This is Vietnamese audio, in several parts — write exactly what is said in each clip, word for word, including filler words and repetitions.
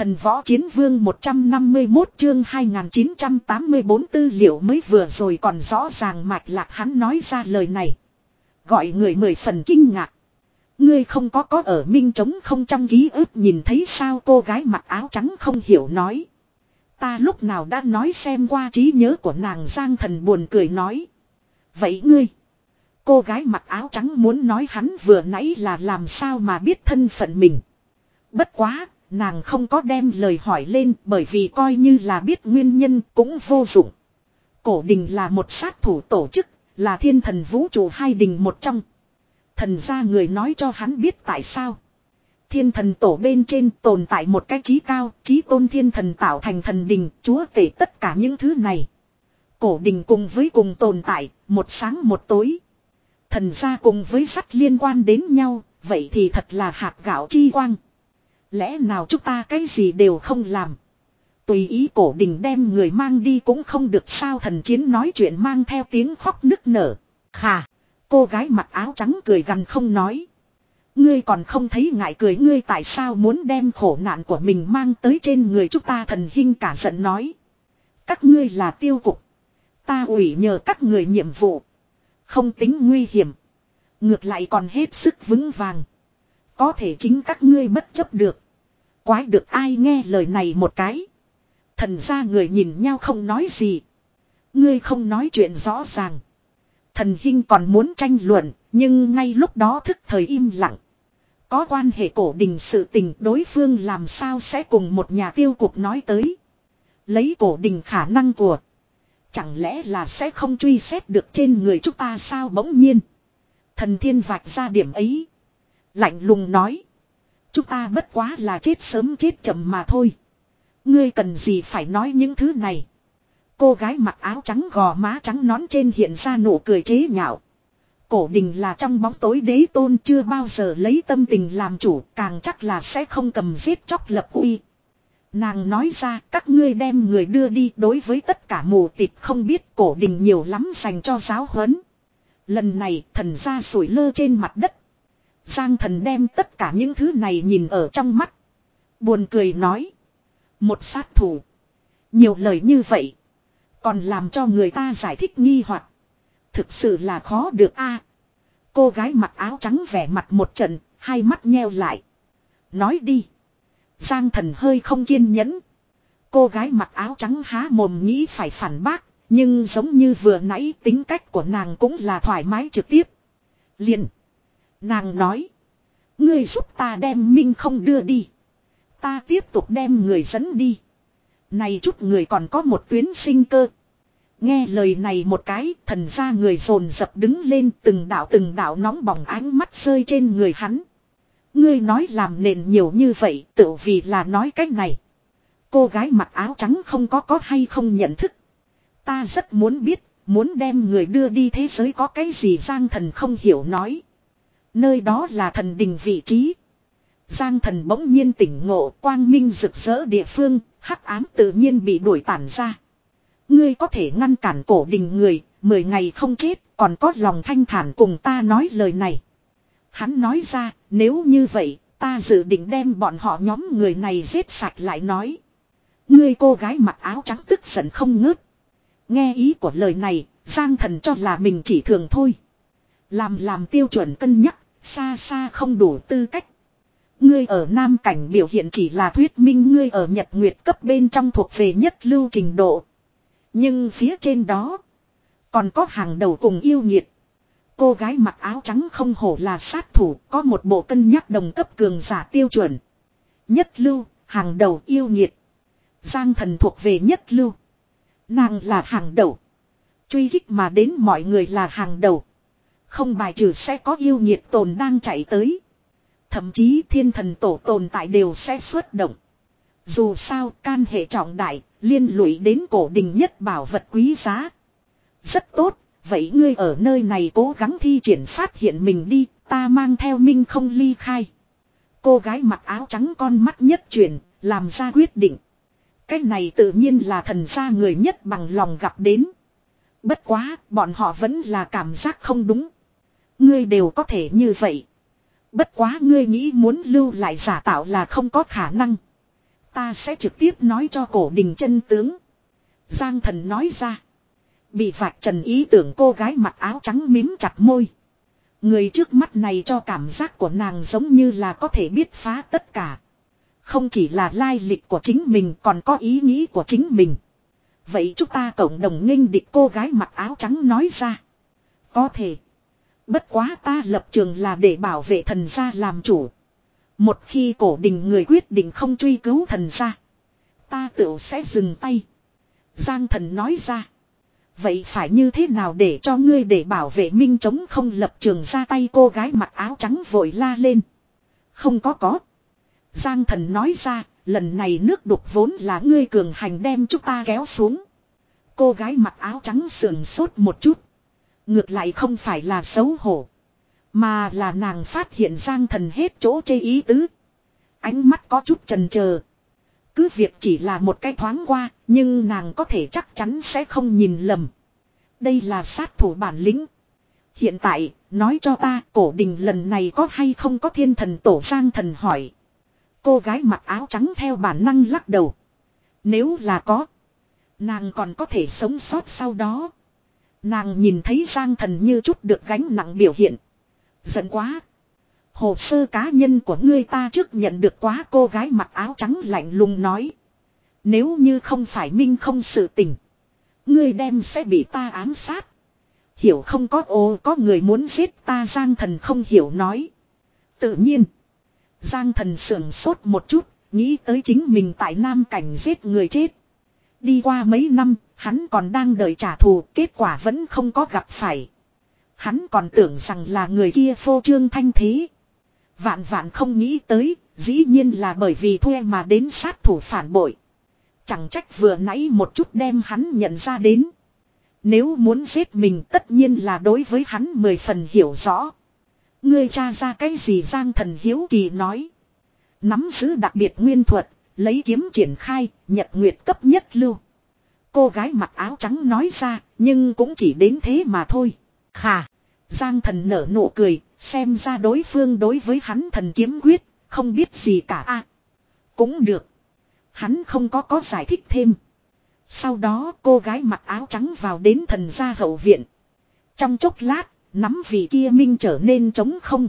Thần võ chiến vương một trăm năm mươi mốt chương hai nghìn chín trăm tám mươi tư tư liệu mới vừa rồi còn rõ ràng mạch lạc hắn nói ra lời này. Gọi người mười phần kinh ngạc. Ngươi không có có ở minh trống không trong ký ức nhìn thấy sao, cô gái mặc áo trắng không hiểu nói. Ta lúc nào đã nói xem qua trí nhớ của nàng, Giang Thần buồn cười nói. Vậy ngươi? Cô gái mặc áo trắng muốn nói hắn vừa nãy là làm sao mà biết thân phận mình. Bất quá, nàng không có đem lời hỏi lên bởi vì coi như là biết nguyên nhân cũng vô dụng. Cổ đình là một sát thủ tổ chức, là thiên thần vũ trụ hai đình một trong. Thần gia người nói cho hắn biết tại sao. Thiên thần tổ bên trên tồn tại một cái trí cao, trí tôn thiên thần tạo thành thần đình, chúa tể tất cả những thứ này. Cổ đình cùng với cùng tồn tại, một sáng một tối. Thần gia cùng với sắt liên quan đến nhau, vậy thì thật là hạt gạo chi quang. Lẽ nào chúng ta cái gì đều không làm. Tùy ý cổ đình đem người mang đi cũng không được sao, thần chiến nói chuyện mang theo tiếng khóc nức nở. Khà, cô gái mặc áo trắng cười gằn không nói. Ngươi còn không thấy ngại cười, ngươi tại sao muốn đem khổ nạn của mình mang tới trên người chúng ta, thần hinh cả giận nói. Các ngươi là tiêu cục. Ta ủy nhờ các người nhiệm vụ. Không tính nguy hiểm. Ngược lại còn hết sức vững vàng. Có thể chính các ngươi bất chấp được. Quái được ai nghe lời này một cái. Thần ra người nhìn nhau không nói gì. Ngươi không nói chuyện rõ ràng. Thần hinh còn muốn tranh luận, nhưng ngay lúc đó thức thời im lặng. Có quan hệ cổ đình sự tình, đối phương làm sao sẽ cùng một nhà tiêu cục nói tới. Lấy cổ đình khả năng của. Chẳng lẽ là sẽ không truy xét được trên người chúng ta sao, bỗng nhiên. Thần thiên vạch ra điểm ấy. Lạnh lùng nói. Chúng ta bất quá là chết sớm chết chậm mà thôi. Ngươi cần gì phải nói những thứ này. Cô gái mặc áo trắng gò má trắng nón trên hiện ra nụ cười chế nhạo. Cổ đình là trong bóng tối đế tôn, chưa bao giờ lấy tâm tình làm chủ, càng chắc là sẽ không cầm giết chóc lập uy. Nàng nói ra các ngươi đem người đưa đi, đối với tất cả mù tịt không biết cổ đình nhiều lắm dành cho giáo huấn. Lần này thần ra sủi lơ trên mặt đất. Giang Thần đem tất cả những thứ này nhìn ở trong mắt. Buồn cười nói. Một sát thủ. Nhiều lời như vậy. Còn làm cho người ta giải thích nghi hoặc. Thực sự là khó được a. Cô gái mặc áo trắng vẻ mặt một trận, hai mắt nheo lại. Nói đi. Giang Thần hơi không kiên nhẫn. Cô gái mặc áo trắng há mồm nghĩ phải phản bác. Nhưng giống như vừa nãy tính cách của nàng cũng là thoải mái trực tiếp. Liền. Nàng nói. Ngươi giúp ta đem Minh không đưa đi. Ta tiếp tục đem người dẫn đi. Này chút người còn có một tuyến sinh cơ. Nghe lời này một cái, thần ra người dồn dập đứng lên, từng đạo từng đạo nóng bỏng ánh mắt rơi trên người hắn. Ngươi nói làm nền nhiều như vậy, tự vì là nói cách này. Cô gái mặc áo trắng không có có hay không nhận thức. Ta rất muốn biết, muốn đem người đưa đi thế giới có cái gì, Giang Thần không hiểu nói. Nơi đó là thần đình vị trí. Giang Thần bỗng nhiên tỉnh ngộ, quang minh rực rỡ địa phương, hắc ám tự nhiên bị đuổi tản ra. Ngươi có thể ngăn cản cổ đình người, mười ngày không chết, còn có lòng thanh thản cùng ta nói lời này. Hắn nói ra, nếu như vậy, ta dự định đem bọn họ nhóm người này giết sạch lại nói. Ngươi cô gái mặc áo trắng tức giận không ngớt. Nghe ý của lời này, Giang Thần cho là mình chỉ thường thôi. Làm làm tiêu chuẩn cân nhắc, xa xa không đủ tư cách. Ngươi ở Nam Cảnh biểu hiện chỉ là thuyết minh ngươi ở Nhật Nguyệt cấp bên trong thuộc về nhất lưu trình độ. Nhưng phía trên đó, còn có hàng đầu cùng yêu nghiệt. Cô gái mặc áo trắng không hổ là sát thủ, có một bộ cân nhắc đồng cấp cường giả tiêu chuẩn. Nhất lưu, hàng đầu, yêu nghiệt. Giang Thần thuộc về nhất lưu. Nàng là hàng đầu. Truy kích mà đến mọi người là hàng đầu. Không bài trừ sẽ có yêu nghiệt tồn đang chạy tới. Thậm chí thiên thần tổ tồn tại đều sẽ xuất động. Dù sao can hệ trọng đại, liên lụy đến cổ đình nhất bảo vật quý giá. Rất tốt, vậy ngươi ở nơi này cố gắng thi triển phát hiện mình đi, ta mang theo Minh không ly khai. Cô gái mặc áo trắng con mắt nhất chuyển, làm ra quyết định. Cái này tự nhiên là thần gia người nhất bằng lòng gặp đến. Bất quá, bọn họ vẫn là cảm giác không đúng. Ngươi đều có thể như vậy. Bất quá ngươi nghĩ muốn lưu lại giả tạo là không có khả năng. Ta sẽ trực tiếp nói cho cổ đình chân tướng. Giang Thần nói ra. Bị vạch trần ý tưởng cô gái mặc áo trắng mím chặt môi. Người trước mắt này cho cảm giác của nàng giống như là có thể biết phá tất cả. Không chỉ là lai lịch của chính mình còn có ý nghĩ của chính mình. Vậy chúng ta cộng đồng nghênh địch, cô gái mặc áo trắng nói ra. Có thể. Bất quá ta lập trường là để bảo vệ thần gia làm chủ. Một khi cổ đình người quyết định không truy cứu thần gia, ta tự sẽ dừng tay. Giang Thần nói ra. Vậy phải như thế nào để cho ngươi để bảo vệ minh chống không lập trường ra tay, cô gái mặc áo trắng vội la lên. Không có có. Giang Thần nói ra, lần này nước đục vốn là ngươi cường hành đem chúng ta kéo xuống. Cô gái mặc áo trắng sườn sốt một chút. Ngược lại không phải là xấu hổ, mà là nàng phát hiện Giang Thần hết chỗ chê ý tứ. Ánh mắt có chút chần chờ. Cứ việc chỉ là một cái thoáng qua, nhưng nàng có thể chắc chắn sẽ không nhìn lầm. Đây là sát thủ bản lĩnh. Hiện tại, nói cho ta cổ đình lần này có hay không có thiên thần tổ, Giang Thần hỏi. Cô gái mặc áo trắng theo bản năng lắc đầu. Nếu là có, nàng còn có thể sống sót sau đó. Nàng nhìn thấy Giang Thần như chút được gánh nặng biểu hiện. Giận quá. Hồ sơ cá nhân của ngươi ta trước nhận được quá, cô gái mặc áo trắng lạnh lùng nói. Nếu như không phải minh không sự tình, ngươi đem sẽ bị ta ám sát. Hiểu không? Có ô có người muốn giết ta, Giang Thần không hiểu nói. Tự nhiên. Giang Thần sưởng sốt một chút, nghĩ tới chính mình tại Nam Cảnh giết người chết. Đi qua mấy năm, hắn còn đang đợi trả thù, kết quả vẫn không có gặp phải. Hắn còn tưởng rằng là người kia phô trương thanh thế. Vạn vạn không nghĩ tới, dĩ nhiên là bởi vì thuê mà đến sát thủ phản bội. Chẳng trách vừa nãy một chút đem hắn nhận ra đến. Nếu muốn giết mình tất nhiên là đối với hắn mười phần hiểu rõ. Ngươi tra ra cái gì, Giang Thần hiếu kỳ nói. Nắm giữ đặc biệt nguyên thuật, lấy kiếm triển khai, nhật nguyệt cấp nhất lưu. Cô gái mặc áo trắng nói ra, nhưng cũng chỉ đến thế mà thôi. Khà. Giang Thần nở nụ cười, xem ra đối phương đối với hắn thần kiếm quyết, không biết gì cả a. À, cũng được. Hắn không có có giải thích thêm. Sau đó cô gái mặc áo trắng vào đến thần gia hậu viện. Trong chốc lát, nắm vị kia minh trở nên trống không.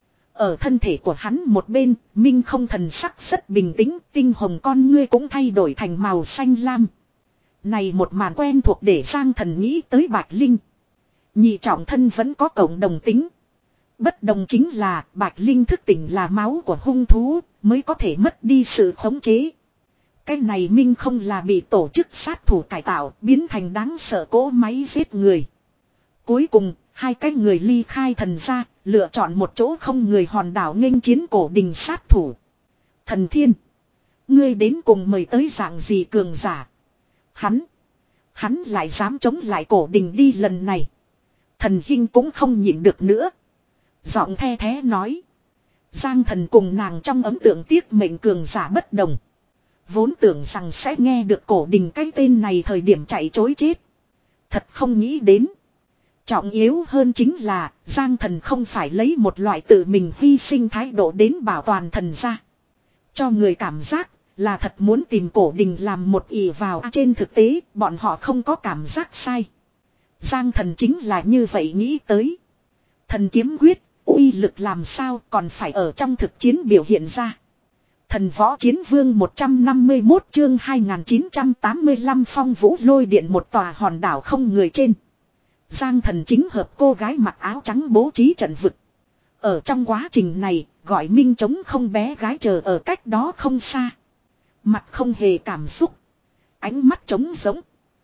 Ở thân thể của hắn một bên, minh không thần sắc rất bình tĩnh, tinh hồng con ngươi cũng thay đổi thành màu xanh lam. Này một màn quen thuộc để Giang Thần nghĩ tới Bạch Linh. Nhị trọng thân vẫn có cộng đồng tính. Bất đồng chính là Bạch Linh thức tỉnh là máu của hung thú mới có thể mất đi sự khống chế. Cái này minh không là bị tổ chức sát thủ cải tạo biến thành đáng sợ cỗ máy giết người. Cuối cùng, hai cái người ly khai thần gia, lựa chọn một chỗ không người hòn đảo nghênh chiến cổ đình sát thủ. Thần Thiên, ngươi đến cùng mời tới dạng gì cường giả? Hắn, hắn lại dám chống lại cổ đình đi lần này. Thần Hinh cũng không nhịn được nữa. Giọng the thế nói. Giang Thần cùng nàng trong ấn tượng tiếc mệnh cường giả bất đồng. Vốn tưởng rằng sẽ nghe được cổ đình cái tên này thời điểm chạy chối chết. Thật không nghĩ đến. Trọng yếu hơn chính là Giang Thần không phải lấy một loại tự mình hy sinh thái độ đến bảo toàn thần gia. Cho người cảm giác là thật muốn tìm cổ đình làm một ỷ vào. À, trên thực tế bọn họ không có cảm giác sai. Giang Thần chính là như vậy nghĩ tới. Thần kiếm quyết, uy lực làm sao còn phải ở trong thực chiến biểu hiện ra. Thần võ chiến vương một trăm năm mươi mốt chương hai nghìn chín trăm tám mươi lăm phong vũ lôi điện, một tòa hòn đảo không người trên. Giang Thần chính hợp cô gái mặc áo trắng bố trí trận vực. Ở trong quá trình này, gọi minh chống không bé gái chờ ở cách đó không xa. Mặt không hề cảm xúc. Ánh mắt trống giống.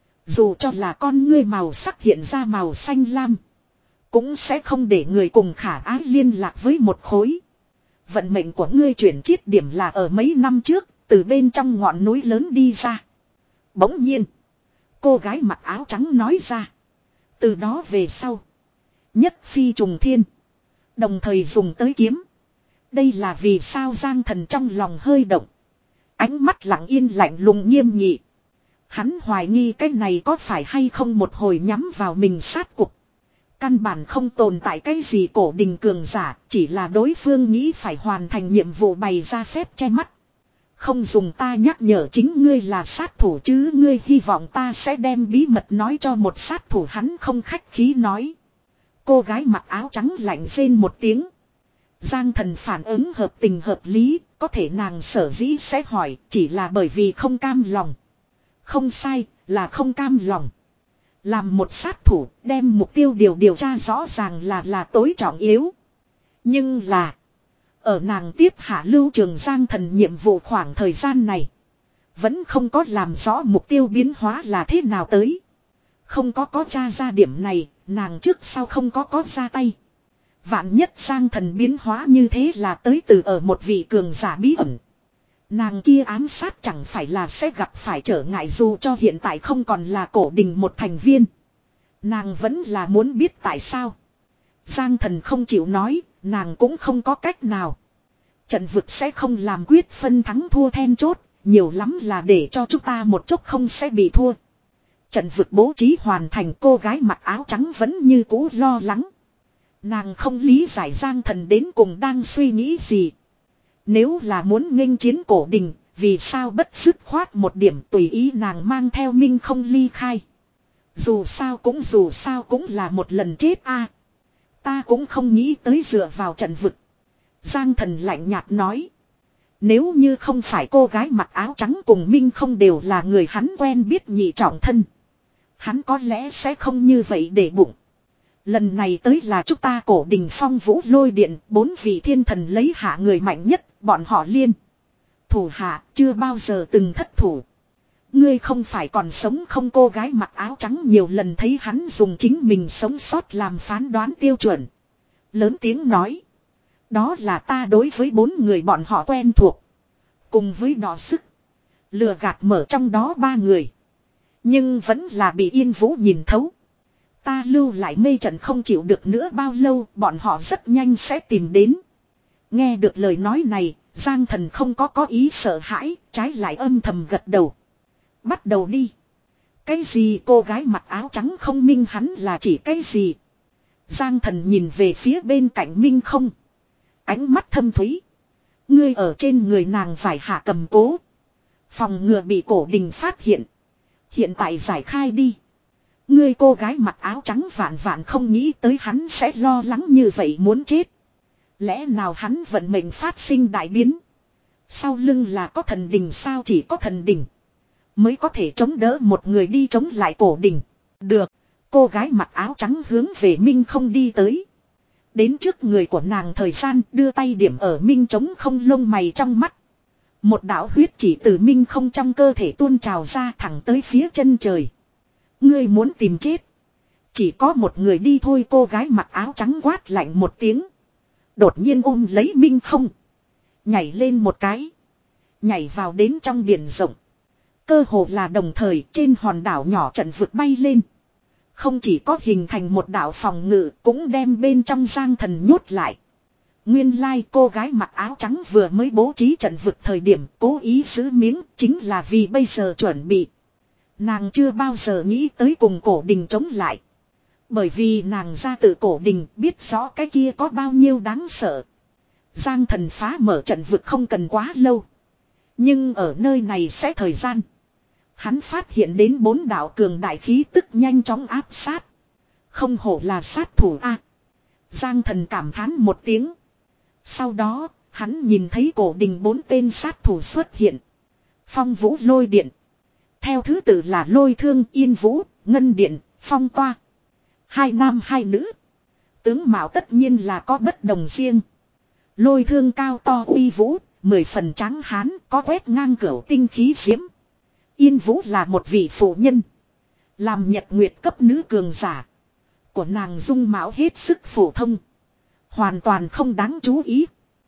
Dù cho là con ngươi màu sắc hiện ra màu xanh lam, cũng sẽ không để người cùng khả ái liên lạc với một khối. Vận mệnh của ngươi chuyển chiết điểm là ở mấy năm trước, từ bên trong ngọn núi lớn đi ra. Bỗng nhiên, cô gái mặc áo trắng nói ra. Từ đó về sau, nhất phi trùng thiên, đồng thời dùng tới kiếm. Đây là vì sao? Giang Thần trong lòng hơi động. Ánh mắt lặng yên lạnh lùng nghiêm nghị. Hắn hoài nghi cái này có phải hay không một hồi nhắm vào mình sát cục. Căn bản không tồn tại cái gì cổ đình cường giả, chỉ là đối phương nghĩ phải hoàn thành nhiệm vụ bày ra phép che mắt. Không dùng ta nhắc nhở chính ngươi là sát thủ chứ, ngươi hy vọng ta sẽ đem bí mật nói cho một sát thủ, hắn không khách khí nói. Cô gái mặc áo trắng lạnh rên một tiếng. Giang Thần phản ứng hợp tình hợp lý, có thể nàng sở dĩ sẽ hỏi chỉ là bởi vì không cam lòng. Không sai, là không cam lòng. Làm một sát thủ, đem mục tiêu điều điều tra rõ ràng là là tối trọng yếu. Nhưng là, ở nàng tiếp hạ Lưu Trường Giang Thần nhiệm vụ khoảng thời gian này, vẫn không có làm rõ mục tiêu biến hóa là thế nào tới. Không có có tra ra điểm này, nàng trước sau không có có ra tay. Vạn nhất Giang Thần biến hóa như thế là tới từ ở một vị cường giả bí ẩn. Nàng kia ám sát chẳng phải là sẽ gặp phải trở ngại, dù cho hiện tại không còn là Cổ Đình một thành viên. Nàng vẫn là muốn biết tại sao. Giang Thần không chịu nói, nàng cũng không có cách nào. Trận vực sẽ không làm quyết phân thắng thua then chốt, nhiều lắm là để cho chúng ta một chút không sẽ bị thua. Trận vực bố trí hoàn thành, cô gái mặc áo trắng vẫn như cũ lo lắng. Nàng không lý giải Giang Thần đến cùng đang suy nghĩ gì. Nếu là muốn nghênh chiến Cổ Đình, vì sao bất dứt khoát một điểm tùy ý nàng mang theo Minh không ly khai. Dù sao cũng dù sao cũng là một lần chết a. Ta cũng không nghĩ tới dựa vào trận vực. Giang Thần lạnh nhạt nói. Nếu như không phải cô gái mặc áo trắng cùng Minh không đều là người hắn quen biết nhị trọng thân, hắn có lẽ sẽ không như vậy để bụng. Lần này tới là chúng ta Cổ Đình phong vũ lôi điện, bốn vị thiên thần lấy hạ người mạnh nhất, bọn họ liên thủ hạ chưa bao giờ từng thất thủ. Ngươi không phải còn sống không? Cô gái mặc áo trắng nhiều lần thấy hắn dùng chính mình sống sót làm phán đoán tiêu chuẩn. Lớn tiếng nói. Đó là ta đối với bốn người bọn họ quen thuộc. Cùng với đọ sức. Lừa gạt mở trong đó ba người. Nhưng vẫn là bị Yên Vũ nhìn thấu. Ta lưu lại mê trận không chịu được nữa bao lâu, bọn họ rất nhanh sẽ tìm đến. Nghe được lời nói này, Giang Thần không có có ý sợ hãi, trái lại âm thầm gật đầu. Bắt đầu đi. Cái gì? Cô gái mặc áo trắng không minh hắn là chỉ cái gì? Giang Thần nhìn về phía bên cạnh Minh không. Ánh mắt thâm thúy. Ngươi ở trên người nàng phải hạ cầm cố. Phòng ngừa bị Cổ Đình phát hiện. Hiện tại giải khai đi. Ngươi cô gái mặc áo trắng vạn vạn không nghĩ tới hắn sẽ lo lắng như vậy muốn chết. Lẽ nào hắn vận mệnh phát sinh đại biến? Sau lưng là có thần đình sao? Chỉ có thần đình mới có thể chống đỡ một người đi chống lại Cổ Đình. Được. Cô gái mặc áo trắng hướng về Minh không đi tới. Đến trước người của nàng thời gian đưa tay điểm ở Minh trống không lông mày trong mắt. Một đạo huyết chỉ từ Minh không trong cơ thể tuôn trào ra thẳng tới phía chân trời. Ngươi muốn tìm chết. Chỉ có một người đi thôi. Cô gái mặc áo trắng quát lạnh một tiếng. Đột nhiên ôm lấy Minh không. Nhảy lên một cái. Nhảy vào đến trong biển rộng. Cơ hồ là đồng thời trên hòn đảo nhỏ trận vực bay lên. Không chỉ có hình thành một đạo phòng ngự, cũng đem bên trong Giang Thần nhốt lại. Nguyên lai like cô gái mặc áo trắng vừa mới bố trí trận vực thời điểm cố ý giữ miếng, chính là vì bây giờ chuẩn bị. Nàng chưa bao giờ nghĩ tới cùng Cổ Đình chống lại. Bởi vì nàng ra từ Cổ Đình biết rõ cái kia có bao nhiêu đáng sợ. Giang Thần phá mở trận vực không cần quá lâu. Nhưng ở nơi này sẽ thời gian. Hắn phát hiện đến bốn đạo cường đại khí tức nhanh chóng áp sát. Không hổ là sát thủ a. Giang Thần cảm thán một tiếng. Sau đó, hắn nhìn thấy Cổ Đình bốn tên sát thủ xuất hiện. Phong Vũ Lôi Điện. Theo thứ tự là Lôi Thương, Yên Vũ, Ngân Điện, Phong Toa. Hai nam hai nữ. Tướng mạo tất nhiên là có bất đồng riêng. Lôi Thương cao to uy vũ, mười phần trắng hán, có quét ngang cửu tinh khí diễm. Yên Vũ là một vị phụ nhân. Làm nhật nguyệt cấp nữ cường giả. Của nàng dung mạo hết sức phổ thông. Hoàn toàn không đáng chú ý.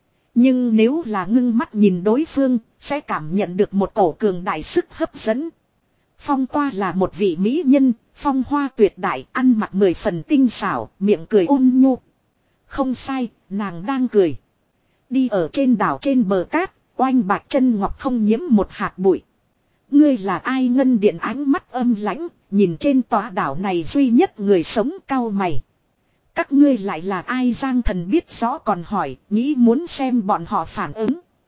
Nhưng nếu là ngưng mắt nhìn đối phương, sẽ cảm nhận được một cổ cường đại sức hấp dẫn. Phong Toa là một vị mỹ nhân, phong hoa tuyệt đại, ăn mặc mười phần tinh xảo, miệng cười ôn nhu. Không sai, nàng đang cười. Đi ở trên đảo trên bờ cát, oanh bạc chân ngọc không nhiễm một hạt bụi. Ngươi là ai? Ngân Điện ánh mắt âm lãnh, nhìn trên tòa đảo này duy nhất người sống cau mày. Các ngươi lại là ai? Giang Thần biết rõ còn hỏi, nghĩ muốn xem bọn họ phản ứng.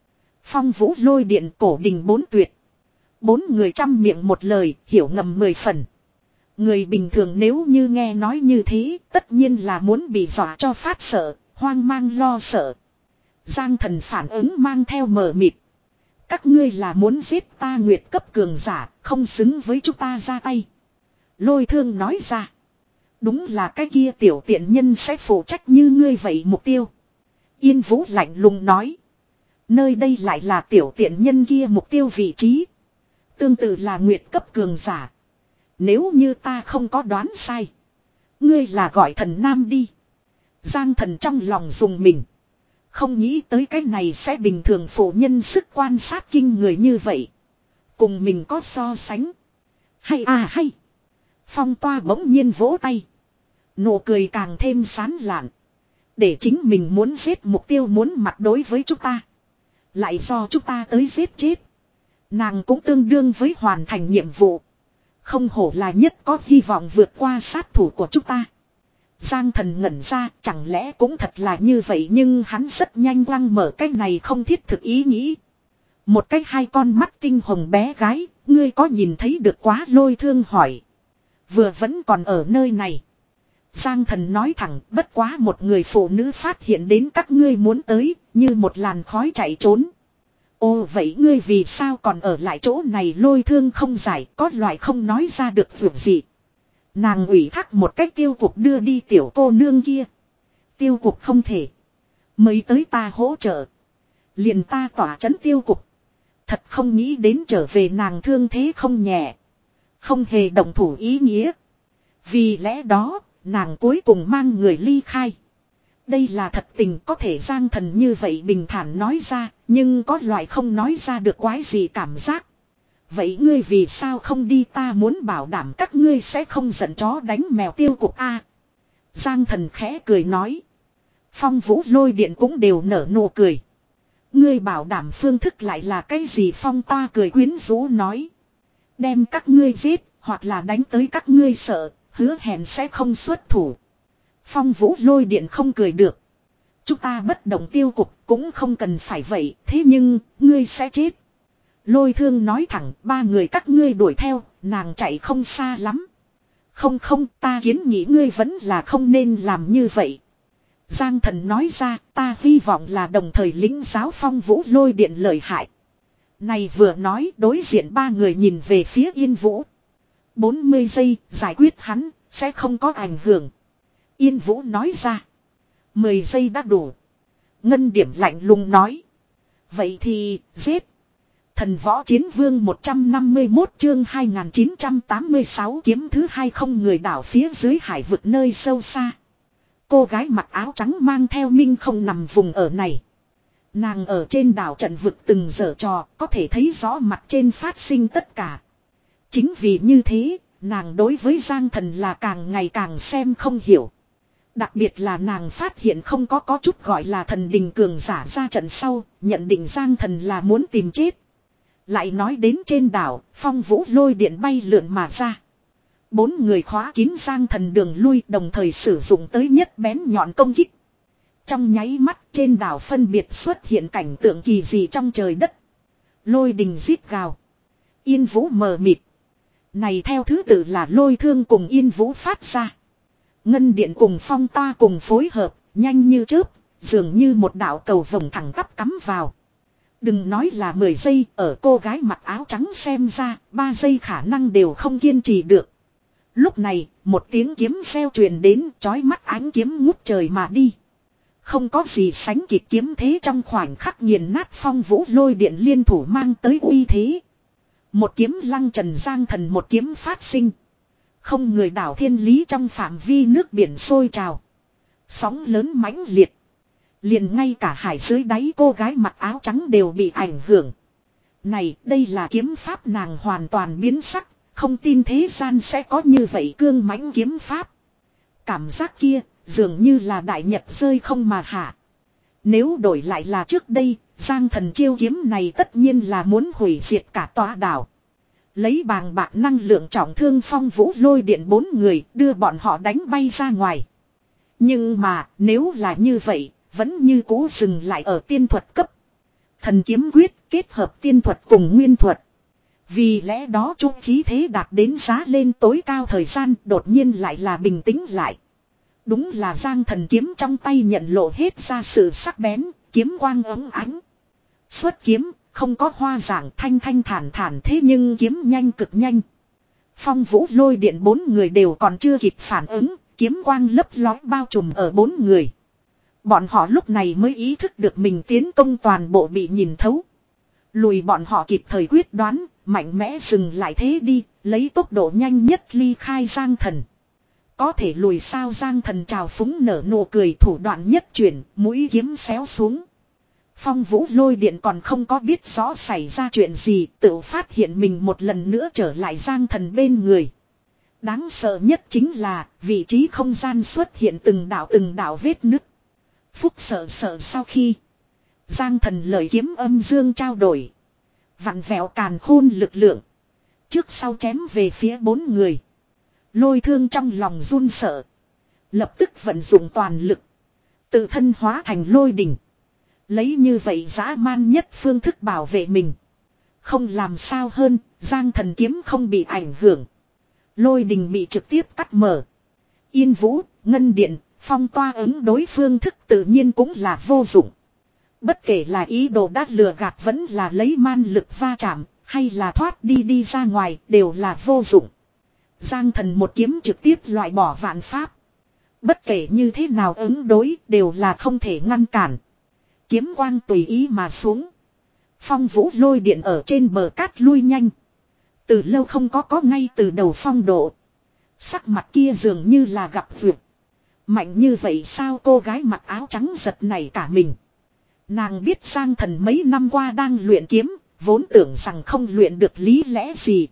Phong vũ lôi điện cổ đình bốn tuyệt. Bốn người trăm miệng một lời, hiểu ngầm mười phần. Người bình thường nếu như nghe nói như thế, tất nhiên là muốn bị dọa cho phát sợ, hoang mang lo sợ. Giang thần phản ứng mang theo mờ mịt. Các ngươi là muốn giết ta nguyệt cấp cường giả, không xứng với chúng ta ra tay. Lôi thương nói ra. Đúng là cái kia tiểu tiện nhân sẽ phụ trách như ngươi vậy mục tiêu. Yên Vũ lạnh lùng nói. Nơi đây lại là tiểu tiện nhân kia mục tiêu vị trí. Tương tự là nguyệt cấp cường giả. Nếu như ta không có đoán sai. Ngươi là gọi thần nam đi. Giang thần trong lòng dùng mình. Không nghĩ tới cái này sẽ bình thường phụ nhân sức quan sát kinh người như vậy. Cùng mình có so sánh. Hay à hay. Phong toa bỗng nhiên vỗ tay. Nụ cười càng thêm sán lạn. Để chính mình muốn giết mục tiêu muốn mặt đối với chúng ta. Lại do chúng ta tới giết chết. Nàng cũng tương đương với hoàn thành nhiệm vụ. Không hổ là nhất có hy vọng vượt qua sát thủ của chúng ta. Giang thần ngẩn ra, chẳng lẽ cũng thật là như vậy, nhưng hắn rất nhanh quăng mở cái này không thiết thực ý nghĩ. Một cái hai con mắt tinh hồng bé gái, ngươi có nhìn thấy được quá lôi thương hỏi. Vừa vẫn còn ở nơi này. Giang thần nói thẳng, bất quá một người phụ nữ phát hiện đến các ngươi muốn tới, như một làn khói chạy trốn. Ồ vậy ngươi vì sao còn ở lại chỗ này, lôi thương không giải, có loại không nói ra được việc gì. Nàng ủy thác một cách tiêu cục đưa đi tiểu cô nương kia. Tiêu cục không thể. Mới tới ta hỗ trợ. Liền ta tỏa chấn tiêu cục. Thật không nghĩ đến trở về nàng thương thế không nhẹ. Không hề động thủ ý nghĩa. Vì lẽ đó, nàng cuối cùng mang người ly khai. Đây là thật tình, có thể Giang thần như vậy bình thản nói ra, nhưng có loại không nói ra được quái gì cảm giác. Vậy ngươi vì sao không đi, ta muốn bảo đảm các ngươi sẽ không giận chó đánh mèo tiêu cục a. Giang thần khẽ cười nói. Phong vũ lôi điện cũng đều nở nụ cười. Ngươi bảo đảm phương thức lại là cái gì, Phong ta cười quyến rũ nói. Đem các ngươi giết, hoặc là đánh tới các ngươi sợ, hứa hẹn sẽ không xuất thủ. Phong vũ lôi điện không cười được. Chúng ta bất động tiêu cục cũng không cần phải vậy, thế nhưng, ngươi sẽ chết. Lôi thương nói thẳng, ba người các ngươi đuổi theo, nàng chạy không xa lắm. Không không, ta kiến nghĩ ngươi vẫn là không nên làm như vậy. Giang thần nói ra, ta hy vọng là đồng thời lĩnh giáo phong vũ lôi điện lợi hại. Này vừa nói, đối diện ba người nhìn về phía Yên Vũ. bốn mươi giây, giải quyết hắn, sẽ không có ảnh hưởng. Yên Vũ nói ra. mười giây đã đủ. Ngân điểm lạnh lùng nói. Vậy thì, giết. Thần võ chiến vương một trăm năm mươi mốt chương hai nghìn chín trăm tám mươi sáu kiếm thứ hai không người đảo phía dưới hải vực nơi sâu xa. Cô gái mặc áo trắng mang theo Minh không nằm vùng ở này. Nàng ở trên đảo trận vực từng giở trò, có thể thấy rõ mặt trên phát sinh tất cả. Chính vì như thế, nàng đối với Giang thần là càng ngày càng xem không hiểu. Đặc biệt là nàng phát hiện không có có chút gọi là thần đình cường giả ra trận sau, nhận định Giang thần là muốn tìm chết. Lại nói đến trên đảo, phong vũ lôi điện bay lượn mà ra. Bốn người khóa kín Giang thần đường lui, đồng thời sử dụng tới nhất bén nhọn công kích. Trong nháy mắt trên đảo phân biệt xuất hiện cảnh tượng kỳ dị trong trời đất. Lôi đình rít gào. Yên Vũ mờ mịt. Này theo thứ tự là lôi thương cùng Yên Vũ phát ra. Ngân điện cùng phong ta cùng phối hợp, nhanh như chớp, dường như một đạo cầu vồng thẳng tắp cắm vào. Đừng nói là mười giây, ở cô gái mặc áo trắng xem ra, ba giây khả năng đều không kiên trì được. Lúc này, một tiếng kiếm reo truyền đến, chói mắt ánh kiếm ngút trời mà đi. Không có gì sánh kịp kiếm thế trong khoảnh khắc nghiền nát phong vũ lôi điện liên thủ mang tới uy thế. Một kiếm lăng trần Giang thần một kiếm phát sinh. Không người đảo thiên lý trong phạm vi nước biển sôi trào. Sóng lớn mãnh liệt. Liền ngay cả hải dưới đáy cô gái mặc áo trắng đều bị ảnh hưởng. Này, đây là kiếm pháp, nàng hoàn toàn biến sắc. Không tin thế gian sẽ có như vậy cương mãnh kiếm pháp. Cảm giác kia, dường như là đại nhật rơi không mà hạ. Nếu đổi lại là trước đây, Giang thần chiêu kiếm này tất nhiên là muốn hủy diệt cả tòa đảo. Lấy bàng bạc năng lượng trọng thương phong vũ lôi điện bốn người, đưa bọn họ đánh bay ra ngoài. Nhưng mà, nếu là như vậy, vẫn như cố dừng lại ở tiên thuật cấp. Thần kiếm quyết kết hợp tiên thuật cùng nguyên thuật. Vì lẽ đó chu khí thế đạt đến giá lên tối cao thời gian đột nhiên lại là bình tĩnh lại. Đúng là Giang Thần kiếm trong tay nhận lộ hết ra sự sắc bén, kiếm quang ấm ánh. Xuất kiếm, không có hoa dạng thanh thanh thản thản thế nhưng kiếm nhanh cực nhanh. Phong Vũ Lôi Điện bốn người đều còn chưa kịp phản ứng, kiếm quang lấp lói bao trùm ở bốn người. Bọn họ lúc này mới ý thức được mình tiến công toàn bộ bị nhìn thấu. Lùi bọn họ kịp thời quyết đoán, mạnh mẽ dừng lại thế đi, lấy tốc độ nhanh nhất ly khai Giang Thần. Có thể lùi sao? Giang Thần trào phúng nở nụ cười, thủ đoạn nhất chuyển, mũi kiếm xéo xuống. Phong Vũ Lôi Điện còn không có biết rõ xảy ra chuyện gì, tự phát hiện mình một lần nữa trở lại Giang Thần bên người. Đáng sợ nhất chính là vị trí không gian xuất hiện từng đạo từng đạo vết nứt. Phúc sợ sợ sau khi Giang Thần lời kiếm âm dương trao đổi, vặn vẹo càn khôn lực lượng, trước sau chém về phía bốn người. Lôi Thương trong lòng run sợ, lập tức vận dụng toàn lực, tự thân hóa thành lôi đỉnh, lấy như vậy dã man nhất phương thức bảo vệ mình. Không làm sao hơn, Giang Thần kiếm không bị ảnh hưởng. Lôi đình bị trực tiếp cắt mở. Yên Vũ, Ngân Điện, Phong Toa ứng đối phương thức tự nhiên cũng là vô dụng. Bất kể là ý đồ đát lừa gạt vẫn là lấy man lực va chạm, hay là thoát đi đi ra ngoài đều là vô dụng. Giang Thần một kiếm trực tiếp loại bỏ vạn pháp. Bất kể như thế nào ứng đối đều là không thể ngăn cản. Kiếm quang tùy ý mà xuống. Phong Vũ Lôi Điện ở trên bờ cát lui nhanh. Từ lâu không có có ngay từ đầu phong độ. Sắc mặt kia dường như là gặp vượt. Mạnh như vậy sao? Cô gái mặc áo trắng giật nảy cả mình. Nàng biết Giang Thần mấy năm qua đang luyện kiếm, vốn tưởng rằng không luyện được lý lẽ gì.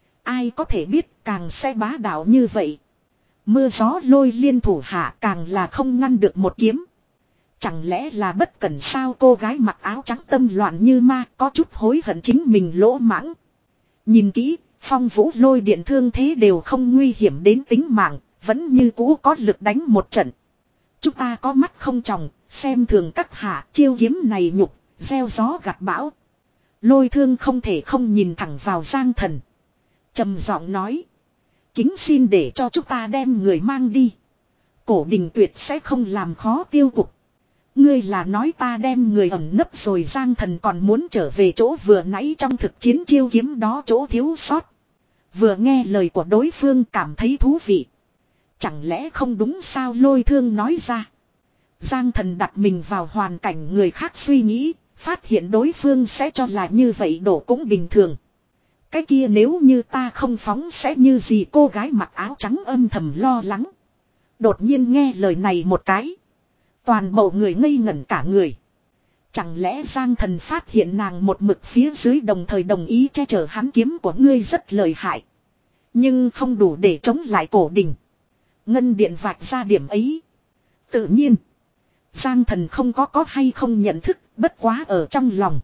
Ai có thể biết càng sẽ bá đạo như vậy. Mưa gió lôi liên thủ hạ càng là không ngăn được một kiếm. Chẳng lẽ là bất cẩn sao? Cô gái mặc áo trắng tâm loạn như ma, có chút hối hận chính mình lỗ mãng. Nhìn kỹ, Phong Vũ Lôi Điện thương thế đều không nguy hiểm đến tính mạng, vẫn như cũ có lực đánh một trận. Chúng ta có mắt không tròng, xem thường các hạ, chiêu kiếm này nhục, gieo gió gặt bão. Lôi Thương không thể không nhìn thẳng vào Giang Thần, trầm giọng nói: kính xin để cho chúng ta đem người mang đi. Cổ Đình tuyệt sẽ không làm khó tiêu cục. Ngươi là nói ta đem người ẩn nấp rồi? Giang Thần còn muốn trở về chỗ vừa nãy trong thực chiến chiêu kiếm đó chỗ thiếu sót. Vừa nghe lời của đối phương cảm thấy thú vị. Chẳng lẽ không đúng sao? Lôi Thương nói ra. Giang Thần đặt mình vào hoàn cảnh người khác suy nghĩ, phát hiện đối phương sẽ cho là như vậy đổ cũng bình thường. Cái kia nếu như ta không phóng sẽ như gì? Cô gái mặc áo trắng âm thầm lo lắng. Đột nhiên nghe lời này một cái, toàn bộ người ngây ngẩn cả người. Chẳng lẽ Giang Thần phát hiện nàng một mực phía dưới đồng thời đồng ý che chở hắn? Kiếm của ngươi rất lợi hại, nhưng không đủ để chống lại Cổ Đình. Ngân Điện vạch ra điểm ấy. Tự nhiên Giang Thần không có có hay không nhận thức, bất quá ở trong lòng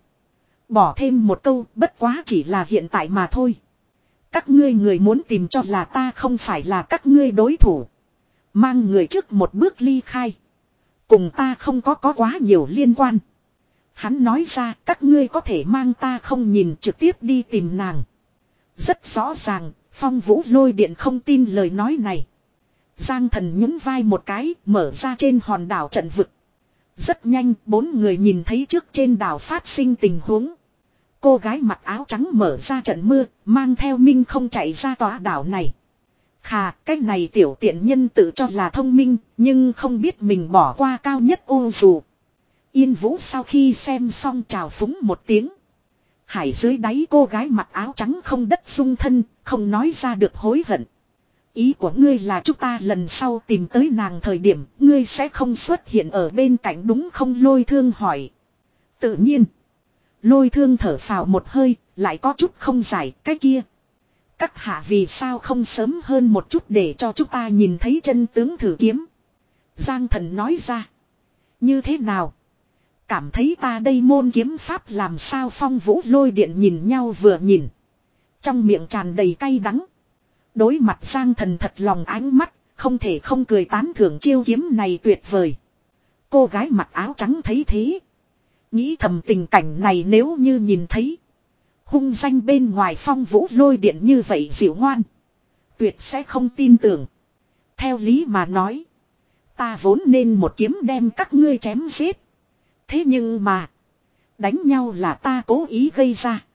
bỏ thêm một câu, bất quá chỉ là hiện tại mà thôi. Các ngươi người muốn tìm cho là ta không phải là các ngươi đối thủ. Mang người trước một bước ly khai, cùng ta không có có quá nhiều liên quan. Hắn nói ra, các ngươi có thể mang ta không nhìn, trực tiếp đi tìm nàng. Rất rõ ràng, Phong Vũ Lôi Điện không tin lời nói này. Giang Thần nhún vai một cái, mở ra trên hòn đảo trận vực. Rất nhanh, bốn người nhìn thấy trước trên đảo phát sinh tình huống. Cô gái mặc áo trắng mở ra trận mưa, mang theo Minh không chạy ra tòa đảo này. Khà, cái này tiểu tiện nhân tự cho là thông minh, nhưng không biết mình bỏ qua cao nhất ô dù. Yên Vũ sau khi xem xong trào phúng một tiếng. Hải dưới đáy cô gái mặc áo trắng không đất dung thân, không nói ra được hối hận. Ý của ngươi là chúng ta lần sau tìm tới nàng thời điểm, ngươi sẽ không xuất hiện ở bên cạnh đúng không? Lôi Thương hỏi. Tự nhiên. Lôi Thương thở phào một hơi, lại có chút không giải. Cái kia, các hạ vì sao không sớm hơn một chút để cho chúng ta nhìn thấy chân tướng thử kiếm? Giang Thần nói ra. Như thế nào? Cảm thấy ta đây môn kiếm pháp làm sao? Phong Vũ Lôi Điện nhìn nhau vừa nhìn, trong miệng tràn đầy cay đắng. Đối mặt Giang Thần thật lòng ánh mắt, không thể không cười tán thưởng chiêu kiếm này tuyệt vời. Cô gái mặc áo trắng thấy thế, Nghĩ thầm tình cảnh này nếu như nhìn thấy. Hung danh bên ngoài Phong Vũ Lôi Điện như vậy dịu ngoan. Tuyệt sẽ không tin tưởng. Theo lý mà nói. Ta vốn nên một kiếm đem các ngươi chém giết. Thế nhưng mà. Đánh nhau là ta cố ý gây ra.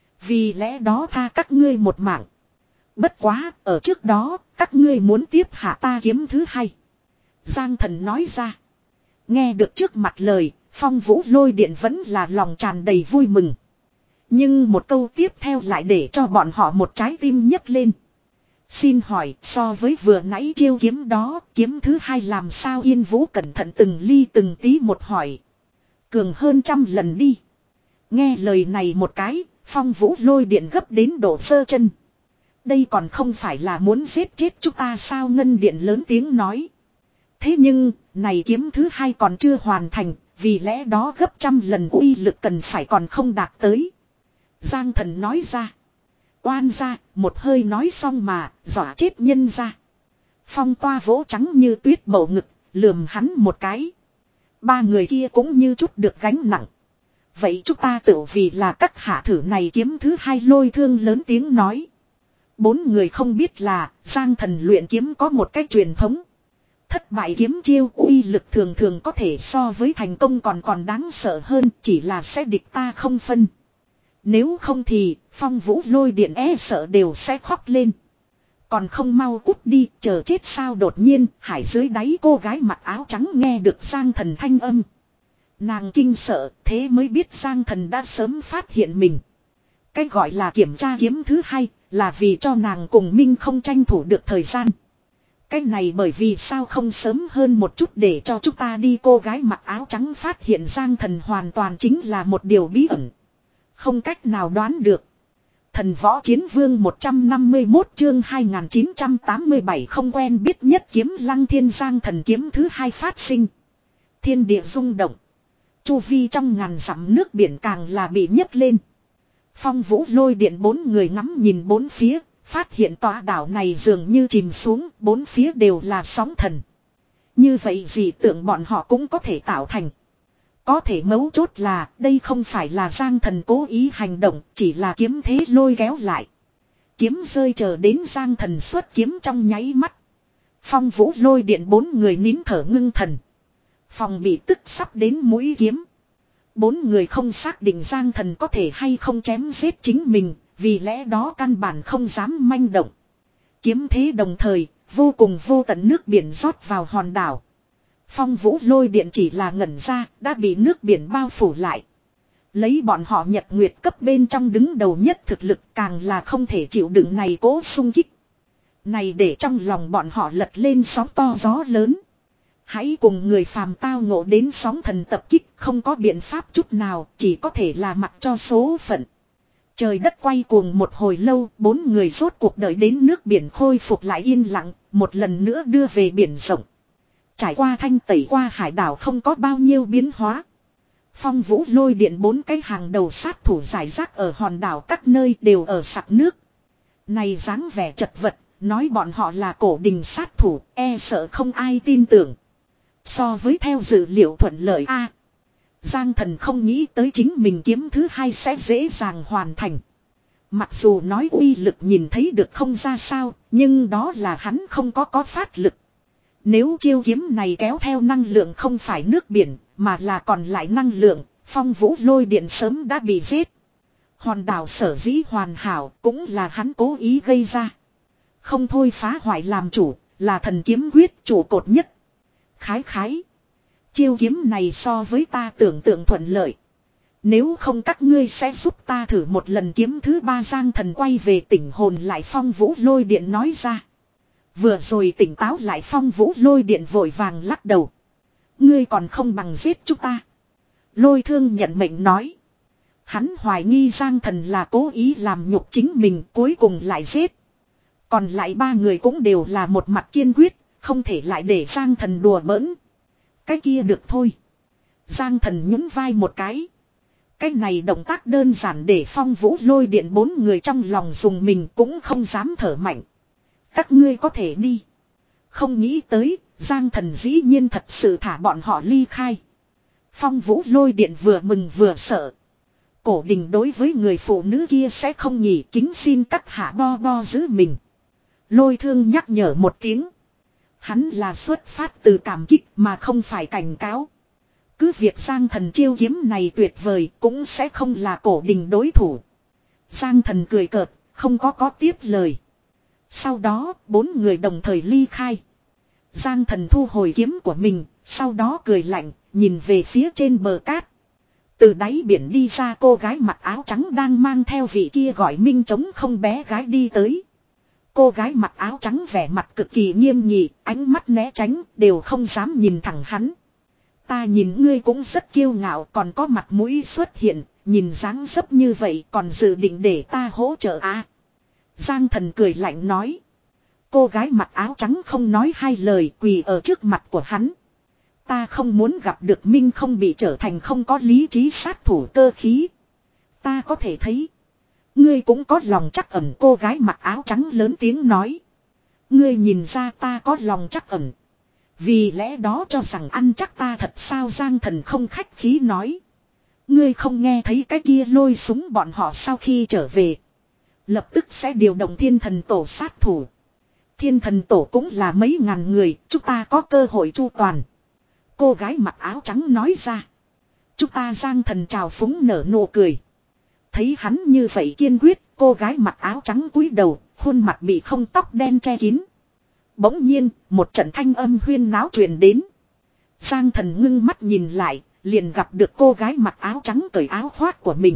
Vì lẽ đó tha các ngươi một mạng. Bất quá ở trước đó các ngươi muốn tiếp hạ ta kiếm thứ hai. Giang Thần nói ra. Nghe được trước mặt lời. Phong Vũ Lôi Điện vẫn là lòng tràn đầy vui mừng. Nhưng một câu tiếp theo lại để cho bọn họ một trái tim nhấc lên. Xin hỏi so với vừa nãy chiêu kiếm đó, kiếm thứ hai làm sao Yên Vũ cẩn thận từng ly từng tí một hỏi. Cường hơn trăm lần đi. Nghe lời này một cái, Phong Vũ Lôi Điện gấp đến đổ sơ chân. Đây còn không phải là muốn giết chết chúng ta sao Ngân Điện lớn tiếng nói. Thế nhưng, này kiếm thứ hai còn chưa hoàn thành, vì lẽ đó gấp trăm lần uy lực cần phải còn không đạt tới. Giang Thần nói ra. Oan ra, một hơi nói xong mà, dọa chết nhân ra. Phong Toa vỗ trắng như tuyết bầu ngực, lườm hắn một cái. Ba người kia cũng như chút được gánh nặng. Vậy chúng ta tự vì là các hạ thử này kiếm thứ hai Lôi Thương lớn tiếng nói. Bốn người không biết là, Giang Thần luyện kiếm có một cách truyền thống. Thất bại kiếm chiêu uy lực thường thường có thể so với thành công còn còn đáng sợ hơn, chỉ là sẽ địch ta không phân. Nếu không thì, Phong Vũ Lôi Điện e sợ đều sẽ khóc lên. Còn không mau cút đi, chờ chết sao đột nhiên, hải dưới đáy cô gái mặc áo trắng nghe được Giang Thần thanh âm. Nàng kinh sợ, thế mới biết Giang Thần đã sớm phát hiện mình. Cái gọi là kiểm tra kiếm thứ hai, là vì cho nàng cùng Minh không tranh thủ được thời gian. Cái này bởi vì sao không sớm hơn một chút để cho chúng ta đi cô gái mặc áo trắng phát hiện Giang Thần hoàn toàn chính là một điều bí ẩn. Không cách nào đoán được. Thần Võ Chiến Vương một trăm năm mươi mốt chương hai nghìn chín trăm tám mươi bảy không quen biết nhất kiếm Lăng Thiên Giang Thần kiếm thứ hai phát sinh. Thiên địa rung động. Chu vi trong ngàn dặm nước biển càng là bị nhấc lên. Phong Vũ Lôi Điện bốn người ngắm nhìn bốn phía, phát hiện tòa đảo này dường như chìm xuống, bốn phía đều là sóng thần. Như vậy dị tượng bọn họ cũng có thể tạo thành. Có thể mấu chốt là đây không phải là Giang Thần cố ý hành động, chỉ là kiếm thế lôi kéo lại. Kiếm rơi chờ đến Giang Thần xuất kiếm trong nháy mắt. Phong Vũ Lôi Điện bốn người nín thở ngưng thần. Phòng bị tức sắp đến mũi kiếm. Bốn người không xác định Giang Thần có thể hay không chém giết chính mình, vì lẽ đó căn bản không dám manh động. Kiếm thế đồng thời, vô cùng vô tận nước biển rót vào hòn đảo. Phong Vũ Lôi Điện chỉ là ngẩn ra, đã bị nước biển bao phủ lại. Lấy bọn họ Nhật Nguyệt cấp bên trong đứng đầu nhất thực lực càng là không thể chịu đựng này cố xung kích. Này để trong lòng bọn họ lật lên sóng to gió lớn. Hãy cùng người phàm tao ngộ đến sóng thần tập kích không có biện pháp chút nào, chỉ có thể là mặc cho số phận. Trời đất quay cuồng một hồi lâu, bốn người rốt cuộc đợi đến nước biển khôi phục lại yên lặng, một lần nữa đưa về biển rộng. Trải qua thanh tẩy qua hải đảo không có bao nhiêu biến hóa. Phong Vũ Lôi Điện bốn cái hàng đầu sát thủ giải rác ở hòn đảo các nơi đều ở sặc nước. Này dáng vẻ chật vật, nói bọn họ là cổ đình sát thủ, e sợ không ai tin tưởng. So với theo dự liệu thuận lợi a, Giang Thần không nghĩ tới chính mình kiếm thứ hai sẽ dễ dàng hoàn thành. Mặc dù nói uy lực nhìn thấy được không ra sao, nhưng đó là hắn không có có phát lực. Nếu chiêu kiếm này kéo theo năng lượng không phải nước biển, mà là còn lại năng lượng, Phong Vũ Lôi Điện sớm đã bị giết. Hòn đảo sở dĩ hoàn hảo cũng là hắn cố ý gây ra. Không thôi phá hoại làm chủ, là thần kiếm quyết chủ cột nhất. Khái khái. Chiêu kiếm này so với ta tưởng tượng thuận lợi. Nếu không các ngươi sẽ giúp ta thử một lần kiếm thứ ba. Giang Thần quay về tỉnh hồn lại Phong Vũ Lôi Điện nói ra. Vừa rồi tỉnh táo lại Phong Vũ Lôi Điện vội vàng lắc đầu. Ngươi còn không bằng giết chúng ta. Lôi Thương nhận mệnh nói. Hắn hoài nghi Giang Thần là cố ý làm nhục chính mình cuối cùng lại giết. Còn lại ba người cũng đều là một mặt kiên quyết, không thể lại để Giang Thần đùa bỡn. Cái kia được thôi. Giang Thần nhún vai một cái. Cái này động tác đơn giản để Phong Vũ Lôi Điện bốn người trong lòng dùng mình cũng không dám thở mạnh. Các ngươi có thể đi. Không nghĩ tới, Giang Thần dĩ nhiên thật sự thả bọn họ ly khai. Phong Vũ Lôi Điện vừa mừng vừa sợ. Cổ Đình đối với người phụ nữ kia sẽ không nhỉ, kính xin các hạ bo bo giữ mình. Lôi Thương nhắc nhở một tiếng. Hắn là xuất phát từ cảm kích mà không phải cảnh cáo. Cứ việc Giang Thần chiêu kiếm này tuyệt vời cũng sẽ không là Cổ Đình đối thủ. Giang Thần cười cợt, không có có tiếp lời. Sau đó, bốn người đồng thời ly khai. Giang Thần thu hồi kiếm của mình, sau đó cười lạnh, nhìn về phía trên bờ cát. Từ đáy biển đi ra cô gái mặc áo trắng đang mang theo vị kia gọi Minh Trống không bé gái đi tới. Cô gái mặc áo trắng vẻ mặt cực kỳ nghiêm nghị, ánh mắt né tránh, đều không dám nhìn thẳng hắn. Ta nhìn ngươi cũng rất kiêu ngạo, còn có mặt mũi xuất hiện, nhìn dáng dấp như vậy còn dự định để ta hỗ trợ à. Giang Thần cười lạnh nói. Cô gái mặc áo trắng không nói hai lời, quỳ ở trước mặt của hắn. Ta không muốn gặp được Minh không bị trở thành không có lý trí sát thủ cơ khí. Ta có thể thấy. Ngươi cũng có lòng trắc ẩn, cô gái mặc áo trắng lớn tiếng nói. Ngươi nhìn ra ta có lòng trắc ẩn. Vì lẽ đó cho rằng ăn chắc ta thật sao? Giang Thần không khách khí nói. Ngươi không nghe thấy cái kia lôi súng bọn họ sau khi trở về. Lập tức sẽ điều động thiên thần tổ sát thủ. Thiên thần tổ cũng là mấy ngàn người, chúng ta có cơ hội chu toàn. Cô gái mặc áo trắng nói ra. Chúng ta Giang Thần trào phúng nở nụ cười. Thấy hắn như vậy kiên quyết, cô gái mặc áo trắng cúi đầu, khuôn mặt bị không tóc đen che kín. Bỗng nhiên, một trận thanh âm huyên náo truyền đến. Giang Thần ngưng mắt nhìn lại, liền gặp được cô gái mặc áo trắng cởi áo khoác của mình.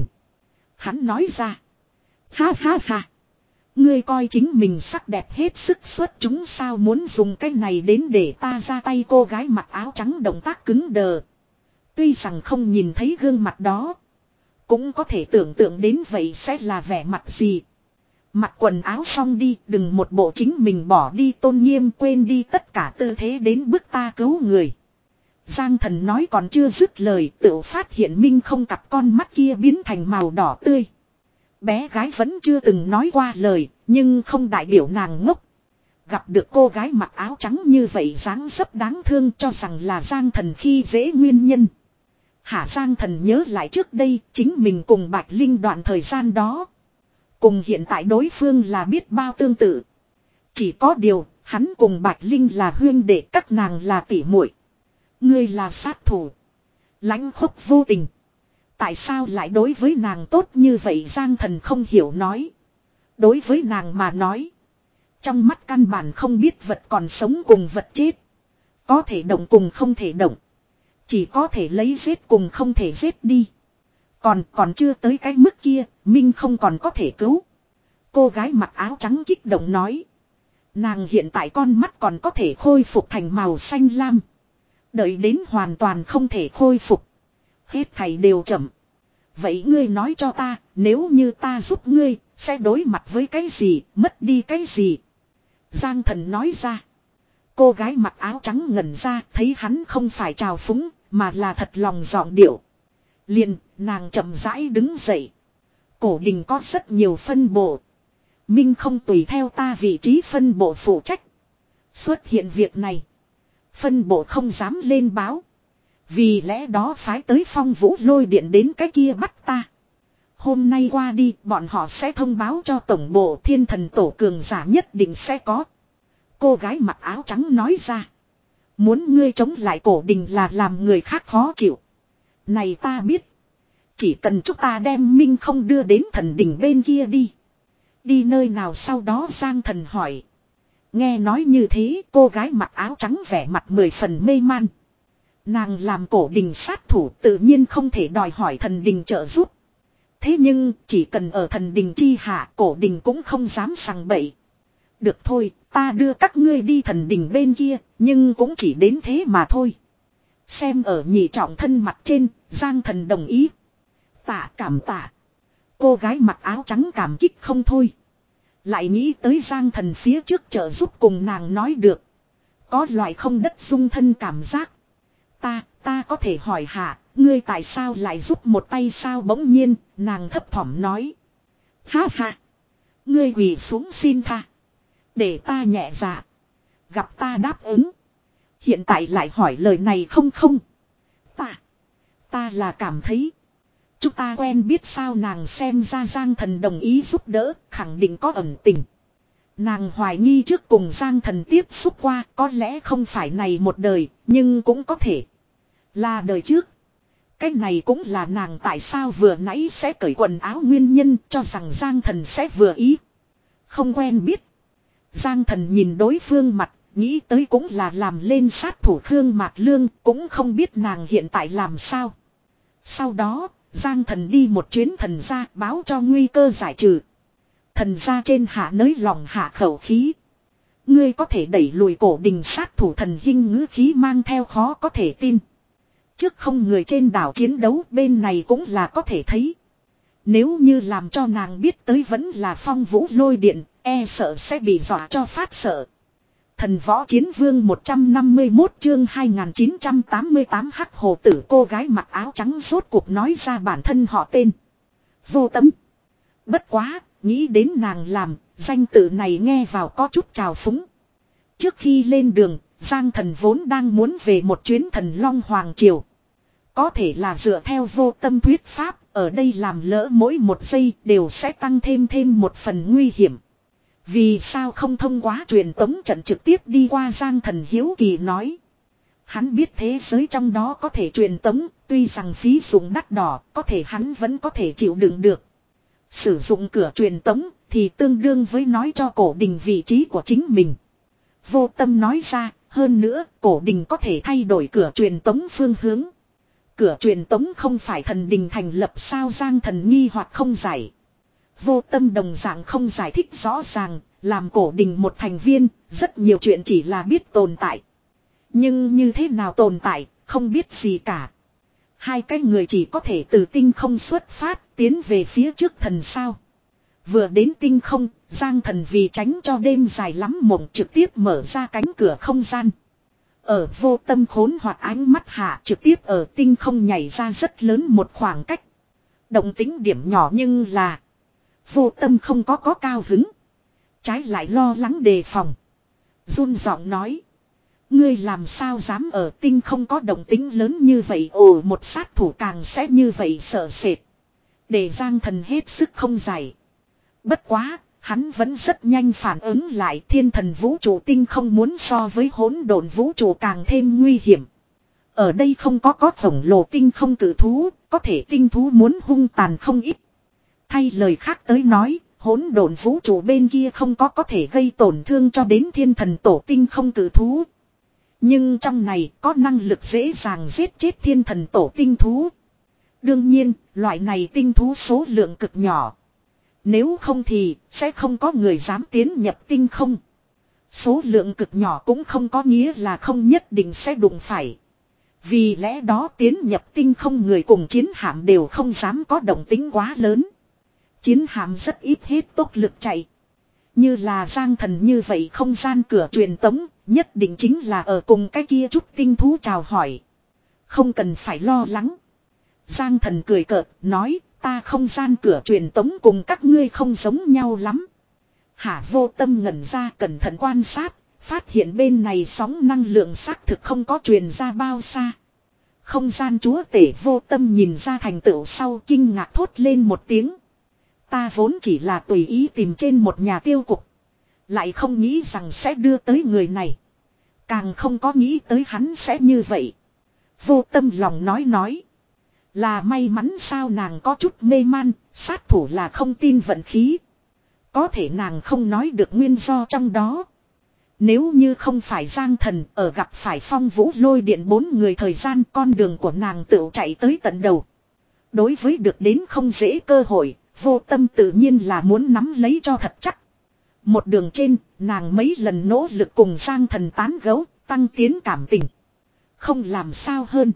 Hắn nói ra. Ha ha ha. Ngươi coi chính mình sắc đẹp hết sức xuất chúng sao, muốn dùng cái này đến để ta ra tay? Cô gái mặc áo trắng động tác cứng đờ. Tuy rằng không nhìn thấy gương mặt đó, cũng có thể tưởng tượng đến vậy sẽ là vẻ mặt gì. Mặc quần áo xong đi, đừng một bộ chính mình bỏ đi tôn nghiêm, quên đi tất cả tư thế đến bức ta cứu người. Giang Thần nói còn chưa dứt lời, tự phát hiện Minh không cặp con mắt kia biến thành màu đỏ tươi. Bé gái vẫn chưa từng nói qua lời, nhưng không đại biểu nàng ngốc. Gặp được cô gái mặc áo trắng như vậy dáng dấp đáng thương, cho rằng là Giang Thần khi dễ nguyên nhân. Hả? Giang Thần nhớ lại trước đây chính mình cùng Bạch Linh đoạn thời gian đó. Cùng hiện tại đối phương là biết bao tương tự. Chỉ có điều, hắn cùng Bạch Linh là huyên đệ, các nàng là tỉ muội. Ngươi là sát thủ. Lãnh khốc vô tình. Tại sao lại đối với nàng tốt như vậy? Giang Thần không hiểu nói. Đối với nàng mà nói, trong mắt căn bản không biết vật còn sống cùng vật chết. Có thể động cùng không thể động. Chỉ có thể lấy giết cùng không thể giết đi. Còn còn chưa tới cái mức kia, Minh không còn có thể cứu. Cô gái mặc áo trắng kích động nói. Nàng hiện tại con mắt còn có thể khôi phục thành màu xanh lam. Đợi đến hoàn toàn không thể khôi phục, hết thảy đều chậm. Vậy ngươi nói cho ta, nếu như ta giúp ngươi, sẽ đối mặt với cái gì, mất đi cái gì? Giang Thần nói ra. Cô gái mặc áo trắng ngẩn ra, thấy hắn không phải trào phúng, mà là thật lòng giọng điệu. Liền, nàng chậm rãi đứng dậy. Cổ Đình có rất nhiều phân bộ. Minh không tùy theo ta vị trí phân bộ phụ trách. Xuất hiện việc này, phân bộ không dám lên báo. Vì lẽ đó phái tới Phong Vũ Lôi Điện đến cái kia bắt ta. Hôm nay qua đi, bọn họ sẽ thông báo cho tổng bộ, thiên thần tổ cường giả nhất định sẽ có. Cô gái mặc áo trắng nói ra. Muốn ngươi chống lại Cổ Đình là làm người khác khó chịu. Này ta biết. Chỉ cần chúng ta đem Minh không đưa đến thần đình bên kia đi. Đi nơi nào sau đó? Giang Thần hỏi. Nghe nói như thế, cô gái mặc áo trắng vẻ mặt mười phần mê man. Nàng làm Cổ Đình sát thủ tự nhiên không thể đòi hỏi thần đình trợ giúp. Thế nhưng chỉ cần ở thần đình chi hạ, Cổ Đình cũng không dám sằng bậy. Được thôi, ta đưa các ngươi đi thần đình bên kia, nhưng cũng chỉ đến thế mà thôi. Xem ở nhị trọng thân mặt trên, Giang Thần đồng ý. Tạ cảm tạ. Cô gái mặc áo trắng cảm kích không thôi. Lại nghĩ tới Giang Thần phía trước trợ giúp cùng nàng nói được. Có loại không đất dung thân cảm giác. Ta, ta có thể hỏi hạ, ngươi tại sao lại giúp một tay sao? Bỗng nhiên, nàng thấp thỏm nói. Ha ha, ngươi quỳ xuống xin tha. Để ta nhẹ dạ. Gặp ta đáp ứng. Hiện tại lại hỏi lời này không không. Ta, Ta là cảm thấy. Chúng ta quen biết sao nàng xem ra Giang Thần đồng ý giúp đỡ, khẳng định có ẩn tình. Nàng hoài nghi trước cùng Giang Thần tiếp xúc qua, có lẽ không phải này một đời, nhưng cũng có thể là đời trước. Cái này cũng là nàng tại sao vừa nãy sẽ cởi quần áo nguyên nhân, cho rằng Giang Thần sẽ vừa ý. Không quen biết. Giang Thần nhìn đối phương mặt, nghĩ tới cũng là làm lên sát thủ Khương Mạc Lương, cũng không biết nàng hiện tại làm sao. Sau đó, Giang Thần đi một chuyến thần gia báo cho nguy cơ giải trừ. Thần gia trên hạ nới lòng hạ khẩu khí. Ngươi có thể đẩy lùi cổ đình sát thủ thần hình ngữ khí mang theo khó có thể tin. Trước không người trên đảo chiến đấu bên này cũng là có thể thấy. Nếu như làm cho nàng biết tới vẫn là phong vũ lôi điện, e sợ sẽ bị dọa cho phát sợ. Thần võ chiến vương một trăm năm mươi mốt chương hai nghìn chín trăm tám mươi tám hắc hồ tử cô gái mặc áo trắng rốt cuộc nói ra bản thân họ tên. Vô Tâm. Bất quá, nghĩ đến nàng làm, danh tự này nghe vào có chút trào phúng. Trước khi lên đường, Giang Thần vốn đang muốn về một chuyến Thần Long Hoàng Triều. Có thể là dựa theo Vô Tâm thuyết pháp, ở đây làm lỡ mỗi một giây đều sẽ tăng thêm thêm một phần nguy hiểm. Vì sao không thông qua truyền tống trận trực tiếp đi qua Giang Thần hiếu kỳ nói. Hắn biết thế giới trong đó có thể truyền tống, tuy rằng phí dụng đắt đỏ, có thể hắn vẫn có thể chịu đựng được. Sử dụng cửa truyền tống thì tương đương với nói cho cổ đình vị trí của chính mình. Vô Tâm nói ra, hơn nữa cổ đình có thể thay đổi cửa truyền tống phương hướng. Cửa truyền tống không phải thần đình thành lập sao Giang Thần nghi hoặc không giải. Vô Tâm đồng dạng không giải thích rõ ràng, làm cổ đình một thành viên, rất nhiều chuyện chỉ là biết tồn tại. Nhưng như thế nào tồn tại, không biết gì cả. Hai cái người chỉ có thể từ tinh không xuất phát, tiến về phía trước thần sao. Vừa đến tinh không, Giang Thần vì tránh cho đêm dài lắm mộng trực tiếp mở ra cánh cửa không gian. Ở Vô Tâm khốn hoặc ánh mắt hạ trực tiếp ở tinh không nhảy ra rất lớn một khoảng cách. Động tính điểm nhỏ nhưng là Vô Tâm không có có cao hứng. Trái lại lo lắng đề phòng. Run giọng nói. Ngươi làm sao dám ở tinh không có động tính lớn như vậy. Ồ, một sát thủ càng sẽ như vậy sợ sệt. Để Giang Thần hết sức không giải. Bất quá, hắn vẫn rất nhanh phản ứng lại. Thiên thần vũ trụ tinh không muốn so với hỗn độn vũ trụ càng thêm nguy hiểm. Ở đây không có có khổng lồ tinh không cử thú. Có thể tinh thú muốn hung tàn không ít. Thay lời khác tới nói, hỗn độn vũ trụ bên kia không có có thể gây tổn thương cho đến thiên thần tổ tinh không cử thú. Nhưng trong này có năng lực dễ dàng giết chết thiên thần tổ tinh thú. Đương nhiên, loại này tinh thú số lượng cực nhỏ. Nếu không thì, sẽ không có người dám tiến nhập tinh không. Số lượng cực nhỏ cũng không có nghĩa là không nhất định sẽ đụng phải. Vì lẽ đó tiến nhập tinh không người cùng chiến hạm đều không dám có động tính quá lớn. Chiến hạm rất ít hết tốc lực chạy. Như là Giang Thần như vậy không gian cửa truyền tống, nhất định chính là ở cùng cái kia chút tinh thú chào hỏi. Không cần phải lo lắng. Giang Thần cười cợt, nói, ta không gian cửa truyền tống cùng các ngươi không giống nhau lắm. Hả Vô Tâm ngẩn ra cẩn thận quan sát, phát hiện bên này sóng năng lượng xác thực không có truyền ra bao xa. Không gian chúa tể Vô Tâm nhìn ra thành tựu sau kinh ngạc thốt lên một tiếng. Ta vốn chỉ là tùy ý tìm trên một nhà tiêu cục. Lại không nghĩ rằng sẽ đưa tới người này. Càng không có nghĩ tới hắn sẽ như vậy. Vô Tâm lòng nói nói. Là may mắn sao nàng có chút mê man, sát thủ là không tin vận khí. Có thể nàng không nói được nguyên do trong đó. Nếu như không phải Giang Thần ở gặp phải phong vũ lôi điện bốn người thời gian con đường của nàng tự chạy tới tận đầu. Đối với được đến không dễ cơ hội, Vô Tâm tự nhiên là muốn nắm lấy cho thật chắc. Một đường trên, nàng mấy lần nỗ lực cùng Giang Thần tán gẫu, tăng tiến cảm tình. Không làm sao hơn.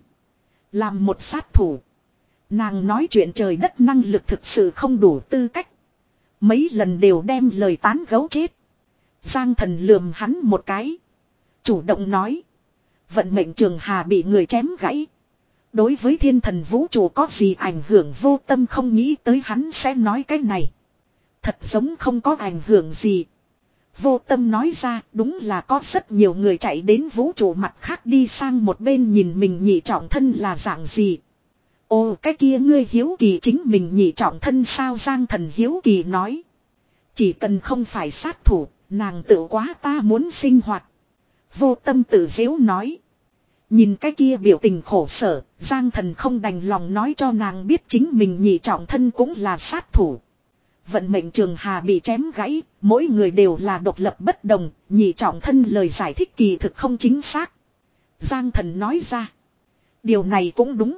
Làm một sát thủ. Nàng nói chuyện trời đất năng lực thực sự không đủ tư cách. Mấy lần đều đem lời tán gẫu chết. Giang Thần lườm hắn một cái. Chủ động nói. Vận mệnh trường hà bị người chém gãy. Đối với thiên thần vũ trụ có gì ảnh hưởng Vô Tâm không nghĩ tới hắn sẽ nói cái này. Thật giống không có ảnh hưởng gì. Vô Tâm nói ra đúng là có rất nhiều người chạy đến vũ trụ mặt khác đi sang một bên nhìn mình nhị trọng thân là dạng gì. Ồ cái kia ngươi hiếu kỳ chính mình nhị trọng thân sao Giang Thần hiếu kỳ nói. Chỉ cần không phải sát thủ, nàng tự quá ta muốn sinh hoạt. Vô Tâm tự giễu nói. Nhìn cái kia biểu tình khổ sở, Giang Thần không đành lòng nói cho nàng biết chính mình nhị trọng thân cũng là sát thủ. Vận mệnh Trường Hà bị chém gãy, mỗi người đều là độc lập bất đồng, nhị trọng thân lời giải thích kỳ thực không chính xác. Giang Thần nói ra. Điều này cũng đúng.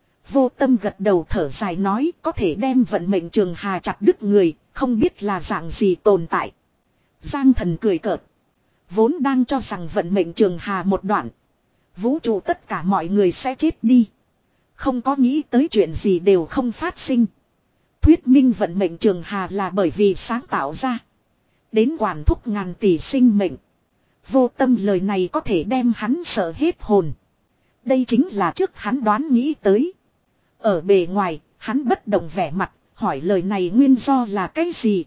Vô Tâm gật đầu thở dài nói có thể đem vận mệnh Trường Hà chặt đứt người, không biết là dạng gì tồn tại. Giang Thần cười cợt. Vốn đang cho rằng vận mệnh Trường Hà một đoạn. Vũ trụ tất cả mọi người sẽ chết đi. Không có nghĩ tới chuyện gì đều không phát sinh. Thuyết minh vận mệnh Trường Hà là bởi vì sáng tạo ra. Đến quản thúc ngàn tỷ sinh mệnh. Vô Tâm lời này có thể đem hắn sợ hết hồn. Đây chính là trước hắn đoán nghĩ tới. Ở bề ngoài, hắn bất động vẻ mặt, hỏi lời này nguyên do là cái gì.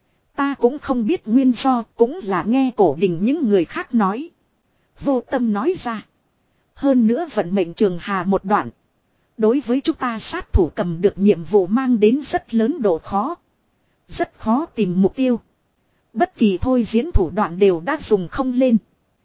Ta cũng không biết nguyên do, cũng là nghe cổ đình những người khác nói. Vô Tâm nói ra. Hơn nữa vận mệnh Trường Hà một đoạn. Đối với chúng ta sát thủ cầm được nhiệm vụ mang đến rất lớn độ khó. Rất khó tìm mục tiêu. Bất kỳ thôi diễn thủ đoạn đều đã dùng không lên.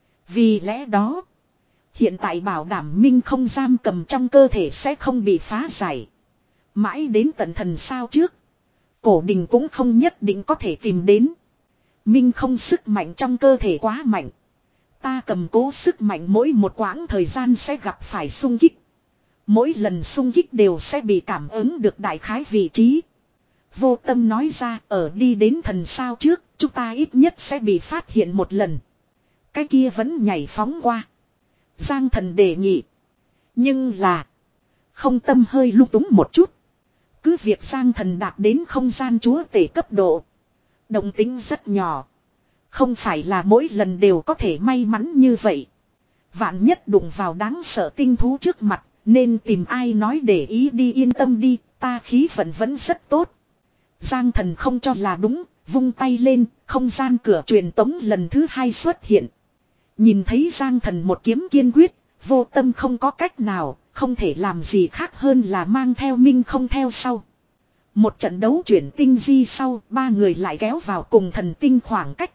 Vì lẽ đó, hiện tại bảo đảm minh không giam cầm trong cơ thể sẽ không bị phá giải. Mãi đến tận thần sao trước. Cổ đình cũng không nhất định có thể tìm đến. Minh không sức mạnh trong cơ thể quá mạnh. Ta cầm cố sức mạnh mỗi một quãng thời gian sẽ gặp phải xung kích. Mỗi lần xung kích đều sẽ bị cảm ứng được đại khái vị trí. Vô Tâm nói ra ở đi đến thần sao trước, chúng ta ít nhất sẽ bị phát hiện một lần. Cái kia vẫn nhảy phóng qua. Giang Thần đề nghị. Nhưng là, không Tâm hơi lung túng một chút. Cứ việc Giang Thần đạt đến không gian chúa tể cấp độ. Động tính rất nhỏ. Không phải là mỗi lần đều có thể may mắn như vậy. Vạn nhất đụng vào đáng sợ tinh thú trước mặt. Nên tìm ai nói để ý đi yên tâm đi. Ta khí vận vẫn rất tốt. Giang Thần không cho là đúng. Vung tay lên. Không gian cửa truyền tống lần thứ hai xuất hiện. Nhìn thấy Giang Thần một kiếm kiên quyết. Vô Tâm không có cách nào. Không thể làm gì khác hơn là mang theo Minh không theo sau. Một trận đấu chuyển tinh di sau. Ba người lại kéo vào cùng thần tinh khoảng cách.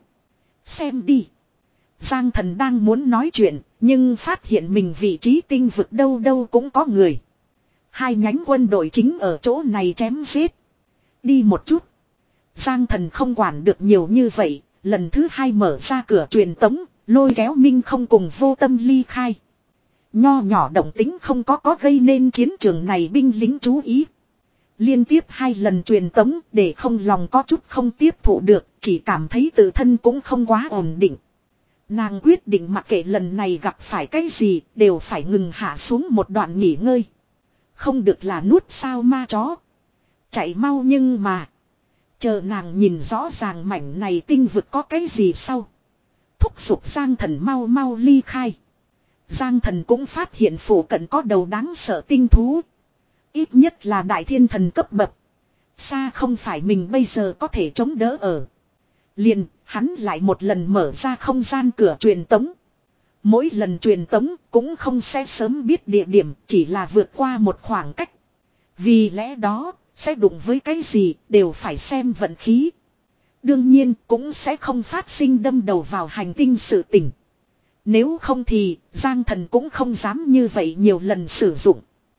Xem đi. Giang Thần đang muốn nói chuyện, nhưng phát hiện mình vị trí tinh vực đâu đâu cũng có người. Hai nhánh quân đội chính ở chỗ này chém giết. Đi một chút. Giang Thần không quản được nhiều như vậy, lần thứ hai mở ra cửa truyền tống, lôi kéo Minh không cùng Vô Tâm ly khai. Nho nhỏ động tính không có có gây nên chiến trường này binh lính chú ý. Liên tiếp hai lần truyền tống để không lòng có chút không tiếp thụ được, chỉ cảm thấy tự thân cũng không quá ổn định. Nàng quyết định mặc kệ lần này gặp phải cái gì đều phải ngừng hạ xuống một đoạn nghỉ ngơi. Không được là nuốt sao ma chó. Chạy mau nhưng mà. Chờ nàng nhìn rõ ràng mảnh này tinh vực có cái gì sau. Thúc giục Giang Thần mau mau ly khai. Giang Thần cũng phát hiện phủ cận có đầu đáng sợ tinh thú. Ít nhất là đại thiên thần cấp bậc. Xa không phải mình bây giờ có thể chống đỡ ở. Liền, hắn lại một lần mở ra không gian cửa truyền tống. Mỗi lần truyền tống cũng không sẽ sớm biết địa điểm, chỉ là vượt qua một khoảng cách. Vì lẽ đó, sẽ đụng với cái gì đều phải xem vận khí. Đương nhiên cũng sẽ không phát sinh đâm đầu vào hành tinh sự tình. Nếu không thì, Giang Thần cũng không dám như vậy nhiều lần sử dụng.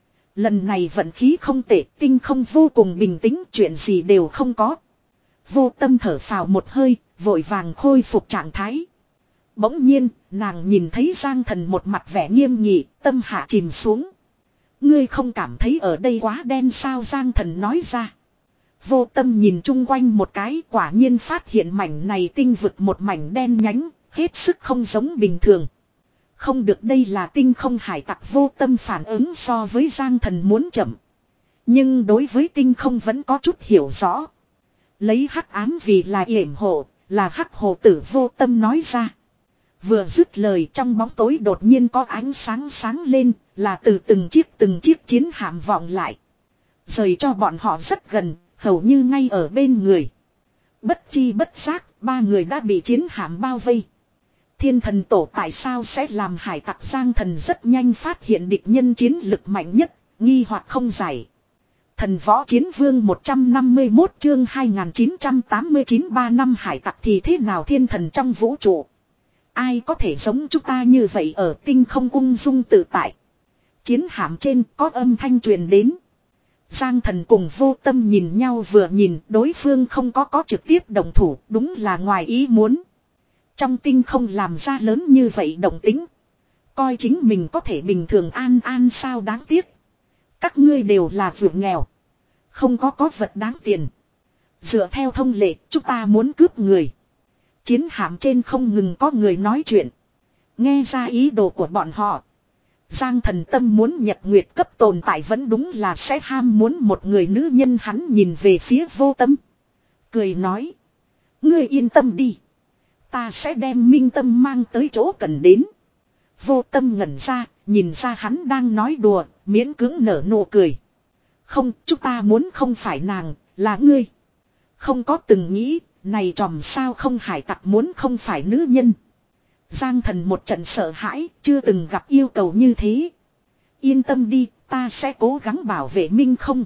Lần này vận khí không tệ, tinh không vô cùng bình tĩnh, chuyện gì đều không có. Vô Tâm thở phào một hơi, vội vàng khôi phục trạng thái. Bỗng nhiên, nàng nhìn thấy Giang Thần một mặt vẻ nghiêm nghị, tâm hạ chìm xuống. Ngươi không cảm thấy ở đây quá đen sao Giang Thần nói ra. Vô Tâm nhìn chung quanh một cái, quả nhiên phát hiện mảnh này tinh vực một mảnh đen nhánh, hết sức không giống bình thường. Không được, đây là tinh không hải tặc. Vô Tâm phản ứng so với Giang Thần muốn chậm. Nhưng đối với tinh không vẫn có chút hiểu rõ. Lấy hắc ám vì là yểm hộ, là hắc hồ tử. Vô Tâm nói ra. Vừa dứt lời, trong bóng tối đột nhiên có ánh sáng sáng lên, là từ từng chiếc từng chiếc chiến hạm vọng lại. Rời cho bọn họ rất gần, hầu như ngay ở bên người. Bất chi bất giác, ba người đã bị chiến hạm bao vây. Thiên thần tổ tại sao sẽ làm hải tặc? Giang Thần rất nhanh phát hiện địch nhân chiến lực mạnh nhất, Nghi hoặc không giải. Thần võ chiến vương một trăm năm mươi mốt chương hai nghìn chín trăm tám mươi chín ba năm hải tặc thì thế nào thiên thần trong vũ trụ. Ai có thể giống chúng ta như vậy ở tinh không ung dung tự tại. Chiến hạm trên có âm thanh truyền đến. Giang Thần cùng Vô Tâm nhìn nhau vừa nhìn đối phương không có có trực tiếp động thủ đúng là ngoài ý muốn. Trong tinh không làm ra lớn như vậy động tính. Coi chính mình có thể bình thường an an sao đáng tiếc. Các ngươi đều là vượt nghèo. Không có có vật đáng tiền. Dựa theo thông lệ chúng ta muốn cướp người. Chiến hạm trên không ngừng có người nói chuyện. Nghe ra ý đồ của bọn họ. Giang Thần tâm muốn nhật nguyệt cấp tồn tại vẫn đúng là sẽ ham muốn một người nữ nhân. Hắn nhìn về phía Vô Tâm. Cười nói. Ngươi yên tâm đi. Ta sẽ đem Minh Tâm mang tới chỗ cần đến. Vô Tâm ngẩn ra. Nhìn ra hắn đang nói đùa. Miễn cưỡng nở nụ cười. Không, chúng ta muốn không phải nàng, là ngươi. Không có từng nghĩ, này tròm sao không hải tặc muốn không phải nữ nhân. Giang Thần một trận sợ hãi, chưa từng gặp yêu cầu như thế. Yên tâm đi, ta sẽ cố gắng bảo vệ Minh không.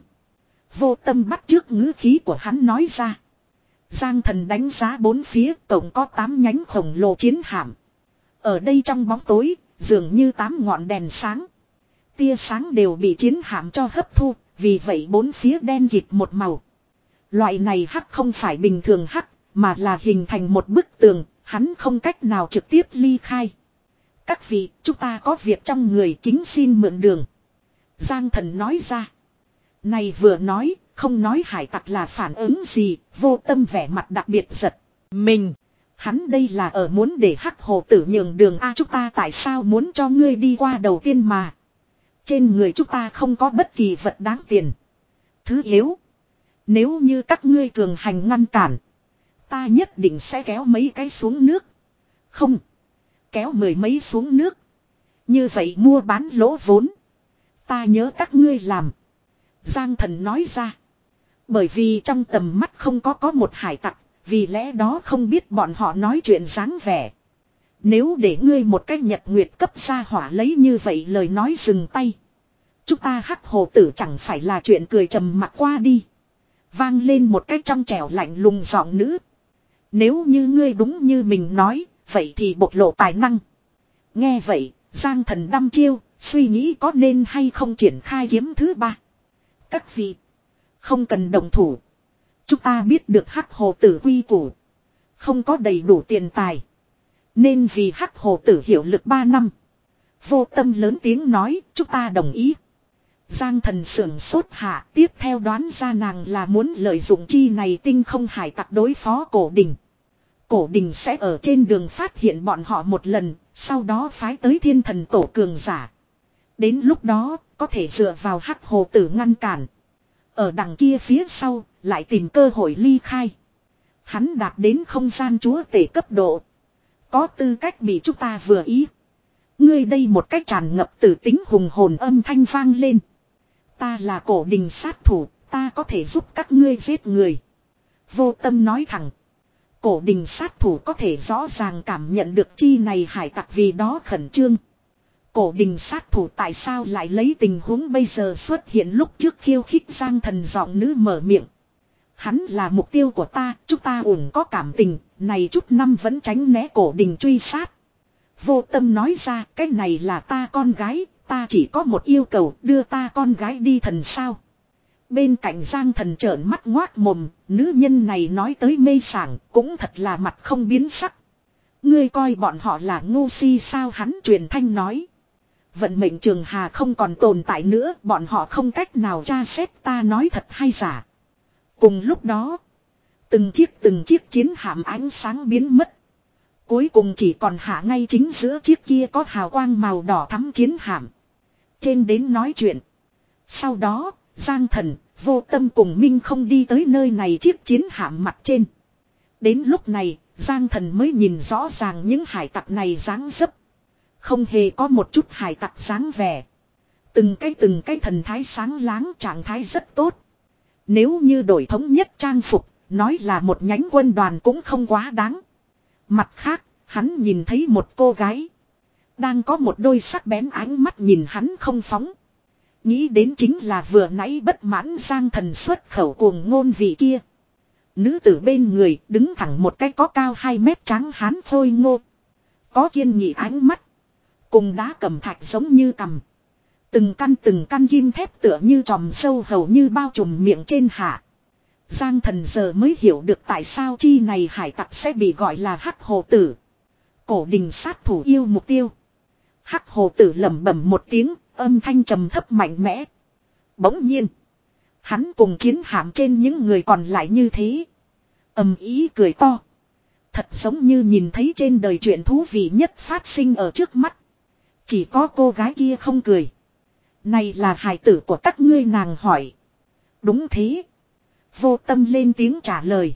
Vô Tâm bắt trước ngữ khí của hắn nói ra. Giang Thần đánh giá bốn phía, tổng có tám nhánh khổng lồ chiến hạm. Ở đây trong bóng tối, dường như tám ngọn đèn sáng. Tia sáng đều bị chiến hạm cho hấp thu, vì vậy bốn phía đen kịt một màu. Loại này hắc không phải bình thường hắc, mà là hình thành một bức tường, hắn không cách nào trực tiếp ly khai. Các vị, chúng ta có việc trong người kính xin mượn đường. Giang Thần nói ra. Này vừa nói, không nói hải tặc là phản ứng gì, Vô Tâm vẻ mặt đặc biệt giật. Mình, hắn đây là ở muốn để hắc hồ tử nhường đường A chúng ta tại sao muốn cho ngươi đi qua đầu tiên mà. Trên người chúng ta không có bất kỳ vật đáng tiền. Thứ yếu. Nếu như các ngươi cường hành ngăn cản. Ta nhất định sẽ kéo mấy cái xuống nước. Không. Kéo mười mấy xuống nước. Như vậy mua bán lỗ vốn. Ta nhớ các ngươi làm. Giang Thần nói ra. Bởi vì trong tầm mắt không có có một hải tặc. Vì lẽ đó không biết bọn họ nói chuyện dáng vẻ. Nếu để ngươi một cái nhật nguyệt cấp ra hỏa lấy như vậy lời nói dừng tay. Chúng ta hắc hồ tử chẳng phải là chuyện cười trầm mặc qua đi. Vang lên một cái trong trẻo lạnh lùng giọng nữ. Nếu như ngươi đúng như mình nói, vậy thì bộc lộ tài năng. Nghe vậy, Giang Thần đăm chiêu, suy nghĩ có nên hay không triển khai kiếm thứ ba. Các vị, không cần đồng thủ. Chúng ta biết được hắc hồ tử quy củ. Không có đầy đủ tiền tài. Nên vì hắc hồ tử hiệu lực ba năm. Vô Tâm lớn tiếng nói, chúng ta đồng ý. Giang Thần sưởng sốt hạ, tiếp theo đoán ra nàng là muốn lợi dụng chi này tinh không hải tặc đối phó Cổ Đình. Cổ Đình sẽ ở trên đường phát hiện bọn họ một lần, sau đó phái tới thiên thần tổ cường giả. Đến lúc đó, có thể dựa vào hắc hồ tử ngăn cản. Ở đằng kia phía sau, lại tìm cơ hội ly khai. Hắn đạt đến không gian chúa tể cấp độ. Có tư cách bị chúng ta vừa ý. Ngươi đây một cách tràn ngập tử tính hùng hồn âm thanh vang lên. Ta là Cổ Đình sát thủ, ta có thể giúp các ngươi giết người. Vô Tâm nói thẳng. Cổ Đình sát thủ có thể rõ ràng cảm nhận được chi này hải tặc vì đó khẩn trương. Cổ Đình sát thủ tại sao lại lấy tình huống bây giờ xuất hiện lúc trước khiêu khích Giang Thần giọng nữ mở miệng. Hắn là mục tiêu của ta, chúng ta ủng có cảm tình, này chút năm vẫn tránh né Cổ Đình truy sát. Vô Tâm nói ra, cái này là ta con gái, ta chỉ có một yêu cầu, đưa ta con gái đi thần sao. Bên cạnh Giang Thần trợn mắt ngoác mồm, nữ nhân này nói tới mê sảng, cũng thật là mặt không biến sắc. Ngươi coi bọn họ là ngu si sao, hắn truyền thanh nói. Vận mệnh trường hà không còn tồn tại nữa, bọn họ không cách nào tra xét ta nói thật hay giả. Cùng lúc đó, từng chiếc từng chiếc chiến hạm ánh sáng biến mất. Cuối cùng chỉ còn hạ ngay chính giữa chiếc kia có hào quang màu đỏ thắm chiến hạm. Trên đến nói chuyện. Sau đó, Giang Thần, Vô Tâm cùng Minh không đi tới nơi này chiếc chiến hạm mặt trên. Đến lúc này, Giang Thần mới nhìn rõ ràng những hải tặc này dáng dấp. Không hề có một chút hải tặc dáng vẻ. Từng cái từng cái thần thái sáng láng, trạng thái rất tốt. Nếu như đổi thống nhất trang phục, nói là một nhánh quân đoàn cũng không quá đáng. Mặt khác, hắn nhìn thấy một cô gái. Đang có một đôi sắc bén ánh mắt nhìn hắn không phóng. Nghĩ đến chính là vừa nãy bất mãn Giang Thần xuất khẩu cuồng ngôn vị kia. Nữ tử bên người đứng thẳng một cái có cao hai mét trắng hán phôi ngô. Có kiên nghị ánh mắt. Cùng đá cẩm thạch giống như cằm. Từng căn từng căn kim thép tựa như tròm sâu hầu như bao trùm miệng trên hạ. Giang Thần giờ mới hiểu được tại sao chi này hải tặc sẽ bị gọi là hắc hồ tử. Cổ đình sát thủ yêu mục tiêu. Hắc hồ tử lẩm bẩm một tiếng, âm thanh trầm thấp mạnh mẽ. Bỗng nhiên, hắn cùng chiến hạm trên những người còn lại như thế. Ầm ý cười to. Thật giống như nhìn thấy trên đời chuyện thú vị nhất phát sinh ở trước mắt. Chỉ có cô gái kia không cười. Này là hài tử của các ngươi, nàng hỏi. Đúng thế. Vô Tâm lên tiếng trả lời.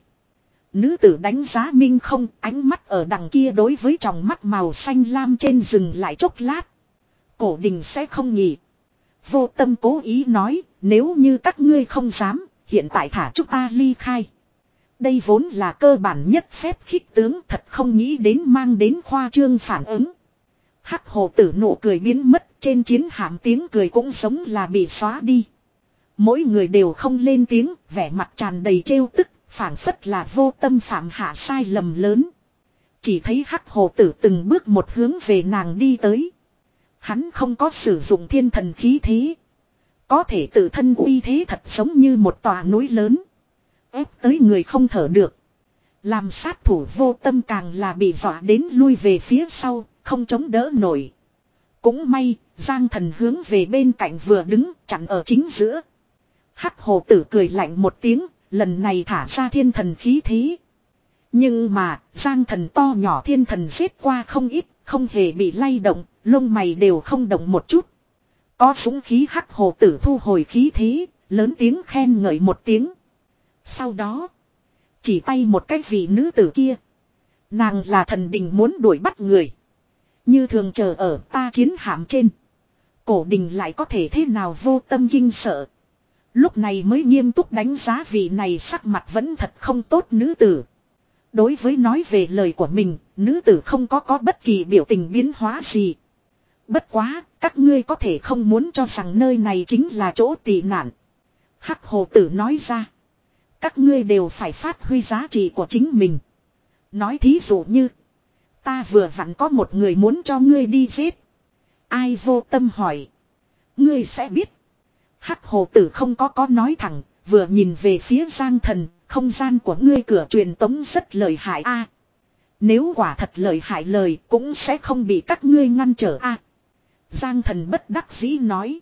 Nữ tử đánh giá Minh Không, ánh mắt ở đằng kia đối với tròng mắt màu xanh lam trên dừng lại chốc lát. Cổ đình sẽ không nhỉ. Vô Tâm cố ý nói, nếu như các ngươi không dám, hiện tại thả chúng ta ly khai. Đây vốn là cơ bản nhất phép khích tướng, thật không nghĩ đến mang đến khoa trương phản ứng. Hắc hồ tử nụ cười biến mất, trên chiến hạm tiếng cười cũng giống là bị xóa đi. Mỗi người đều không lên tiếng, vẻ mặt tràn đầy trêu tức, phảng phất là Vô Tâm phạm hạ sai lầm lớn. Chỉ thấy hắc hồ tử từng bước một hướng về nàng đi tới. Hắn không có sử dụng thiên thần khí thế. Có thể tự thân uy thế thật giống như một tòa núi lớn. Ép tới người không thở được. Làm sát thủ Vô Tâm càng là bị dọa đến lui về phía sau, không chống đỡ nổi. Cũng may, Giang Thần hướng về bên cạnh vừa đứng, chặn ở chính giữa. Hắc hồ tử cười lạnh một tiếng, lần này thả ra thiên thần khí thế. Nhưng mà, Giang Thần to nhỏ thiên thần giết qua không ít, không hề bị lay động, lông mày đều không động một chút. Có súng khí hắc hồ tử thu hồi khí thế, lớn tiếng khen ngợi một tiếng. Sau đó, chỉ tay một cái vị nữ tử kia. Nàng là thần đình muốn đuổi bắt người. Như thường chờ ở ta chiến hạm trên. Cổ đình lại có thể thế nào Vô Tâm kinh sợ. Lúc này mới nghiêm túc đánh giá vị này sắc mặt vẫn thật không tốt nữ tử. Đối với nói về lời của mình, nữ tử không có có bất kỳ biểu tình biến hóa gì. Bất quá, các ngươi có thể không muốn cho rằng nơi này chính là chỗ tị nạn. Hắc hồ tử nói ra. Các ngươi đều phải phát huy giá trị của chính mình. Nói thí dụ như, ta vừa vặn có một người muốn cho ngươi đi giết. Ai? Vô Tâm hỏi. Ngươi sẽ biết. Hắc hồ tử không có có nói thẳng, vừa nhìn về phía Giang Thần, không gian của ngươi cửa truyền tống rất lợi hại a. Nếu quả thật lợi hại lời cũng sẽ không bị các ngươi ngăn trở a. Giang Thần bất đắc dĩ nói.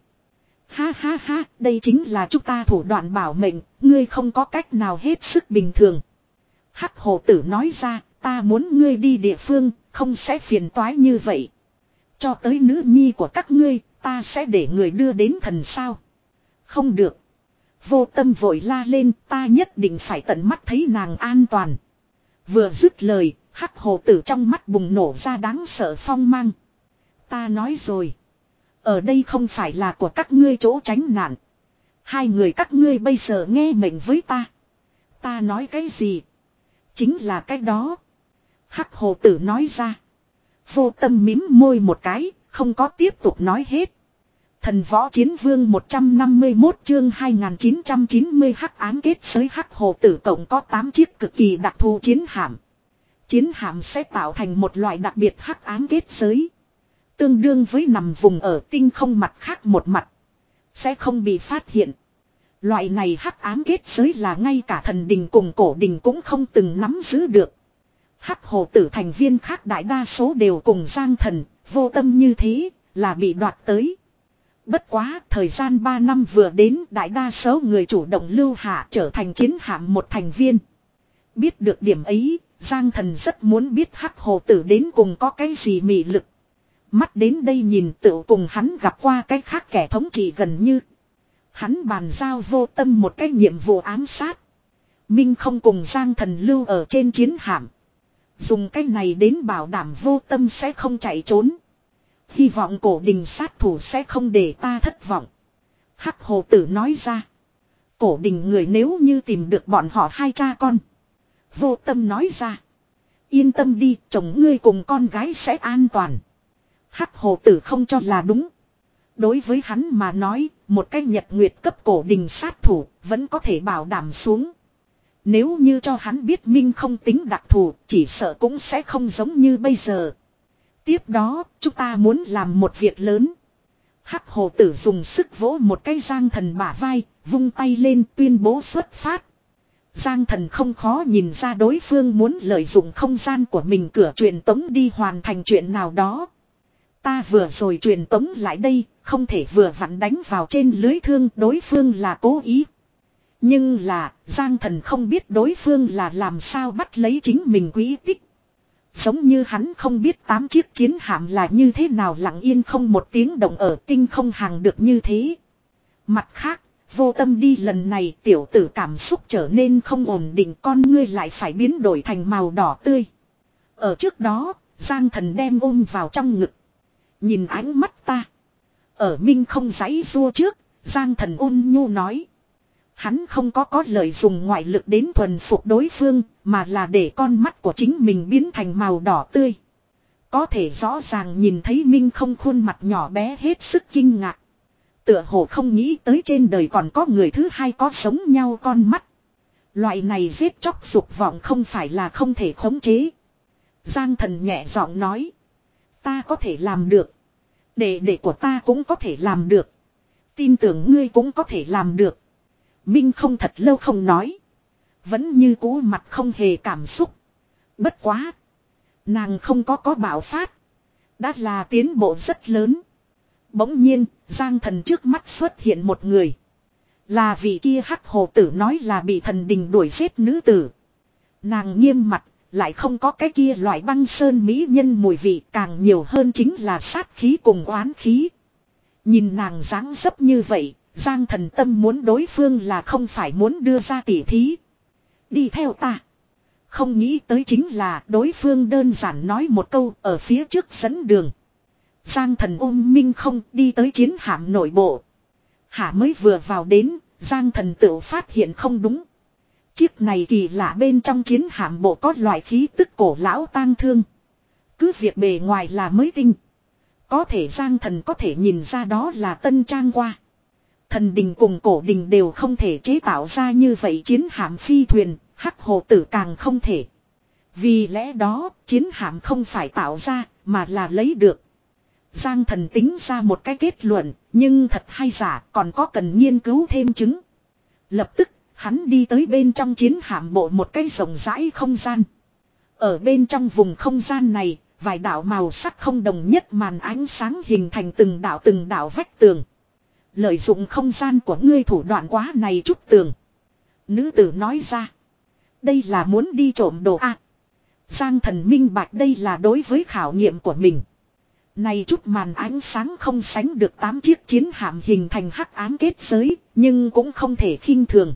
Ha ha ha, đây chính là chúng ta thủ đoạn bảo mệnh, ngươi không có cách nào hết sức bình thường. Hắc hồ tử nói ra, ta muốn ngươi đi địa phương, không sẽ phiền toái như vậy. Cho tới nữ nhi của các ngươi, ta sẽ để người đưa đến thần sao. Không được. Vô Tâm vội la lên, ta nhất định phải tận mắt thấy nàng an toàn. Vừa dứt lời, hắc hồ tử trong mắt bùng nổ ra đáng sợ phong mang. Ta nói rồi. Ở đây không phải là của các ngươi chỗ tránh nạn. Hai người các ngươi bây giờ nghe mệnh với ta. Ta nói cái gì? Chính là cái đó. Hắc hồ tử nói ra. Vô Tâm mím môi một cái, không có tiếp tục nói hết. Thần võ chiến vương một trăm năm mươi mốt chương hai nghìn chín trăm chín mươi hắc ám kết giới hắc hồ tử cộng có tám chiếc cực kỳ đặc thù chiến hạm. Chiến hạm sẽ tạo thành một loại đặc biệt hắc ám kết giới. Tương đương với nằm vùng ở tinh không mặt khác một mặt. Sẽ không bị phát hiện. Loại này hắc ám kết giới là ngay cả thần đình cùng cổ đình cũng không từng nắm giữ được. Hắc hồ tử thành viên khác đại đa số đều cùng Giang Thần, Vô Tâm như thế, là bị đoạt tới. Bất quá, thời gian ba năm vừa đến, đại đa số người chủ động lưu hạ trở thành chiến hạm một thành viên. Biết được điểm ấy, Giang Thần rất muốn biết hắc hồ tử đến cùng có cái gì mị lực. Mắt đến đây nhìn tựu cùng hắn gặp qua cái khác kẻ thống trị gần như. Hắn bàn giao Vô Tâm một cái nhiệm vụ ám sát. Minh không cùng Giang Thần lưu ở trên chiến hạm. Dùng cái này đến bảo đảm Vô Tâm sẽ không chạy trốn. Hy vọng cổ đình sát thủ sẽ không để ta thất vọng. Hắc hồ tử nói ra. Cổ đình người nếu như tìm được bọn họ hai cha con. Vô Tâm nói ra. Yên tâm đi, chồng ngươi cùng con gái sẽ an toàn. Hắc hồ tử không cho là đúng. Đối với hắn mà nói, một cái nhật nguyệt cấp cổ đình sát thủ vẫn có thể bảo đảm xuống. Nếu như cho hắn biết Minh không tính đặc thù, chỉ sợ cũng sẽ không giống như bây giờ. Tiếp đó, chúng ta muốn làm một việc lớn. Hắc hồ tử dùng sức vỗ một cái Giang Thần bả vai, vung tay lên tuyên bố xuất phát. Giang Thần không khó nhìn ra đối phương muốn lợi dụng không gian của mình cửa truyền tống đi hoàn thành chuyện nào đó. Ta vừa rồi truyền tống lại đây, không thể vừa vặn đánh vào trên lưới thương, đối phương là cố ý. Nhưng là, Giang Thần không biết đối phương là làm sao bắt lấy chính mình quý tích. Giống như hắn không biết tám chiếc chiến hạm là như thế nào lặng yên không một tiếng động ở tinh không hàng được như thế. Mặt khác, vô tâm đi lần này tiểu tử cảm xúc trở nên không ổn định, con ngươi lại phải biến đổi thành màu đỏ tươi. Ở trước đó, Giang Thần đem ôm vào trong ngực. Nhìn ánh mắt ta. Ở Minh không giãy rua trước, Giang Thần ôn nhu nói. Hắn không có có lời dùng ngoại lực đến thuần phục đối phương, mà là để con mắt của chính mình biến thành màu đỏ tươi. Có thể rõ ràng nhìn thấy Minh không khuôn mặt nhỏ bé hết sức kinh ngạc. Tựa hồ không nghĩ tới trên đời còn có người thứ hai có giống nhau con mắt. Loại này giết chóc dục vọng không phải là không thể khống chế. Giang Thần nhẹ giọng nói. Ta có thể làm được. Đệ đệ của ta cũng có thể làm được. Tin tưởng ngươi cũng có thể làm được. Minh không thật lâu không nói. Vẫn như cũ mặt không hề cảm xúc. Bất quá. Nàng không có có bạo phát. Đã là tiến bộ rất lớn. Bỗng nhiên, Giang Thần trước mắt xuất hiện một người. Là vị kia hắc hồ tử nói là bị thần đình đuổi giết nữ tử. Nàng nghiêm mặt, lại không có cái kia loại băng sơn mỹ nhân mùi vị, càng nhiều hơn chính là sát khí cùng oán khí. Nhìn nàng dáng dấp như vậy, Giang Thần tâm muốn đối phương là không phải muốn đưa ra tỉ thí. Đi theo ta. Không nghĩ tới chính là đối phương đơn giản nói một câu ở phía trước dẫn đường. Giang Thần ôm Minh không đi tới chiến hạm nội bộ. Hả mới vừa vào đến, Giang Thần tự phát hiện không đúng. Chiếc này kỳ lạ bên trong chiến hạm bộ có loại khí tức cổ lão tang thương. Cứ việc bề ngoài là mới tinh. Có thể Giang Thần có thể nhìn ra đó là tân trang qua. Thần đình cùng cổ đình đều không thể chế tạo ra như vậy chiến hạm phi thuyền, hắc hồ tử càng không thể. Vì lẽ đó, chiến hạm không phải tạo ra, mà là lấy được. Giang Thần tính ra một cái kết luận, nhưng thật hay giả còn có cần nghiên cứu thêm chứng. Lập tức, hắn đi tới bên trong chiến hạm bộ một cái rộng rãi không gian. Ở bên trong vùng không gian này, vài đạo màu sắc không đồng nhất màn ánh sáng hình thành từng đạo từng đạo vách tường. Lợi dụng không gian của ngươi thủ đoạn quá này chút tường. Nữ tử nói ra. Đây là muốn đi trộm đồ A. Giang Thần minh bạch đây là đối với khảo nghiệm của mình. Này chút màn ánh sáng không sánh được tám chiếc chiến hạm hình thành hắc ám kết giới, nhưng cũng không thể khinh thường.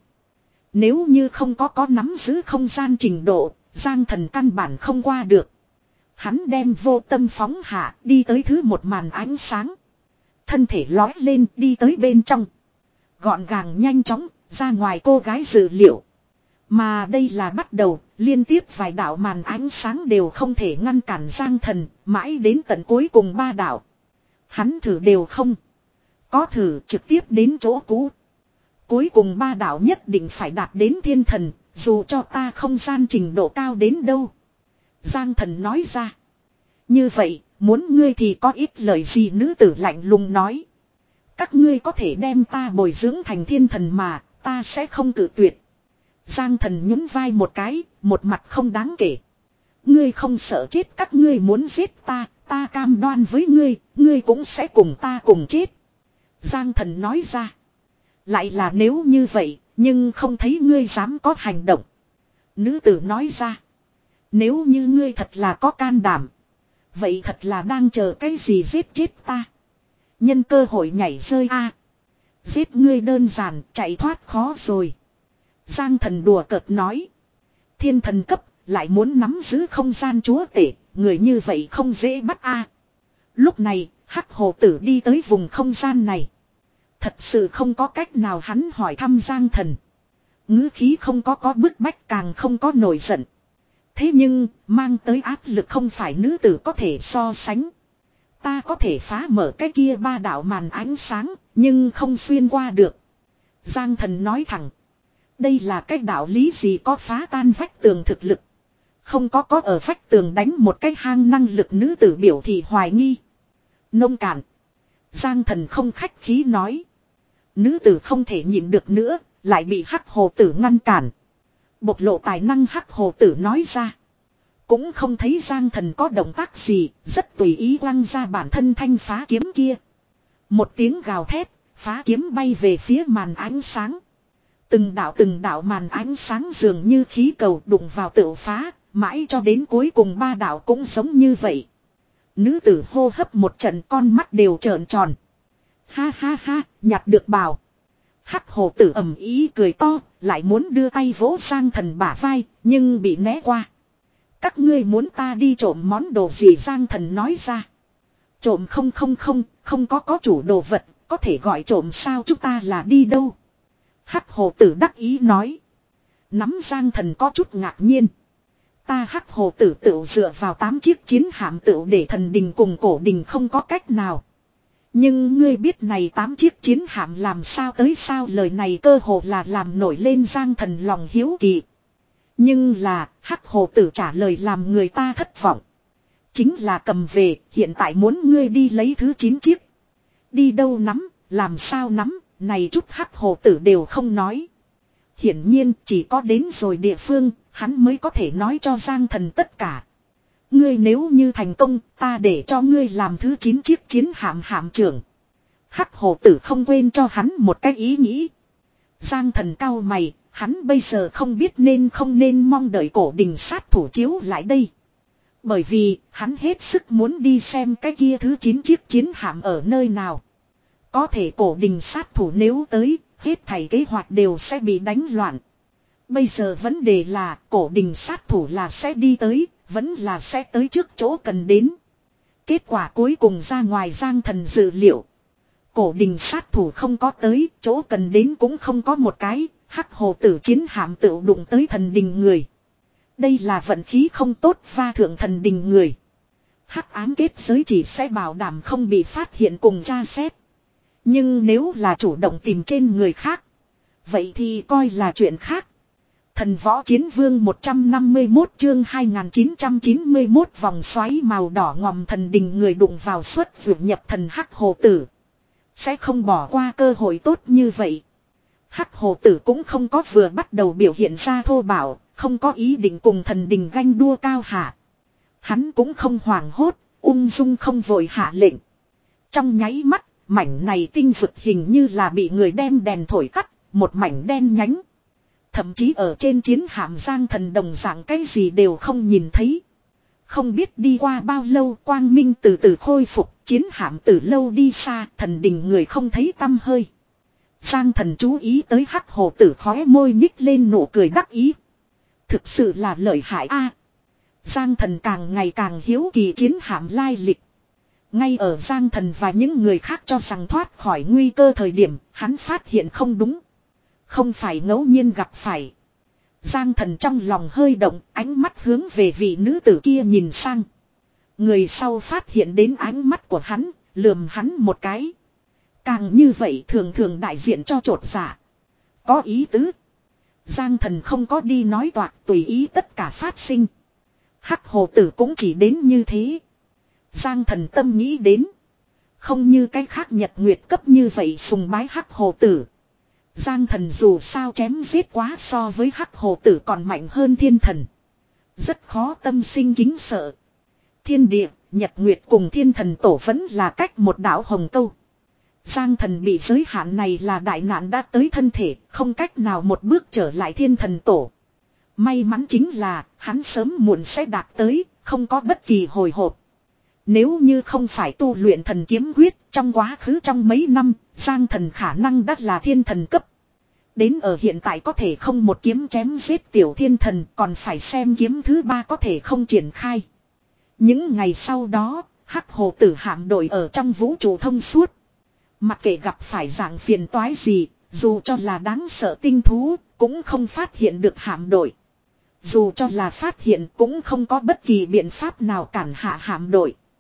Nếu như không có có nắm giữ không gian trình độ, Giang Thần căn bản không qua được. Hắn đem vô tâm phóng hạ đi tới thứ một màn ánh sáng. Thân thể lói lên đi tới bên trong. Gọn gàng nhanh chóng, ra ngoài cô gái dự liệu. Mà đây là bắt đầu, liên tiếp vài đạo màn ánh sáng đều không thể ngăn cản Giang Thần, mãi đến tận cuối cùng ba đạo. Hắn thử đều không. Có thử trực tiếp đến chỗ cũ. Cuối cùng ba đạo nhất định phải đạt đến thiên thần, dù cho ta không gian trình độ cao đến đâu. Giang Thần nói ra. Như vậy, muốn ngươi thì có ít lời gì, nữ tử lạnh lùng nói. Các ngươi có thể đem ta bồi dưỡng thành thiên thần mà, ta sẽ không cự tuyệt. Giang Thần nhún vai một cái, một mặt không đáng kể. Ngươi không sợ chết, các ngươi muốn giết ta, ta cam đoan với ngươi, ngươi cũng sẽ cùng ta cùng chết. Giang Thần nói ra. Lại là nếu như vậy, nhưng không thấy ngươi dám có hành động. Nữ tử nói ra. Nếu như ngươi thật là có can đảm. Vậy thật là đang chờ cái gì giết chết ta. Nhân cơ hội nhảy rơi a. Giết ngươi đơn giản, chạy thoát khó rồi. Giang Thần đùa cợt nói. Thiên thần cấp, lại muốn nắm giữ không gian chúa tể, người như vậy không dễ bắt a. Lúc này, hắc hồ tử đi tới vùng không gian này. Thật sự không có cách nào, hắn hỏi thăm Giang Thần. Ngữ khí không có có bức bách, càng không có nổi giận. Thế nhưng, mang tới áp lực không phải nữ tử có thể so sánh. Ta có thể phá mở cái kia ba đạo màn ánh sáng, nhưng không xuyên qua được. Giang Thần nói thẳng. Đây là cái đạo lý gì có phá tan vách tường thực lực. Không có có ở vách tường đánh một cái hang năng lực nữ tử biểu thị hoài nghi. Nông cạn. Giang Thần không khách khí nói. Nữ tử không thể nhịn được nữa, lại bị hắc hồ tử ngăn cản. Bộc lộ tài năng hắc hồ tử nói ra. Cũng không thấy Giang Thần có động tác gì, rất tùy ý quăng ra bản thân thanh phá kiếm kia. Một tiếng gào thét, phá kiếm bay về phía màn ánh sáng. Từng đạo từng đạo màn ánh sáng dường như khí cầu đụng vào tựu phá, mãi cho đến cuối cùng ba đạo cũng giống như vậy. Nữ tử hô hấp một trận, con mắt đều trợn tròn. Ha ha ha, nhặt được bào. Hắc hồ tử ầm ý cười to, lại muốn đưa tay vỗ Giang Thần bả vai, nhưng bị né qua. Các ngươi muốn ta đi trộm món đồ gì? Giang Thần nói ra. Trộm không không không, không có có chủ đồ vật, có thể gọi trộm sao? Chúng ta là đi đâu? Hắc hồ tử đắc ý nói. Nắm Giang Thần có chút ngạc nhiên. Ta hắc hồ tử tựu dựa vào tám chiếc chiến hạm tựu để thần đình cùng cổ đình không có cách nào. Nhưng ngươi biết này tám chiếc chiến hạm làm sao tới sao? Lời này cơ hồ là làm nổi lên Giang Thần lòng hiếu kỳ. Nhưng là hắc hồ tử trả lời làm người ta thất vọng. Chính là cầm về, hiện tại muốn ngươi đi lấy thứ chín chiếc. Đi đâu nắm, làm sao nắm, này chút hắc hồ tử đều không nói. Hiển nhiên chỉ có đến rồi địa phương, hắn mới có thể nói cho Giang Thần tất cả. Ngươi nếu như thành công, ta để cho ngươi làm thứ chín chiếc chiến hạm hạm trưởng. Hắc hồ tử không quên cho hắn một cái ý nghĩ. Giang Thần cau mày, hắn bây giờ không biết nên không nên mong đợi cổ đình sát thủ chiếu lại đây. Bởi vì hắn hết sức muốn đi xem cái kia thứ chín chiếc chiến hạm ở nơi nào. Có thể cổ đình sát thủ nếu tới, hết thảy kế hoạch đều sẽ bị đánh loạn. Bây giờ vấn đề là cổ đình sát thủ là sẽ đi tới, vẫn là sẽ tới trước chỗ cần đến. Kết quả cuối cùng ra ngoài Giang Thần dự liệu. Cổ đình sát thủ không có tới, chỗ cần đến cũng không có một cái, hắc hồ tử chiến hạm tự đụng tới thần đình người. Đây là vận khí không tốt va thượng thần đình người. Hắc ám kết giới chỉ sẽ bảo đảm không bị phát hiện cùng tra xét. Nhưng nếu là chủ động tìm trên người khác, vậy thì coi là chuyện khác. Thần võ chiến vương một trăm năm mươi mốt chương hai nghìn chín trăm chín mươi mốt vòng xoáy màu đỏ ngòm thần đình người đụng vào xuất vượt nhập thần hắc hồ tử. Sẽ không bỏ qua cơ hội tốt như vậy. Hắc hồ tử cũng không có vừa bắt đầu biểu hiện ra thô bạo, không có ý định cùng thần đình ganh đua cao hạ. Hắn cũng không hoảng hốt, ung dung không vội hạ lệnh. Trong nháy mắt, mảnh này tinh vực hình như là bị người đem đèn thổi tắt, một mảnh đen nhánh. Thậm chí ở trên chiến hạm Giang Thần đồng dạng cái gì đều không nhìn thấy. Không biết đi qua bao lâu quang minh từ từ khôi phục, chiến hạm từ lâu đi xa, thần đình người không thấy tăm hơi. Giang Thần chú ý tới hắc hồ tử khóe môi nhích lên nụ cười đắc ý. Thực sự là lợi hại a. Giang Thần càng ngày càng hiếu kỳ chiến hạm lai lịch. Ngay ở Giang Thần và những người khác cho rằng thoát khỏi nguy cơ thời điểm, hắn phát hiện không đúng. Không phải ngẫu nhiên gặp phải. Giang Thần trong lòng hơi động, ánh mắt hướng về vị nữ tử kia nhìn sang. Người sau phát hiện đến ánh mắt của hắn, lườm hắn một cái. Càng như vậy thường thường đại diện cho trột dạ. Có ý tứ. Giang Thần không có đi nói toạc tùy ý tất cả phát sinh. Hắc hồ tử cũng chỉ đến như thế. Giang Thần tâm nghĩ đến. Không như cái khác nhật nguyệt cấp như vậy sùng bái hắc hồ tử. Giang Thần dù sao chém giết quá so với hắc hồ tử còn mạnh hơn thiên thần. Rất khó tâm sinh kính sợ. Thiên địa, nhật nguyệt cùng thiên thần tổ vẫn là cách một đảo hồng câu. Giang Thần bị giới hạn này là đại nạn đã tới thân thể, không cách nào một bước trở lại thiên thần tổ. May mắn chính là, hắn sớm muộn sẽ đạt tới, không có bất kỳ hồi hộp. Nếu như không phải tu luyện thần kiếm quyết, trong quá khứ trong mấy năm, Giang Thần khả năng đắt là thiên thần cấp. Đến ở hiện tại có thể không một kiếm chém giết tiểu thiên thần, còn phải xem kiếm thứ ba có thể không triển khai. Những ngày sau đó, hắc hồ tử hạm đội ở trong vũ trụ thông suốt. Mặc kệ gặp phải dạng phiền toái gì, dù cho là đáng sợ tinh thú, cũng không phát hiện được hạm đội. Dù cho là phát hiện cũng không có bất kỳ biện pháp nào cản hạ hạm đội.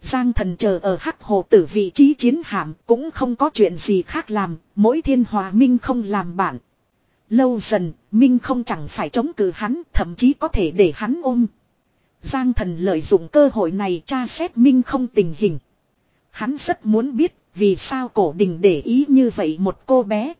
Giang Thần chờ ở hắc hồ tử vị trí chiến hạm cũng không có chuyện gì khác làm, mỗi thiên hòa Minh không làm bạn. Lâu dần, Minh không chẳng phải chống cự hắn, thậm chí có thể để hắn ôm. Giang Thần lợi dụng cơ hội này tra xét Minh không tình hình. Hắn rất muốn biết vì sao Cổ Đình để ý như vậy một cô bé.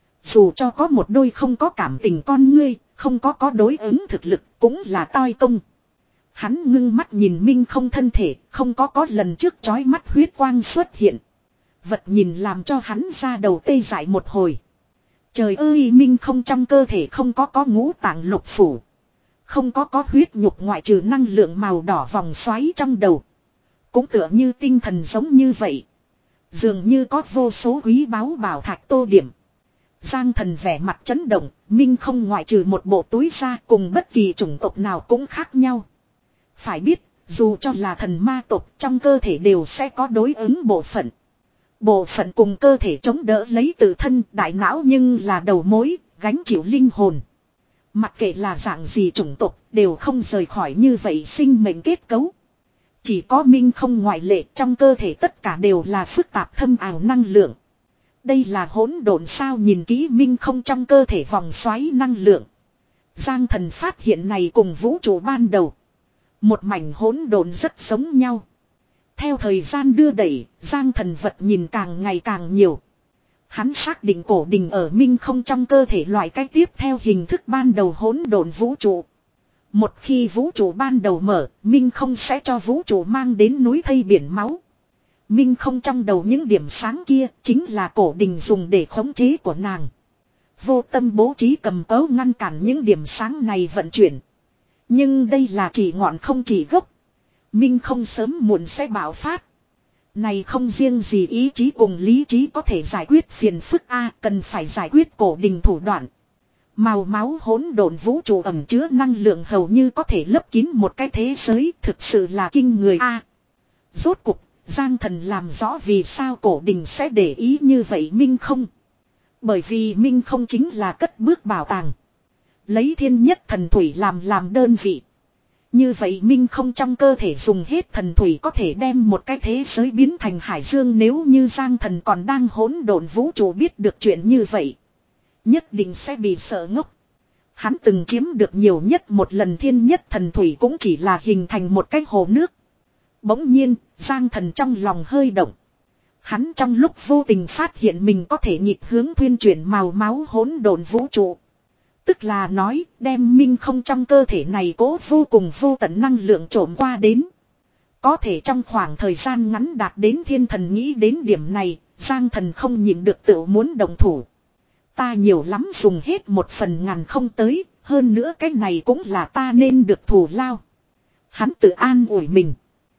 Dù cho có một đôi không có cảm tình con ngươi, không có có đối ứng thực lực cũng là toi công. Hắn ngưng mắt nhìn Minh không thân thể, không có có lần trước chói mắt huyết quang xuất hiện. Vật nhìn làm cho hắn ra đầu tê dại một hồi. Trời ơi, Minh không trong cơ thể không có có ngũ tạng lục phủ. Không có có huyết nhục ngoại trừ năng lượng màu đỏ vòng xoáy trong đầu. Cũng tựa như tinh thần giống như vậy. Dường như có vô số quý báu bảo thạch tô điểm. Giang Thần vẻ mặt chấn động, Minh không ngoại trừ một bộ túi ra cùng bất kỳ chủng tộc nào cũng khác nhau. Phải biết, dù cho là thần ma tộc trong cơ thể đều sẽ có đối ứng bộ phận. Bộ phận cùng cơ thể chống đỡ lấy tự thân đại não nhưng là đầu mối, gánh chịu linh hồn. Mặc kệ là dạng gì chủng tộc đều không rời khỏi như vậy sinh mệnh kết cấu. Chỉ có Minh không ngoại lệ, trong cơ thể tất cả đều là phức tạp thâm ảo năng lượng. Đây là hỗn độn sao? Nhìn kỹ Minh không trong cơ thể vòng xoáy năng lượng. Giang Thần phát hiện này cùng vũ trụ ban đầu. Một mảnh hỗn độn rất giống nhau. Theo thời gian đưa đẩy, Giang Thần vật nhìn càng ngày càng nhiều. Hắn xác định Cổ Đình ở Minh không trong cơ thể loại cách tiếp theo hình thức ban đầu hỗn độn vũ trụ. Một khi vũ trụ ban đầu mở, Minh không sẽ cho vũ trụ mang đến núi thây biển máu. Minh không trong đầu những điểm sáng kia chính là Cổ Đình dùng để khống chế của nàng. Vô tâm bố trí cầm cấu ngăn cản những điểm sáng này vận chuyển. Nhưng đây là chỉ ngọn không chỉ gốc. Minh không sớm muộn sẽ bạo phát. Này không riêng gì ý chí cùng lý trí có thể giải quyết phiền phức A, cần phải giải quyết Cổ Đình thủ đoạn. Màu máu hỗn độn vũ trụ ẩm chứa năng lượng hầu như có thể lấp kín một cái thế giới, thực sự là kinh người A. Rốt cục, Giang Thần làm rõ vì sao Cổ Đình sẽ để ý như vậy Minh không. Bởi vì Minh không chính là cất bước bảo tàng. Lấy thiên nhất thần thủy làm làm đơn vị. Như vậy Minh không trong cơ thể dùng hết thần thủy có thể đem một cái thế giới biến thành hải dương. Nếu như Giang Thần còn đang hỗn độn vũ trụ biết được chuyện như vậy, nhất định sẽ bị sợ ngốc. Hắn từng chiếm được nhiều nhất một lần thiên nhất thần thủy cũng chỉ là hình thành một cái hồ nước. Bỗng nhiên, Giang Thần trong lòng hơi động. Hắn trong lúc vô tình phát hiện mình có thể nhịp hướng thuyên chuyển màu máu hỗn độn vũ trụ. Tức là nói, đem Minh không trong cơ thể này cố vô cùng vô tận năng lượng trộm qua đến. Có thể trong khoảng thời gian ngắn đạt đến thiên thần nghĩ đến điểm này, Giang Thần không nhịn được tự muốn động thủ. Ta nhiều lắm dùng hết một phần ngàn không tới, hơn nữa cái này cũng là ta nên được thù lao. Hắn tự an ủi mình.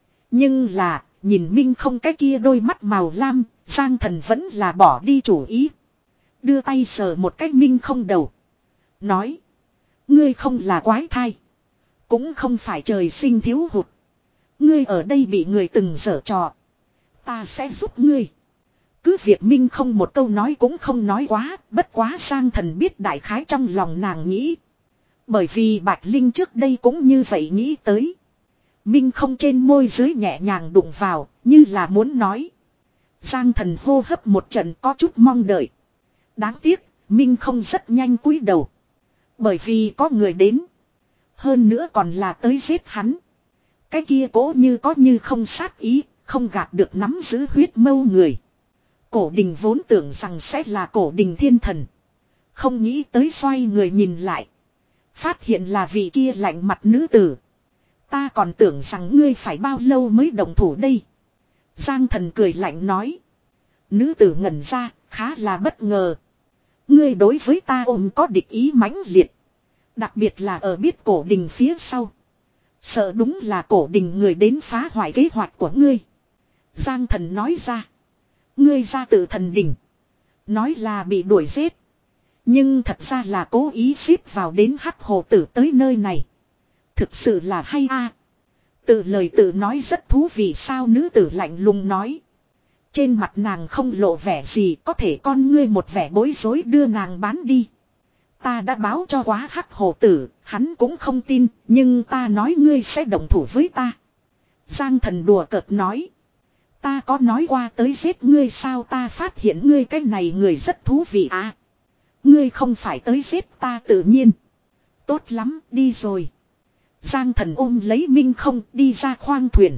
Nhưng là, nhìn Minh không cái kia đôi mắt màu lam, Giang Thần vẫn là bỏ đi chủ ý. Đưa tay sờ một cái Minh không đầu. Nói. Ngươi không là quái thai. Cũng không phải trời sinh thiếu hụt. Ngươi ở đây bị người từng giở trò. Ta sẽ giúp ngươi. Cứ việc Minh không một câu nói cũng không nói quá. Bất quá Giang Thần biết đại khái trong lòng nàng nghĩ. Bởi vì Bạch Linh trước đây cũng như vậy nghĩ tới. Minh không trên môi dưới nhẹ nhàng đụng vào. Như là muốn nói. Giang Thần hô hấp một trận có chút mong đợi. Đáng tiếc Minh không rất nhanh cúi đầu. Bởi vì có người đến. Hơn nữa còn là tới giết hắn. Cái kia cố như có như không sát ý. Không gạt được nắm giữ huyết mâu người. Cổ Đình vốn tưởng rằng sẽ là Cổ Đình thiên thần. Không nghĩ tới xoay người nhìn lại. Phát hiện là vị kia lạnh mặt nữ tử. Ta còn tưởng rằng ngươi phải bao lâu mới động thủ đây. Giang Thần cười lạnh nói. Nữ tử ngẩn ra, khá là bất ngờ. Ngươi đối với ta ôm có địch ý mãnh liệt. Đặc biệt là ở biết Cổ Đình phía sau. Sợ đúng là Cổ Đình người đến phá hoại kế hoạch của ngươi. Giang Thần nói ra. Ngươi ra tự thần đỉnh. Nói là bị đuổi giết. Nhưng thật ra là cố ý xếp vào đến hắc hồ tử tới nơi này. Thực sự là hay a. Tự lời tự nói rất thú vị sao? Nữ tử lạnh lùng nói. Trên mặt nàng không lộ vẻ gì, có thể con ngươi một vẻ bối rối đưa nàng bán đi. Ta đã báo cho quá hắc hồ tử, hắn cũng không tin, nhưng ta nói ngươi sẽ động thủ với ta. Giang Thần đùa cợt nói. Ta có nói qua tới giết ngươi sao, ta phát hiện ngươi cái này người rất thú vị à. Ngươi không phải tới giết ta tự nhiên. Tốt lắm, đi rồi. Giang Thần ôm lấy Minh Không đi ra khoang thuyền.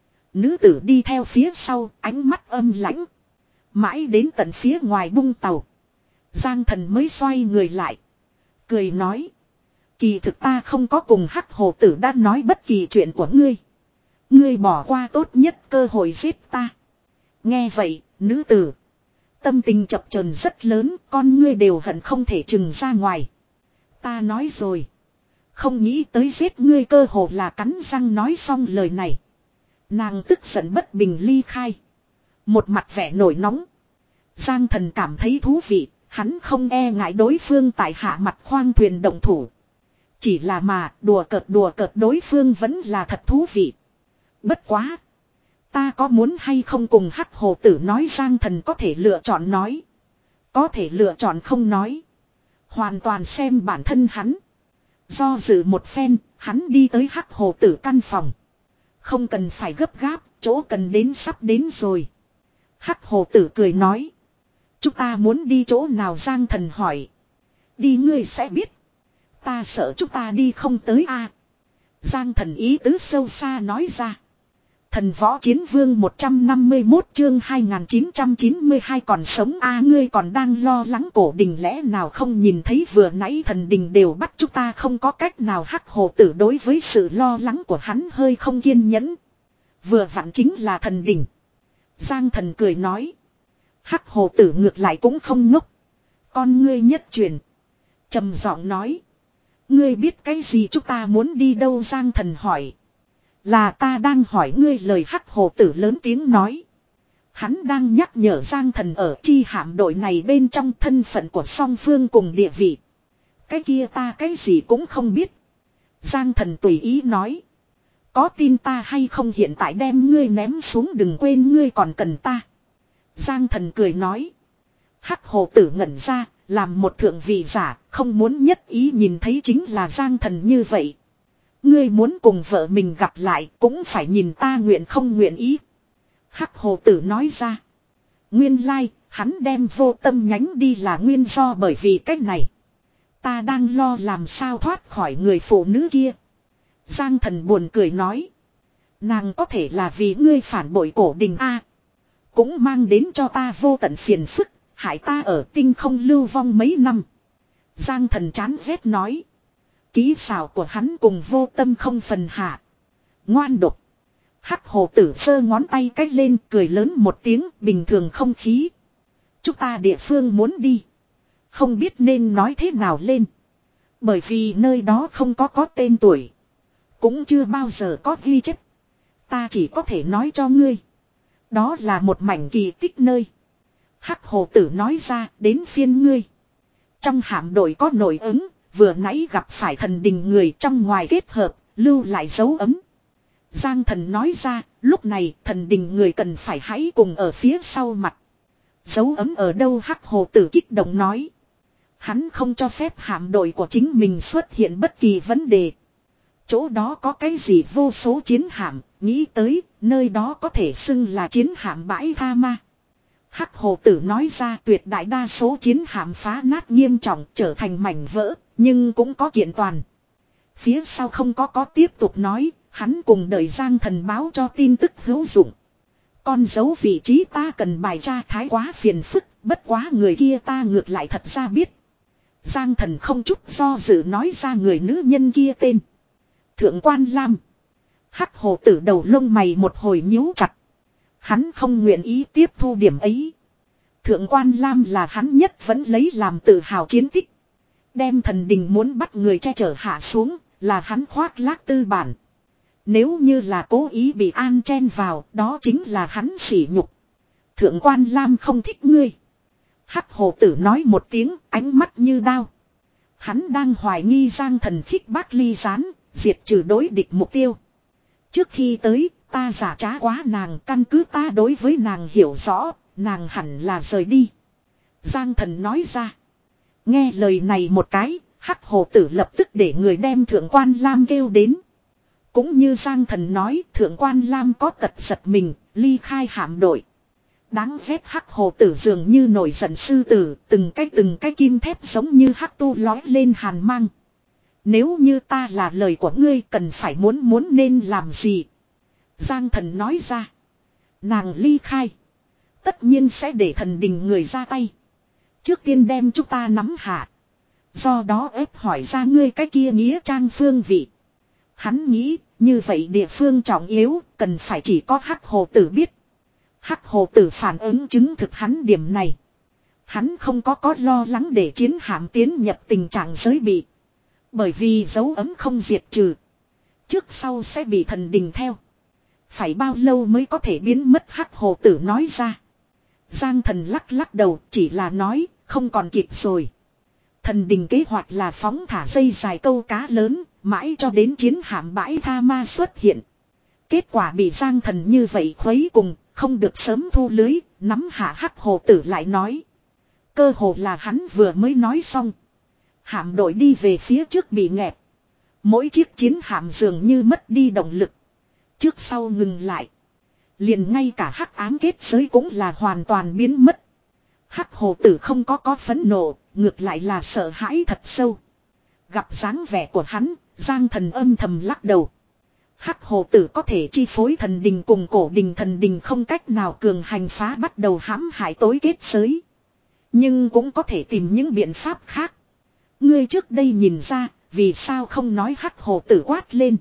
Nữ tử đi theo phía sau, ánh mắt âm lãnh. Mãi đến tận phía ngoài bung tàu. Giang Thần mới xoay người lại. Cười nói. Kỳ thực ta không có cùng Hắc Hồ Tử đã nói bất kỳ chuyện của ngươi. Ngươi bỏ qua tốt nhất cơ hội giết ta. Nghe vậy, nữ tử. Tâm tình chập chờn rất lớn, con ngươi đều hận không thể trừng ra ngoài. Ta nói rồi. Không nghĩ tới giết ngươi cơ hồ là cắn răng nói xong lời này. Nàng tức giận bất bình ly khai. Một mặt vẻ nổi nóng. Giang Thần cảm thấy thú vị, hắn không e ngại đối phương tại hạ mặt khoang thuyền động thủ. Chỉ là mà đùa cợt đùa cợt đối phương vẫn là thật thú vị. Bất quá. Ta có muốn hay không cùng Hắc Hồ Tử nói, Giang Thần có thể lựa chọn nói. Có thể lựa chọn không nói. Hoàn toàn xem bản thân hắn. Do dự một phen, hắn đi tới Hắc Hồ Tử căn phòng. Không cần phải gấp gáp, chỗ cần đến sắp đến rồi. Hắc Hồ Tử cười nói. Chúng ta muốn đi chỗ nào, Giang Thần hỏi. Đi ngươi sẽ biết. Ta sợ chúng ta đi không tới a. Giang Thần ý tứ sâu xa nói ra. Thần Võ Chiến Vương một trăm năm mươi mốt chương hai nghìn chín trăm chín mươi hai còn sống a. Ngươi còn đang lo lắng cổ đình lẽ nào không nhìn thấy vừa nãy thần đình đều bắt chúng ta không có cách nào. Hắc Hồ Tử đối với sự lo lắng của hắn hơi không kiên nhẫn. Vừa vặn chính là thần đình. Giang Thần cười nói. Hắc Hồ Tử ngược lại cũng không ngốc. Con ngươi nhất truyền. Trầm giọng nói. Ngươi biết cái gì chúng ta muốn đi đâu, Giang Thần hỏi. Là ta đang hỏi ngươi, lời Hắc Hồ Tử lớn tiếng nói. Hắn đang nhắc nhở Giang Thần ở chi hạm đội này bên trong thân phận của song phương cùng địa vị. Cái kia ta cái gì cũng không biết. Giang Thần tùy ý nói. Có tin ta hay không hiện tại đem ngươi ném xuống, đừng quên ngươi còn cần ta. Giang Thần cười nói. Hắc Hồ Tử ngẩn ra, làm một thượng vị giả, không muốn nhất ý nhìn thấy chính là Giang Thần như vậy. Ngươi muốn cùng vợ mình gặp lại cũng phải nhìn ta nguyện không nguyện ý. Hắc Hồ Tử nói ra. Nguyên lai, hắn đem Vô Tâm nhánh đi là nguyên do bởi vì cách này. Ta đang lo làm sao thoát khỏi người phụ nữ kia. Giang Thần buồn cười nói. Nàng có thể là vì ngươi phản bội cổ đình a, cũng mang đến cho ta vô tận phiền phức, hại ta ở tinh không lưu vong mấy năm. Giang Thần chán ghét nói. Kỹ xảo của hắn cùng Vô Tâm không phần hạ. Ngoan độc. Hắc Hồ Tử giơ ngón tay cách lên cười lớn một tiếng, bình thường không khí. Chúng ta địa phương muốn đi. Không biết nên nói thế nào lên. Bởi vì nơi đó không có có tên tuổi. Cũng chưa bao giờ có ghi chép. Ta chỉ có thể nói cho ngươi. Đó là một mảnh kỳ tích nơi. Hắc Hồ Tử nói ra, đến phiên ngươi. Trong hạm đội có nội ứng, vừa nãy gặp phải thần đình người trong ngoài kết hợp, lưu lại dấu ấm. Giang Thần nói ra, lúc này thần đình người cần phải hãy cùng ở phía sau mặt. Dấu ấm ở đâu, Hắc Hồ Tử kích động nói. Hắn không cho phép hạm đội của chính mình xuất hiện bất kỳ vấn đề. Chỗ đó có cái gì vô số chiến hạm, nghĩ tới, nơi đó có thể xưng là chiến hạm bãi tha ma. Hắc Hồ Tử nói ra, tuyệt đại đa số chiến hạm phá nát nghiêm trọng, trở thành mảnh vỡ, nhưng cũng có kiện toàn. Phía sau không có có tiếp tục nói, hắn cùng đợi Giang Thần báo cho tin tức hữu dụng. Con dấu vị trí ta cần bài tra thái quá phiền phức, bất quá người kia ta ngược lại thật ra biết. Giang Thần không chút do dự nói ra người nữ nhân kia tên. Thượng quan Lam. Hắc Hồ Tử đầu lông mày một hồi nhíu chặt. Hắn không nguyện ý tiếp thu điểm ấy. Thượng quan Lam là hắn nhất vẫn lấy làm tự hào chiến tích. Đem thần đình muốn bắt người che chở hạ xuống, là hắn khoác lác tư bản. Nếu như là cố ý bị an chen vào, đó chính là hắn sỉ nhục. Thượng quan Lam không thích ngươi. Hắc Hồ Tử nói một tiếng, ánh mắt như đao. Hắn đang hoài nghi Giang Thần khích bác ly gián, diệt trừ đối địch mục tiêu. Trước khi tới, ta giả trá quá nàng, căn cứ ta đối với nàng hiểu rõ, nàng hẳn là rời đi. Giang Thần nói ra. Nghe lời này một cái, Hắc Hồ Tử lập tức để người đem Thượng quan Lam kêu đến. Cũng như Giang Thần nói, thượng quan Lam có tật giật mình, ly khai hạm đội. Đáng ghét hắc hồ tử dường như nổi giận sư tử, từng cái từng cái kim thép giống như hắc tu lói lên hàn mang. Nếu như ta là lời của ngươi cần phải muốn muốn nên làm gì? Giang Thần nói ra. Nàng ly khai. Tất nhiên sẽ để thần đình người ra tay. Trước tiên đem chúng ta nắm hạ. Do đó ép hỏi ra ngươi cái kia nghĩa trang phương vị. Hắn nghĩ như vậy địa phương trọng yếu cần phải chỉ có hắc hồ tử biết. Hắc hồ tử phản ứng chứng thực hắn điểm này. Hắn không có có lo lắng để chiến hạm tiến nhập tình trạng giới bị. Bởi vì dấu ấm không diệt trừ. Trước sau sẽ bị thần đình theo. Phải bao lâu mới có thể biến mất hắc hồ tử nói ra. Giang Thần lắc lắc đầu chỉ là nói không còn kịp rồi. Thần đình kế hoạch là phóng thả dây dài câu cá lớn, mãi cho đến chiến hạm bãi tha ma xuất hiện. Kết quả bị Giang Thần như vậy khuấy cùng, không được sớm thu lưới, nắm hạ hắc hồ tử lại nói. Cơ hồ là hắn vừa mới nói xong. Hạm đội đi về phía trước bị nghẹt. Mỗi chiếc chiến hạm dường như mất đi động lực. Trước sau ngừng lại. Liền ngay cả hắc ám kết giới cũng là hoàn toàn biến mất. Hắc hồ tử không có có phẫn nộ, ngược lại là sợ hãi thật sâu. Gặp dáng vẻ của hắn, Giang Thần âm thầm lắc đầu. Hắc hồ tử có thể chi phối thần đình cùng cổ đình, thần đình không cách nào cường hành phá bắt đầu hãm hại tối kết giới. Nhưng cũng có thể tìm những biện pháp khác. Ngươi trước đây nhìn ra, vì sao không nói hắc hồ tử quát lên.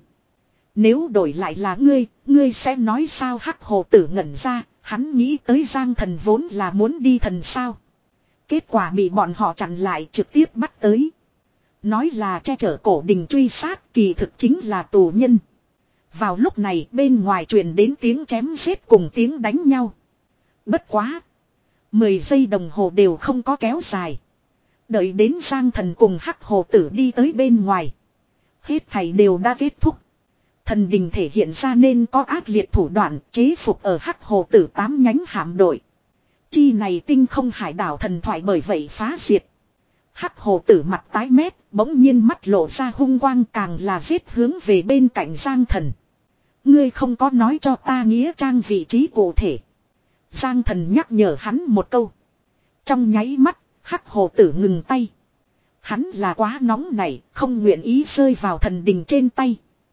Nếu đổi lại là ngươi, ngươi sẽ nói sao? Hắc hồ tử ngẩn ra, hắn nghĩ tới Giang Thần vốn là muốn đi thần sao. Kết quả bị bọn họ chặn lại trực tiếp bắt tới. Nói là che chở cổ đình truy sát, kỳ thực chính là tù nhân. Vào lúc này bên ngoài truyền đến tiếng chém giết cùng tiếng đánh nhau. Bất quá. Mười giây đồng hồ đều không có kéo dài. Đợi đến Giang Thần cùng hắc hồ tử đi tới bên ngoài. Hết thảy đều đã kết thúc. Thần đình thể hiện ra nên có ác liệt thủ đoạn chế phục ở hắc hồ tử tám nhánh hạm đội. Chi này tinh không hải đảo thần thoại bởi vậy phá diệt. Hắc hồ tử mặt tái mét, bỗng nhiên mắt lộ ra hung quang, càng là giết hướng về bên cạnh Giang Thần. Ngươi không có nói cho ta nghĩa trang vị trí cụ thể. Giang Thần nhắc nhở hắn một câu. Trong nháy mắt, hắc hồ tử ngừng tay. Hắn là quá nóng này, không nguyện ý rơi vào thần đình trên tay.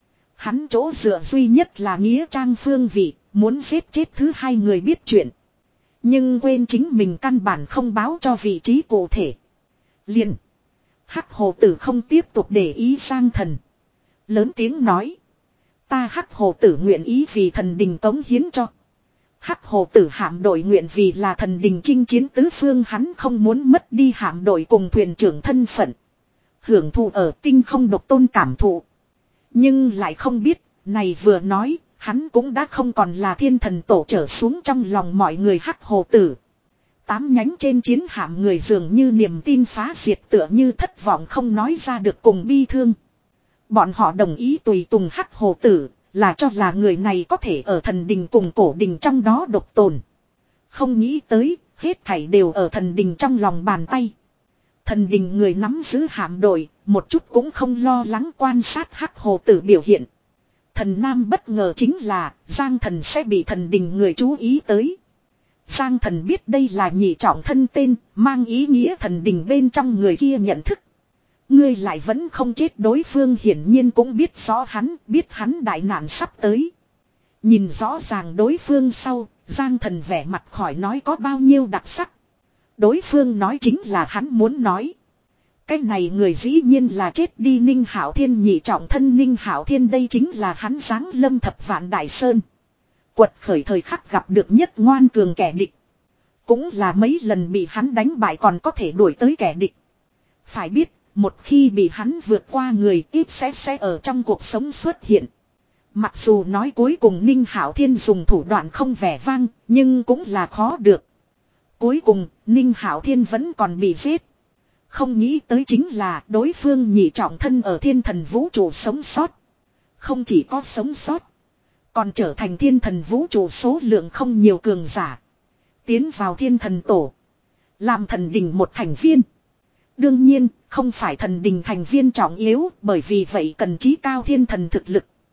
Hắn chỗ dựa duy nhất là nghĩa trang phương vị, muốn giết chết thứ hai người biết chuyện. Nhưng quên chính mình căn bản không báo cho vị trí cụ thể. Liền. Hắc hồ tử không tiếp tục để ý Giang Thần. Lớn tiếng nói. Ta hắc hồ tử nguyện ý vì thần đình cống hiến cho. Hắc hồ tử hạm đội nguyện vì là thần đình chinh chiến tứ phương, hắn không muốn mất đi hạm đội cùng thuyền trưởng thân phận. Hưởng thụ ở tinh không độc tôn cảm thụ. Nhưng lại không biết, này vừa nói, hắn cũng đã không còn là thiên thần tổ trở xuống trong lòng mọi người hắc hồ tử. Tám nhánh trên chiến hạm người dường như niềm tin phá diệt, tựa như thất vọng không nói ra được cùng bi thương. Bọn họ đồng ý tùy tùng hắc hồ tử, là cho là người này có thể ở thần đình cùng cổ đình trong đó độc tồn. Không nghĩ tới, hết thảy đều ở thần đình trong lòng bàn tay. Thần đình người nắm giữ hạm đội, một chút cũng không lo lắng quan sát hắc hồ tử biểu hiện. Thần Nam bất ngờ chính là, Giang Thần sẽ bị thần đình người chú ý tới. Giang Thần biết đây là nhị trọng thân tên, mang ý nghĩa thần đình bên trong người kia nhận thức. Ngươi lại vẫn không chết, đối phương hiển nhiên cũng biết rõ hắn, biết hắn đại nạn sắp tới. Nhìn rõ ràng đối phương sau, Giang Thần vẻ mặt khỏi nói có bao nhiêu đặc sắc. Đối phương nói chính là hắn muốn nói. Cái này người dĩ nhiên là chết đi Ninh Hạo Thiên, nhị trọng thân Ninh Hạo Thiên, đây chính là hắn giáng lâm thập vạn đại sơn. Quật khởi thời khắc gặp được nhất ngoan cường kẻ địch. Cũng là mấy lần bị hắn đánh bại còn có thể đuổi tới kẻ địch. Phải biết, một khi bị hắn vượt qua người ít sẽ sẽ ở trong cuộc sống xuất hiện. Mặc dù nói cuối cùng Ninh Hạo Thiên dùng thủ đoạn không vẻ vang, nhưng cũng là khó được. Cuối cùng, Ninh Hạo Thiên vẫn còn bị giết. Không nghĩ tới chính là đối phương nhị trọng thân ở thiên thần vũ trụ sống sót. Không chỉ có sống sót, còn trở thành thiên thần vũ trụ số lượng không nhiều cường giả. Tiến vào thiên thần tổ, làm thần đình một thành viên. Đương nhiên, không phải thần đình thành viên trọng yếu, bởi vì vậy cần chí cao thiên thần thực lực.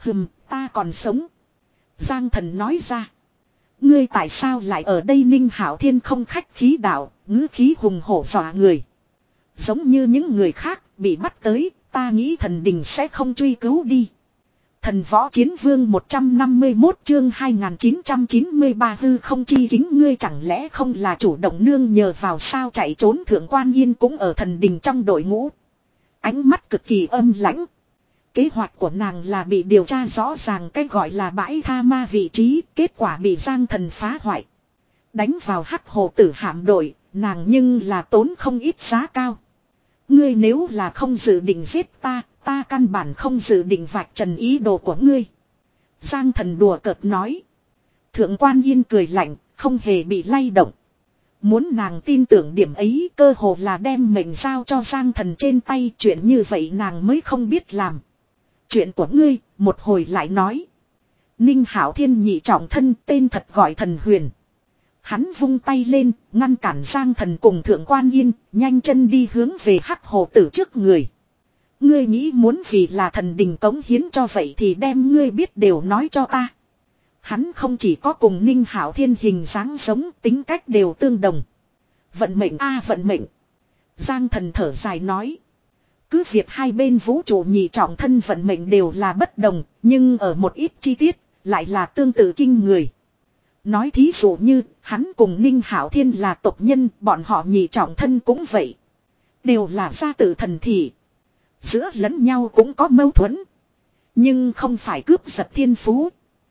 Hừm, ta còn sống. Giang Thần nói ra. Ngươi tại sao lại ở đây? Ninh Hạo Thiên không khách khí đạo, ngữ khí hùng hổ dọa người. Giống như những người khác bị bắt tới, ta nghĩ thần đình sẽ không truy cứu đi. Thần võ chiến vương một trăm năm mươi mốt chương hai nghìn chín trăm chín mươi ba hư không chi kính, ngươi chẳng lẽ không là chủ động nương nhờ vào sao chạy trốn? Thượng Quan Yên cũng ở thần đình trong đội ngũ. Ánh mắt cực kỳ âm lãnh. Kế hoạch của nàng là bị điều tra rõ ràng cái gọi là bãi tha ma vị trí, kết quả bị Giang Thần phá hoại. Đánh vào Hắc Hồ Tử hạm đội, nàng nhưng là tốn không ít giá cao. Ngươi nếu là không dự định giết ta, ta căn bản không dự định vạch trần ý đồ của ngươi. Giang Thần đùa cợt nói. Thượng Quan Yên cười lạnh, không hề bị lay động. Muốn nàng tin tưởng điểm ấy, cơ hồ là đem mệnh giao cho Giang Thần trên tay. Chuyện như vậy nàng mới không biết làm. Chuyện của ngươi, một hồi lại nói. Ninh Hạo Thiên nhị trọng thân, tên thật gọi Thần Huyền. Hắn vung tay lên, ngăn cản Giang Thần cùng Thượng Quan Yên, nhanh chân đi hướng về Hắc Hồ Tử trước người. Ngươi nghĩ muốn vì là thần đình cống hiến cho vậy thì đem ngươi biết đều nói cho ta. Hắn không chỉ có cùng Ninh Hạo Thiên hình dáng giống, tính cách đều tương đồng. Vận mệnh a vận mệnh. Giang Thần thở dài nói. Cứ việc hai bên vũ trụ nhị trọng thân vận mệnh đều là bất đồng, nhưng ở một ít chi tiết, lại là tương tự kinh người. Nói thí dụ như, hắn cùng Ninh Hạo Thiên là tộc nhân, bọn họ nhị trọng thân cũng vậy. Đều là gia tự thần thị. Giữa lẫn nhau cũng có mâu thuẫn. Nhưng không phải cướp giật thiên phú.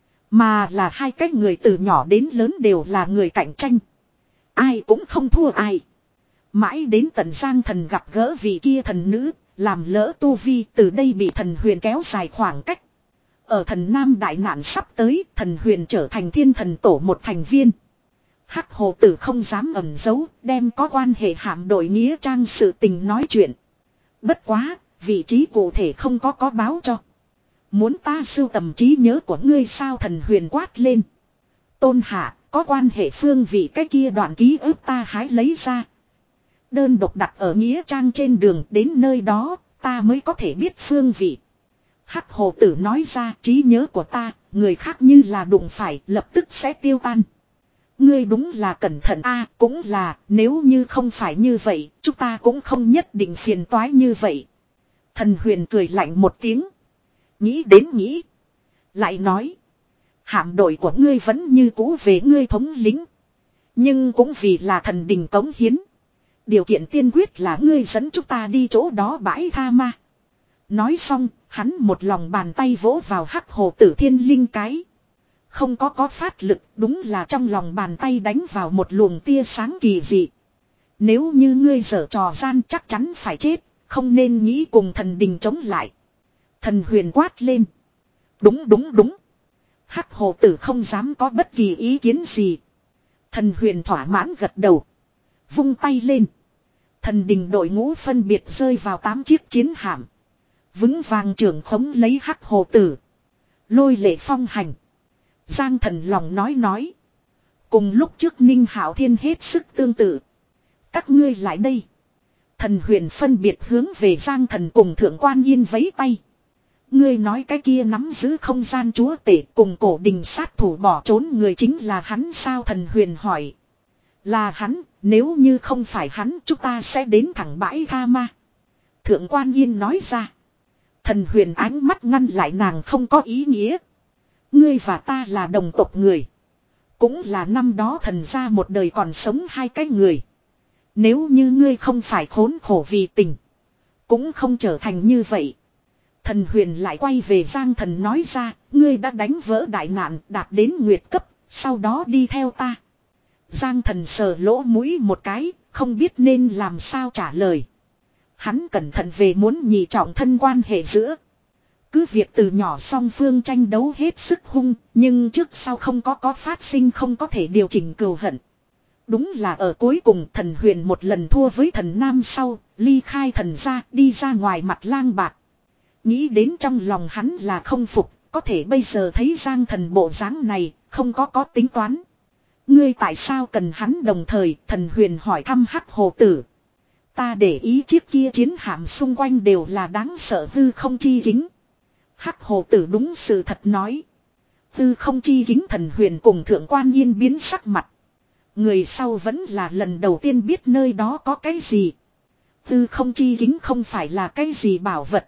Mà là hai cái người từ nhỏ đến lớn đều là người cạnh tranh. Ai cũng không thua ai. Mãi đến tận Giang Thần gặp gỡ vị kia thần nữ, làm lỡ tu vi, từ đây bị Thần Huyền kéo dài khoảng cách. Ở thần Nam đại nạn sắp tới, Thần Huyền trở thành thiên thần tổ một thành viên. Hắc Hồ Tử không dám ẩn giấu, đem có quan hệ hạm đội nghĩa trang sự tình nói chuyện. Bất quá, vị trí cụ thể không có có báo cho. Muốn ta sưu tầm trí nhớ của ngươi sao? Thần Huyền quát lên. Tôn hạ, có quan hệ phương vị cái kia đoạn ký ức ta hái lấy ra. Đơn độc đặt ở nghĩa trang trên đường, đến nơi đó, ta mới có thể biết phương vị. Hắc Hồ Tử nói ra, trí nhớ của ta, người khác như là đụng phải, lập tức sẽ tiêu tan. Ngươi đúng là cẩn thận a, cũng là, nếu như không phải như vậy, chúng ta cũng không nhất định phiền toái như vậy. Thần Huyền cười lạnh một tiếng. Nghĩ đến nghĩ. Lại nói. Hạm đội của ngươi vẫn như cũ về ngươi thống lĩnh. Nhưng cũng vì là thần đình cống hiến. Điều kiện tiên quyết là ngươi dẫn chúng ta đi chỗ đó bãi tha ma. Nói xong, hắn một lòng bàn tay vỗ vào Hắc Hồ Tử thiên linh cái. Không có có phát lực, đúng là trong lòng bàn tay đánh vào một luồng tia sáng kỳ dị. Nếu như ngươi giở trò gian chắc chắn phải chết, không nên nghĩ cùng thần đình chống lại. Thần Huyền quát lên. Đúng đúng đúng. Hắc Hồ Tử không dám có bất kỳ ý kiến gì. Thần Huyền thỏa mãn gật đầu. Vung tay lên. Thần đình đội ngũ phân biệt rơi vào tám chiếc chiến hạm. Vững vàng trưởng khống lấy Hắc Hồ Tử. Lôi lệ phong hành. Giang Thần lòng nói nói. Cùng lúc trước Ninh Hạo Thiên hết sức tương tự. Các ngươi lại đây. Thần Huyền phân biệt hướng về Giang Thần cùng Thượng Quan Yên vẫy tay. Ngươi nói cái kia nắm giữ không gian chúa tể cùng cổ đình sát thủ bỏ trốn người chính là hắn sao? Thần Huyền hỏi. Là hắn, nếu như không phải hắn chúng ta sẽ đến thẳng bãi tha ma. Thượng Quan Yên nói ra. Thần Huyền ánh mắt ngăn lại nàng không có ý nghĩa. Ngươi và ta là đồng tộc người. Cũng là năm đó thần gia một đời còn sống hai cái người. Nếu như ngươi không phải khốn khổ vì tình. Cũng không trở thành như vậy. Thần Huyền lại quay về Giang Thần nói ra. Ngươi đã đánh vỡ đại nạn đạt đến nguyệt cấp. Sau đó đi theo ta. Giang Thần sờ lỗ mũi một cái. Không biết nên làm sao trả lời. Hắn cẩn thận về muốn nhị trọng thân quan hệ giữa. Cứ việc từ nhỏ song phương tranh đấu hết sức hung. Nhưng trước sau không có có phát sinh không có thể điều chỉnh cừu hận. Đúng là ở cuối cùng Thần Huyền một lần thua với thần Nam sau. Ly khai thần ra đi ra ngoài mặt lang bạc. Nghĩ đến trong lòng hắn là không phục. Có thể bây giờ thấy Giang Thần bộ dáng này không có có tính toán. Ngươi tại sao cần hắn? Đồng thời Thần Huyền hỏi thăm Hắc Hồ Tử. Ta để ý chiếc kia chiến hạm xung quanh đều là đáng sợ hư không chi kính. Hắc hồ tử đúng sự thật nói. Tư không chi kính thần huyền cùng thượng quan yên biến sắc mặt. Người sau vẫn là lần đầu tiên biết nơi đó có cái gì. Tư không chi kính không phải là cái gì bảo vật.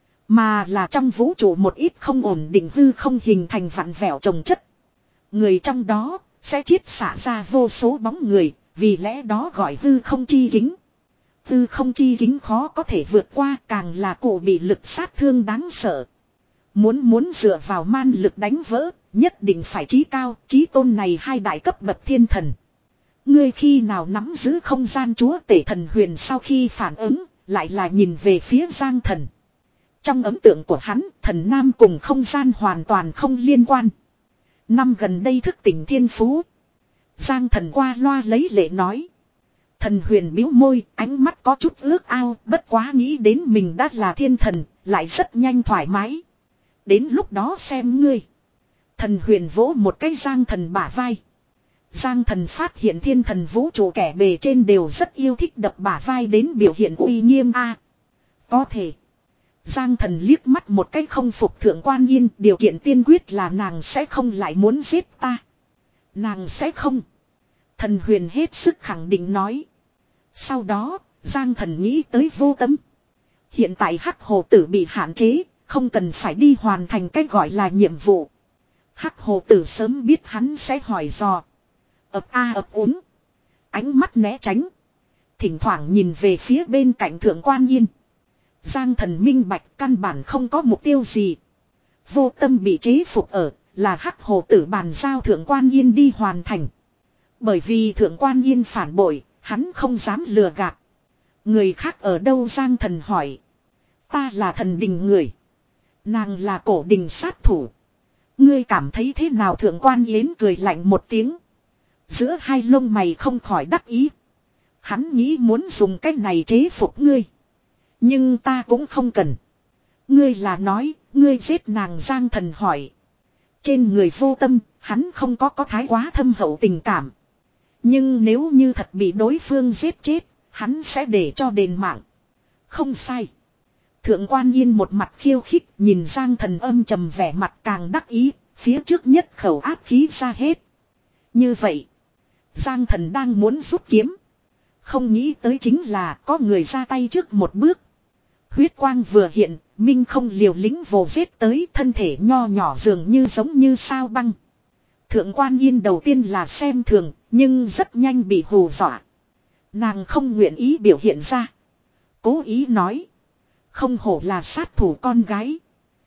Mà là trong vũ trụ một ít không ổn định hư không hình thành vặn vẹo trồng chất. Người trong đó sẽ chiết xả ra vô số bóng người, vì lẽ đó gọi hư không chi kính. Hư không chi kính khó có thể vượt qua, càng là cổ bị lực sát thương đáng sợ. Muốn muốn dựa vào man lực đánh vỡ, nhất định phải trí cao, trí tôn này hai đại cấp bậc thiên thần. Ngươi khi nào nắm giữ không gian chúa tể thần huyền sau khi phản ứng, lại là nhìn về phía Giang Thần. Trong ấn tượng của hắn, thần nam cùng không gian hoàn toàn không liên quan. Năm gần đây thức tỉnh thiên phú. Giang Thần qua loa lấy lệ nói. Thần huyền bĩu môi, ánh mắt có chút ước ao, bất quá nghĩ đến mình đã là thiên thần, lại rất nhanh thoải mái. Đến lúc đó xem ngươi. Thần huyền vỗ một cái Giang Thần bả vai. Giang Thần phát hiện thiên thần vũ trụ kẻ bề trên đều rất yêu thích đập bả vai đến biểu hiện uy nghiêm a. Có thể. Giang Thần liếc mắt một cái không phục thượng quan yên, điều kiện tiên quyết là nàng sẽ không lại muốn giết ta. Nàng sẽ không. Thần huyền hết sức khẳng định nói. Sau đó, Giang Thần nghĩ tới Vô Tâm. Hiện tại Hắc hồ tử bị hạn chế, không cần phải đi hoàn thành cái gọi là nhiệm vụ. Hắc hồ tử sớm biết hắn sẽ hỏi dò. Ập a ập úng. Ánh mắt né tránh. Thỉnh thoảng nhìn về phía bên cạnh thượng quan yên. Giang Thần minh bạch căn bản không có mục tiêu gì. Vô Tâm bị chế phục ở, là Hắc hồ tử bàn giao thượng quan yên đi hoàn thành. Bởi vì thượng quan yên phản bội, hắn không dám lừa gạt. Người khác ở đâu Giang Thần hỏi. Ta là thần đình người. Nàng là cổ đình sát thủ. Ngươi cảm thấy thế nào thượng quan yến cười lạnh một tiếng. Giữa hai lông mày không khỏi đắc ý. Hắn nghĩ muốn dùng cách này chế phục ngươi. Nhưng ta cũng không cần. Ngươi là nói, ngươi giết nàng Giang Thần hỏi. Trên người Vô Tâm, hắn không có có thái quá thâm hậu tình cảm. Nhưng nếu như thật bị đối phương giết chết, hắn sẽ để cho đền mạng. Không sai. Thượng quan yên một mặt khiêu khích nhìn Giang Thần âm trầm vẻ mặt càng đắc ý, phía trước nhất khẩu áp khí ra hết. Như vậy, Giang Thần đang muốn rút kiếm. Không nghĩ tới chính là có người ra tay trước một bước. Huyết quang vừa hiện, Minh không liều lĩnh vồ giết tới thân thể nho nhỏ dường như giống như sao băng. Thượng quan yên đầu tiên là xem thường, nhưng rất nhanh bị hù dọa. Nàng không nguyện ý biểu hiện ra. Cố ý nói. Không hổ là sát thủ con gái.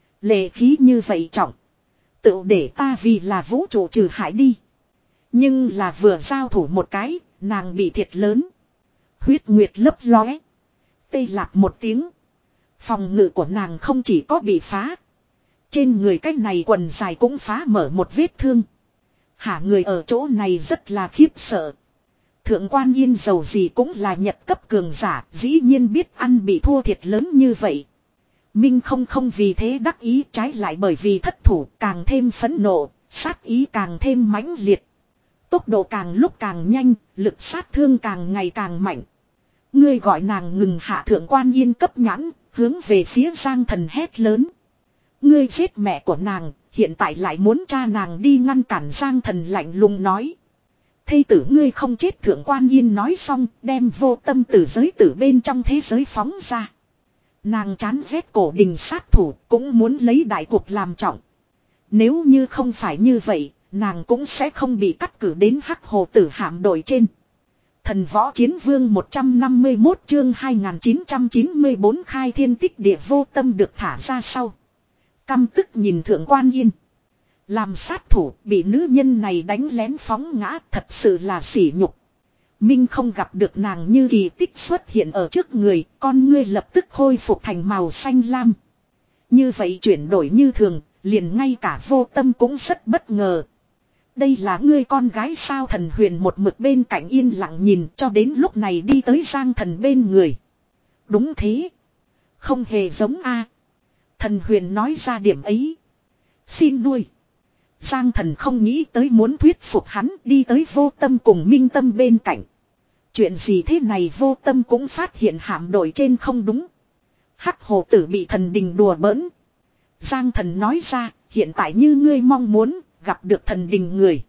Lệ khí như vậy trọng. Tự để ta vì là vũ trụ trừ hại đi. Nhưng là vừa giao thủ một cái, nàng bị thiệt lớn. Huyết nguyệt lấp lóe. Tê lạc một tiếng. Phòng ngự của nàng không chỉ có bị phá. Trên người cái này quần dài cũng phá mở một vết thương. Hả người ở chỗ này rất là khiếp sợ. Thượng quan yên dầu gì cũng là nhật cấp cường giả, dĩ nhiên biết ăn bị thua thiệt lớn như vậy. Minh không không vì thế đắc ý, trái lại bởi vì thất thủ càng thêm phẫn nộ, sát ý càng thêm mãnh liệt. Tốc độ càng lúc càng nhanh, lực sát thương càng ngày càng mạnh. Ngươi gọi nàng ngừng hạ thượng quan yên cấp nhãn, hướng về phía Giang Thần hét lớn. Ngươi giết mẹ của nàng, hiện tại lại muốn cha nàng đi ngăn cản Giang Thần lạnh lùng nói. Thây tử ngươi không chết thượng quan yên nói xong, đem Vô Tâm từ giới tử bên trong thế giới phóng ra. Nàng chán ghét cổ đình sát thủ, cũng muốn lấy đại cuộc làm trọng. Nếu như không phải như vậy, nàng cũng sẽ không bị cắt cử đến Hắc hồ tử hạm đội trên. Thần võ chiến vương một trăm năm mươi mốt chương hai nghìn chín trăm chín mươi bốn khai thiên tích địa Vô Tâm được thả ra sau. Căm tức nhìn thượng quan yên. Làm sát thủ bị nữ nhân này đánh lén phóng ngã thật sự là sỉ nhục. Minh không gặp được nàng như kỳ tích xuất hiện ở trước người, con ngươi lập tức khôi phục thành màu xanh lam. Như vậy chuyển đổi như thường, liền ngay cả Vô Tâm cũng rất bất ngờ. Đây là ngươi con gái sao thần huyền một mực bên cạnh yên lặng nhìn cho đến lúc này đi tới Giang Thần bên người. Đúng thế. Không hề giống a. Thần huyền nói ra điểm ấy. Xin nuôi. Giang Thần không nghĩ tới muốn thuyết phục hắn đi tới Vô Tâm cùng Minh Tâm bên cạnh. Chuyện gì thế này Vô Tâm cũng phát hiện hạm đội trên không đúng. Hắc hồ tử bị thần đình đùa bỡn. Giang Thần nói ra, hiện tại như ngươi mong muốn, gặp được thần đình người.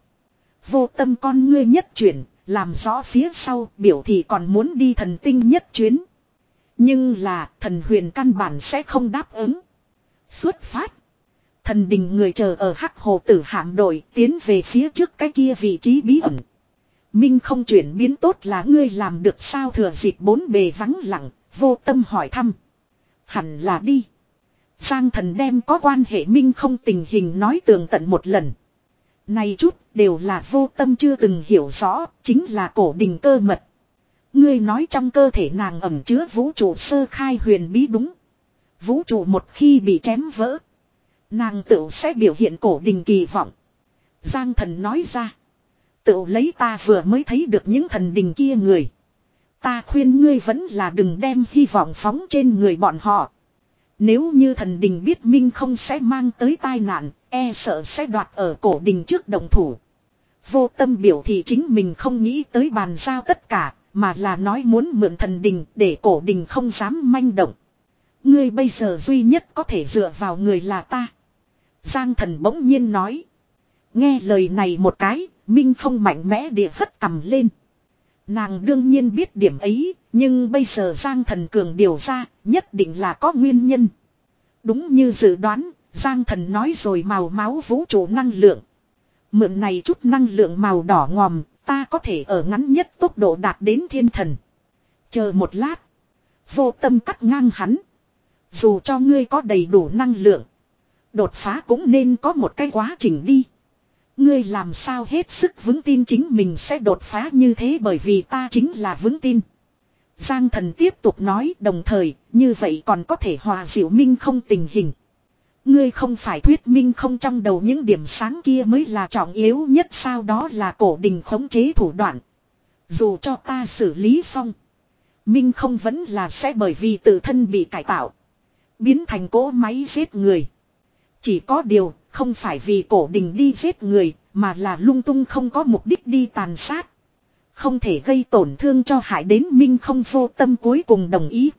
Vô Tâm con ngươi nhất chuyển, làm rõ phía sau, biểu thì còn muốn đi thần tinh nhất chuyến. Nhưng là, thần huyền căn bản sẽ không đáp ứng. Xuất phát. Thần đình người chờ ở Hắc Hồ Tử hạm đội, tiến về phía trước cái kia vị trí bí ẩn. Minh không chuyển biến tốt là ngươi làm được sao? Thừa dịp bốn bề vắng lặng, Vô Tâm hỏi thăm. Hẳn là đi. Giang Thần đem có quan hệ Minh không tình hình nói tường tận một lần. Này chút đều là Vô Tâm chưa từng hiểu rõ, chính là cổ đình cơ mật. Ngươi nói trong cơ thể nàng ẩn chứa vũ trụ sơ khai huyền bí đúng. Vũ trụ một khi bị chém vỡ, nàng tự sẽ biểu hiện cổ đình kỳ vọng. Giang Thần nói ra. Tự lấy ta vừa mới thấy được những thần đình kia người. Ta khuyên ngươi vẫn là đừng đem hy vọng phóng trên người bọn họ. Nếu như thần đình biết Minh không sẽ mang tới tai nạn, e sợ sẽ đoạt ở cổ đình trước động thủ. Vô Tâm biểu thị chính mình không nghĩ tới bàn giao tất cả, mà là nói muốn mượn thần đình để cổ đình không dám manh động. Ngươi bây giờ duy nhất có thể dựa vào người là ta. Giang Thần bỗng nhiên nói. Nghe lời này một cái, Minh không mạnh mẽ địa hất cầm lên. Nàng đương nhiên biết điểm ấy, nhưng bây giờ Giang Thần cường điều ra, nhất định là có nguyên nhân. Đúng như dự đoán, Giang Thần nói rồi màu máu vũ trụ năng lượng. Mượn này chút năng lượng màu đỏ ngòm, ta có thể ở ngắn nhất tốc độ đạt đến thiên thần. Chờ một lát. Vô Tâm cắt ngang hắn. Dù cho ngươi có đầy đủ năng lượng, đột phá cũng nên có một cái quá trình đi. Ngươi làm sao hết sức vững tin chính mình sẽ đột phá như thế, bởi vì ta chính là vững tin. Giang Thần tiếp tục nói, đồng thời, như vậy còn có thể hòa dịu Minh không tình hình. Ngươi không phải thuyết Minh không trong đầu những điểm sáng kia mới là trọng yếu nhất sao? Đó là cổ đình khống chế thủ đoạn. Dù cho ta xử lý xong, Minh không vẫn là sẽ bởi vì tự thân bị cải tạo, biến thành cỗ máy giết người. Chỉ có điều, không phải vì cổ đình đi giết người, mà là lung tung không có mục đích đi tàn sát. Không thể gây tổn thương cho hại đến Minh không. Vô Tâm cuối cùng đồng ý.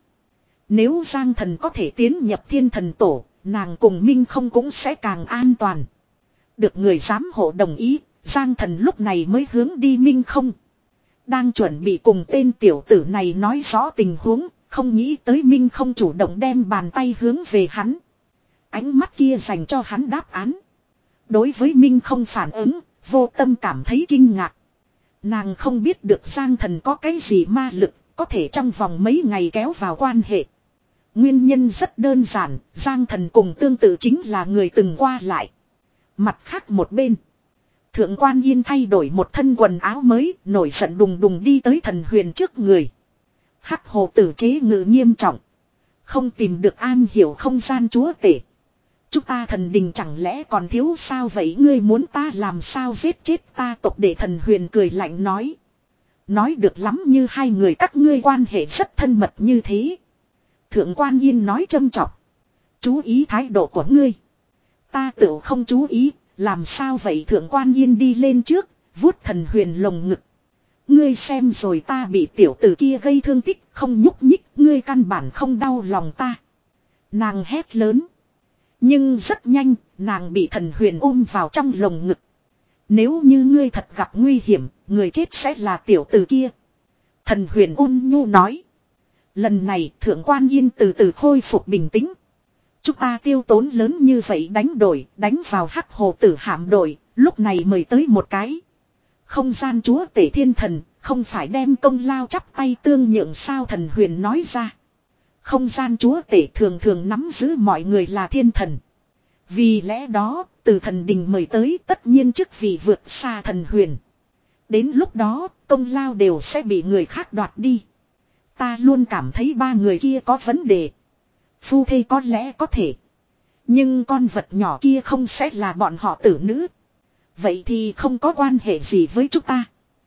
Nếu Giang Thần có thể tiến nhập thiên thần tổ, nàng cùng Minh không cũng sẽ càng an toàn. Được người giám hộ đồng ý, Giang Thần lúc này mới hướng đi Minh không. Đang chuẩn bị cùng tên tiểu tử này nói rõ tình huống, không nghĩ tới Minh không chủ động đem bàn tay hướng về hắn. Ánh mắt kia dành cho hắn đáp án. Đối với Minh không phản ứng, Vô Tâm cảm thấy kinh ngạc. Nàng không biết được Giang Thần có cái gì ma lực, có thể trong vòng mấy ngày kéo vào quan hệ. Nguyên nhân rất đơn giản, Giang Thần cùng tương tự chính là người từng qua lại. Mặt khác một bên, Thượng Quan Yên thay đổi một thân quần áo mới, nổi giận đùng đùng đi tới Thần Huyền trước người. Hắc Hồ Tử chế ngự nghiêm trọng. Không tìm được an hiểu không gian chúa tể. Chúng ta thần đình chẳng lẽ còn thiếu sao vậy? Ngươi muốn ta làm sao giết chết ta tộc? Để Thần Huyền cười lạnh nói. Nói được lắm, như hai người các ngươi quan hệ rất thân mật như thế. Thượng Quan Yên nói châm chọc. Chú ý thái độ của ngươi. Ta tự không chú ý, làm sao vậy? Thượng Quan Yên đi lên trước, vuốt Thần Huyền lồng ngực. Ngươi xem rồi, ta bị tiểu tử kia gây thương tích, không nhúc nhích, ngươi căn bản không đau lòng ta. Nàng hét lớn. Nhưng rất nhanh, nàng bị Thần Huyền ôm vào trong lồng ngực. Nếu như ngươi thật gặp nguy hiểm, người chết sẽ là tiểu tử kia. Thần Huyền ôn nhu nói. Lần này Thượng Quan Yên từ từ khôi phục bình tĩnh. Chúng ta tiêu tốn lớn như vậy đánh đổi, đánh vào Hắc Hồ Tử hạm đội, lúc này mời tới một cái không gian chúa tể thiên thần, không phải đem công lao chắp tay tương nhượng sao? Thần Huyền nói ra. Không gian chúa tể thường thường nắm giữ mọi người là thiên thần. Vì lẽ đó, từ thần đình mời tới tất nhiên chức vị vượt xa Thần Huyền. Đến lúc đó, công lao đều sẽ bị người khác đoạt đi. Ta luôn cảm thấy ba người kia có vấn đề. Phu thê có lẽ có thể. Nhưng con vật nhỏ kia không sẽ là bọn họ tử nữ. Vậy thì không có quan hệ gì với chúng ta.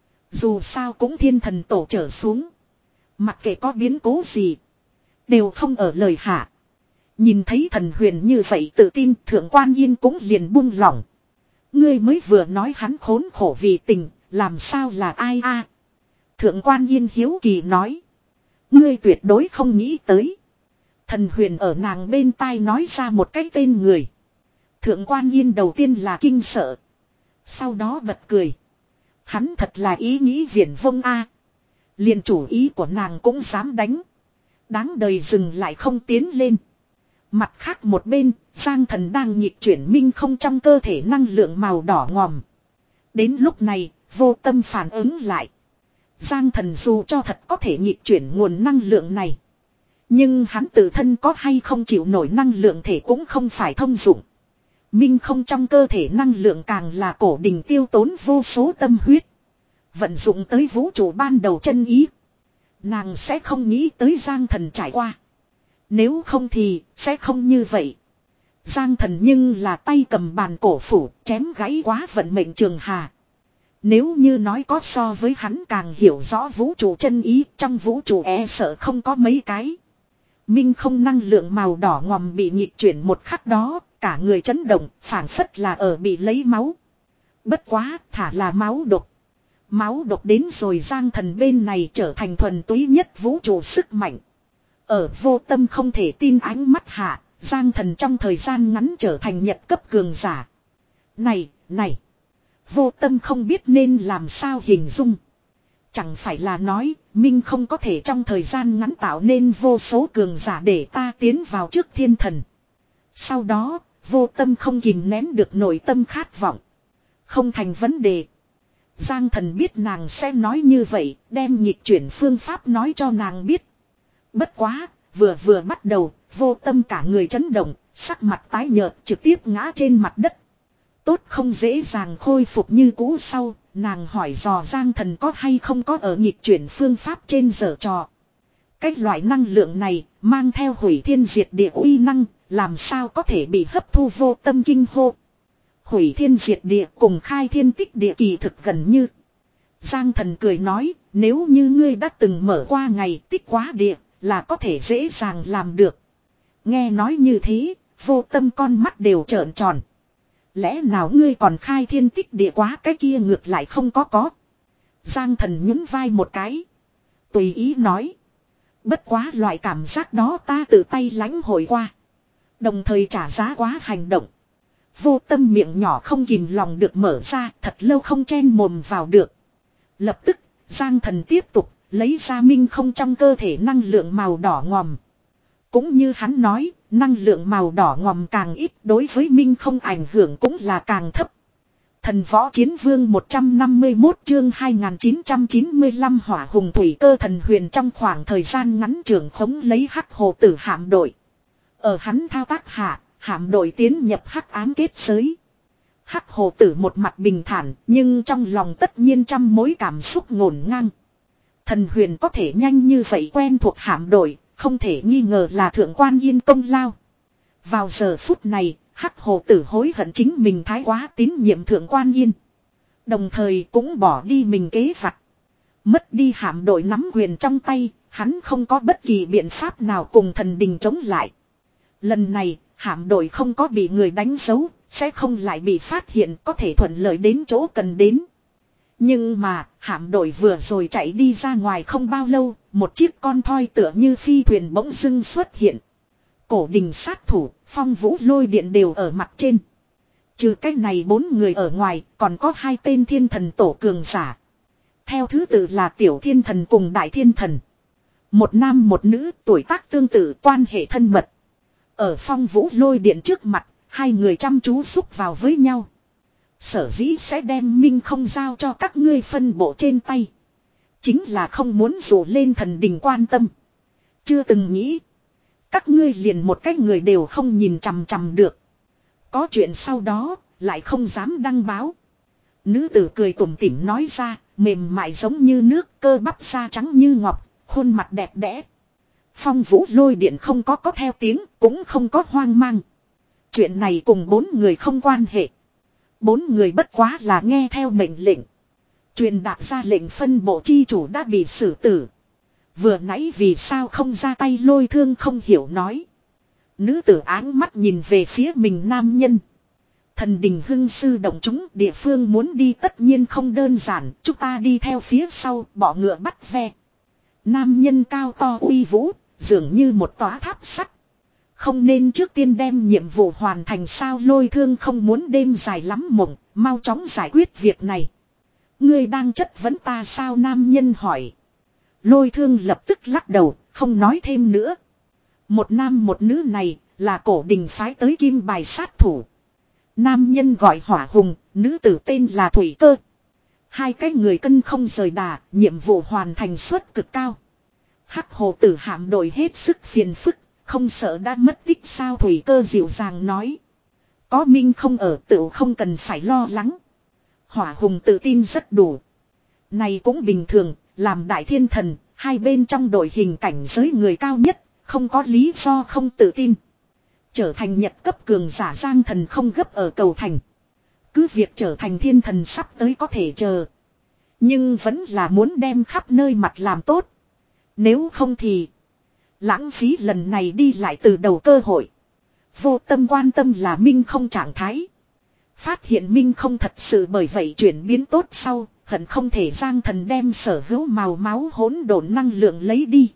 Dù sao cũng thiên thần tổ trở xuống. Mặc kệ có biến cố gì, đều không ở lời hạ. Nhìn thấy Thần Huyền như vậy tự tin, Thượng Quan Yên cũng liền buông lỏng. Ngươi mới vừa nói hắn khốn khổ vì tình, làm sao là ai a? Thượng Quan Yên hiếu kỳ nói. Ngươi tuyệt đối không nghĩ tới. Thần Huyền ở nàng bên tai nói ra một cái tên người. Thượng Quan Yên đầu tiên là kinh sợ. Sau đó bật cười. Hắn thật là ý nghĩ viển vông a. Liền chủ ý của nàng cũng dám đánh. Đáng đời dừng lại không tiến lên. Mặt khác một bên, Giang Thần đang nhịp chuyển minh không trong cơ thể năng lượng màu đỏ ngòm. Đến lúc này, Vô Tâm phản ứng lại. Giang Thần dù cho thật có thể nhịp chuyển nguồn năng lượng này. Nhưng hắn tự thân có hay không chịu nổi năng lượng thể cũng không phải thông dụng. Minh không trong cơ thể năng lượng càng là cổ đình tiêu tốn vô số tâm huyết. Vận dụng tới vũ trụ ban đầu chân ý. Nàng sẽ không nghĩ tới Giang Thần trải qua. Nếu không thì sẽ không như vậy. Giang Thần nhưng là tay cầm bàn cổ phủ chém gãy quá vận mệnh trường hà. Nếu như nói có so với hắn càng hiểu rõ vũ trụ chân ý, trong vũ trụ e sợ không có mấy cái. Minh không năng lượng màu đỏ ngòm bị nhịp chuyển một khắc đó, cả người chấn động, phảng phất là ở bị lấy máu. Bất quá, thả là máu độc. Máu độc đến rồi Giang Thần bên này trở thành thuần túy nhất vũ trụ sức mạnh. Ở Vô Tâm không thể tin ánh mắt hạ, Giang Thần trong thời gian ngắn trở thành nhật cấp cường giả. Này, này. Vô Tâm không biết nên làm sao hình dung. Chẳng phải là nói, Minh không có thể trong thời gian ngắn tạo nên vô số cường giả để ta tiến vào trước thiên thần. Sau đó, Vô Tâm không kìm nén được nội tâm khát vọng. Không thành vấn đề. Giang Thần biết nàng sẽ nói như vậy, đem nhịp chuyển phương pháp nói cho nàng biết. Bất quá, vừa vừa bắt đầu, Vô Tâm cả người chấn động, sắc mặt tái nhợt trực tiếp ngã trên mặt đất. Tốt không dễ dàng khôi phục như cũ sau, nàng hỏi dò Giang Thần có hay không có ở nhịp chuyển phương pháp trên giở trò. Cái loại năng lượng này, mang theo hủy thiên diệt địa uy năng, làm sao có thể bị hấp thu. Vô Tâm kinh hô. Hủy thiên diệt địa cùng khai thiên tích địa kỳ thực gần như. Giang Thần cười nói, nếu như ngươi đã từng mở qua ngày tích quá địa, là có thể dễ dàng làm được. Nghe nói như thế, Vô Tâm con mắt đều trợn tròn. Lẽ nào ngươi còn khai thiên tích địa quá, cái kia ngược lại không có có. Giang Thần nhún vai một cái. Tùy ý nói. Bất quá loại cảm giác đó ta tự tay lãnh hội qua. Đồng thời trả giá quá hành động. Vô Tâm miệng nhỏ không kìm lòng được mở ra, thật lâu không chen mồm vào được. Lập tức, Giang Thần tiếp tục lấy ra minh không trong cơ thể năng lượng màu đỏ ngòm. Cũng như hắn nói, năng lượng màu đỏ ngòm càng ít, đối với minh không ảnh hưởng cũng là càng thấp. Thần Võ Chiến Vương một trăm năm mươi mốt chương hai nghìn chín trăm chín mươi lăm Hỏa Hùng Thủy Cơ Thần Huyền trong khoảng thời gian ngắn trưởng khống lấy Hắc Hồ Tử hạm đội. Ở hắn thao tác hạ, hạm đội tiến nhập hắc ám kết giới. Hắc Hồ Tử một mặt bình thản, nhưng trong lòng tất nhiên trăm mối cảm xúc ngổn ngang. Thần Huyền có thể nhanh như vậy quen thuộc hạm đội, không thể nghi ngờ là Thượng Quan Yên công lao. Vào giờ phút này, Hắc Hồ Tử hối hận chính mình thái quá tín nhiệm Thượng Quan Yên. Đồng thời cũng bỏ đi mình kế vặt. Mất đi hạm đội nắm quyền trong tay, hắn không có bất kỳ biện pháp nào cùng thần đình chống lại. Lần này, hạm đội không có bị người đánh dấu, sẽ không lại bị phát hiện, có thể thuận lợi đến chỗ cần đến. Nhưng mà, hạm đội vừa rồi chạy đi ra ngoài không bao lâu, một chiếc con thoi tựa như phi thuyền bỗng dưng xuất hiện. Cổ đình sát thủ, Phong Vũ Lôi Điện đều ở mặt trên. Trừ cách này bốn người ở ngoài, còn có hai tên thiên thần tổ cường giả. Theo thứ tự là Tiểu Thiên Thần cùng Đại Thiên Thần. Một nam một nữ, tuổi tác tương tự, quan hệ thân mật. Ở Phong Vũ Lôi Điện trước mặt, hai người chăm chú xúc vào với nhau. Sở dĩ sẽ đem minh không giao cho các ngươi phân bộ trên tay. Chính là không muốn dụ lên thần đình quan tâm. Chưa từng nghĩ. Các ngươi liền một cái người đều không nhìn chằm chằm được. Có chuyện sau đó, lại không dám đăng báo. Nữ tử cười tủm tỉm nói ra, mềm mại giống như nước, cơ bắp da trắng như ngọc, khuôn mặt đẹp đẽ. Phong Vũ Lôi Điện không có có theo tiếng, cũng không có hoang mang. Chuyện này cùng bốn người không quan hệ. Bốn người bất quá là nghe theo mệnh lệnh. Truyền đạt ra lệnh phân bộ chi chủ đã bị xử tử. Vừa nãy vì sao không ra tay lôi thương không hiểu nói. Nữ tử áng mắt nhìn về phía mình nam nhân. Thần đình hưng sư động chúng, địa phương muốn đi tất nhiên không đơn giản, chúng ta đi theo phía sau, bỏ ngựa bắt ve. Nam nhân cao to uy vũ, dường như một tòa tháp sắt. không nên trước tiên đem nhiệm vụ hoàn thành sao? Lôi Thương không muốn đêm dài lắm mộng, mau chóng giải quyết việc này. Ngươi đang chất vấn ta sao? Nam nhân hỏi. Lôi Thương lập tức lắc đầu, không nói thêm nữa. Một nam một nữ này là Cổ Đình phái tới kim bài sát thủ. Nam nhân gọi Hỏa Hùng, nữ tử tên là Thủy Cơ. Hai cái người cân không rời đà, nhiệm vụ hoàn thành suất cực cao. Hắc hồ tử hạm đội hết sức phiền phức, không sợ đã mất tích sao? Thủy Cơ dịu dàng nói. Có Minh không ở tựu không cần phải lo lắng. Hỏa Hùng tự tin rất đủ. Này cũng bình thường, làm đại thiên thần, hai bên trong đội hình cảnh giới người cao nhất, không có lý do không tự tin. Trở thành nhật cấp cường giả Giang Thần không gấp ở cầu thành. Cứ việc trở thành thiên thần sắp tới có thể chờ. Nhưng vẫn là muốn đem khắp nơi mặt làm tốt. Nếu không thì lãng phí lần này đi lại từ đầu cơ hội. Vô tâm quan tâm là Minh không trạng thái. Phát hiện Minh không thật sự bởi vậy chuyển biến tốt sau, hận không thể Giang Thần đem sở hữu màu máu hỗn độn năng lượng lấy đi.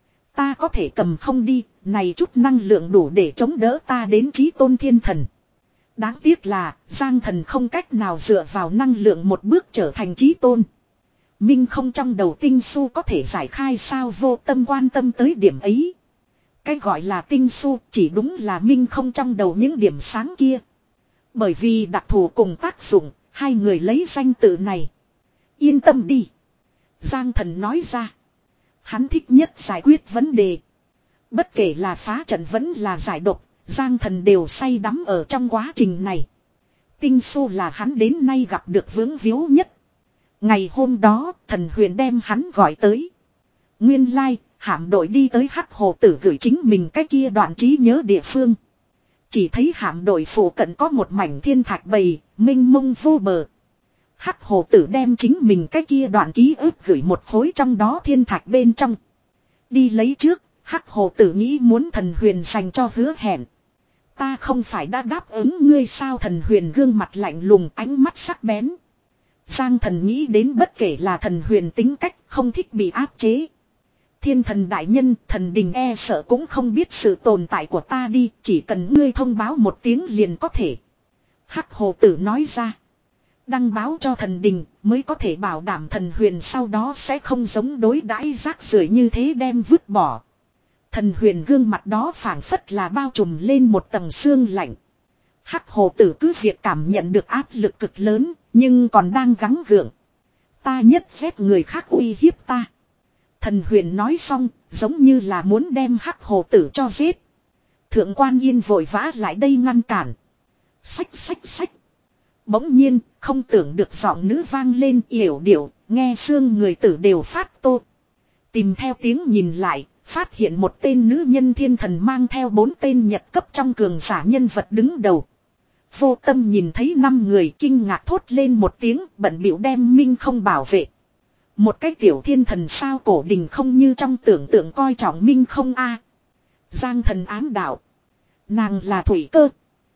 Ta có thể cầm không đi, này chút năng lượng đủ để chống đỡ ta đến chí tôn thiên thần. Đáng tiếc là Giang Thần không cách nào dựa vào năng lượng một bước trở thành chí tôn. Minh không trong đầu tinh su có thể giải khai sao? Vô tâm quan tâm tới điểm ấy. Cái gọi là tinh su chỉ đúng là Minh không trong đầu những điểm sáng kia. Bởi vì đặc thù cùng tác dụng, hai người lấy danh tự này. Yên tâm đi. Giang Thần nói ra. Hắn thích nhất giải quyết vấn đề. Bất kể là phá trận vẫn là giải độc, Giang Thần đều say đắm ở trong quá trình này. Tinh su là hắn đến nay gặp được vướng víu nhất. Ngày hôm đó, Thần Huyền đem hắn gọi tới. Nguyên lai, hạm đội đi tới Hắc Hồ Tử gửi chính mình cái kia đoạn trí nhớ địa phương. Chỉ thấy hạm đội phụ cận có một mảnh thiên thạch bầy, mênh mông vô bờ. Hắc Hồ Tử đem chính mình cái kia đoạn ký ức gửi một khối trong đó thiên thạch bên trong. Đi lấy trước, Hắc Hồ Tử nghĩ muốn Thần Huyền dành cho hứa hẹn. Ta không phải đã đáp ứng ngươi sao? Thần Huyền gương mặt lạnh lùng, ánh mắt sắc bén. Giang Thần nghĩ đến bất kể là Thần Huyền tính cách không thích bị áp chế. Thiên thần đại nhân, thần đình e sợ cũng không biết sự tồn tại của ta đi, chỉ cần ngươi thông báo một tiếng liền có thể. Hắc Hồ Tử nói ra. Đăng báo cho thần đình mới có thể bảo đảm Thần Huyền sau đó sẽ không giống đối đãi rác rưởi như thế đem vứt bỏ. Thần Huyền gương mặt đó phảng phất là bao trùm lên một tầng sương lạnh. Hắc Hồ Tử cứ việc cảm nhận được áp lực cực lớn, nhưng còn đang gắng gượng. Ta nhất phép người khác uy hiếp ta. Thần Huyền nói xong, giống như là muốn đem Hắc Hồ Tử cho giết. Thượng Quan Yên vội vã lại đây ngăn cản. Xách xách xách. Bỗng nhiên, không tưởng được giọng nữ vang lên yểu điệu, nghe xương người tử đều phát tô. Tìm theo tiếng nhìn lại, phát hiện một tên nữ nhân thiên thần mang theo bốn tên nhật cấp trong cường giả nhân vật đứng đầu. Vô tâm nhìn thấy năm người kinh ngạc thốt lên một tiếng, bận bịu đem Minh không bảo vệ. Một cái tiểu thiên thần sao? Cổ Đình không như trong tưởng tượng coi trọng Minh không a. Giang Thần ám đạo. Nàng là Thủy Cơ.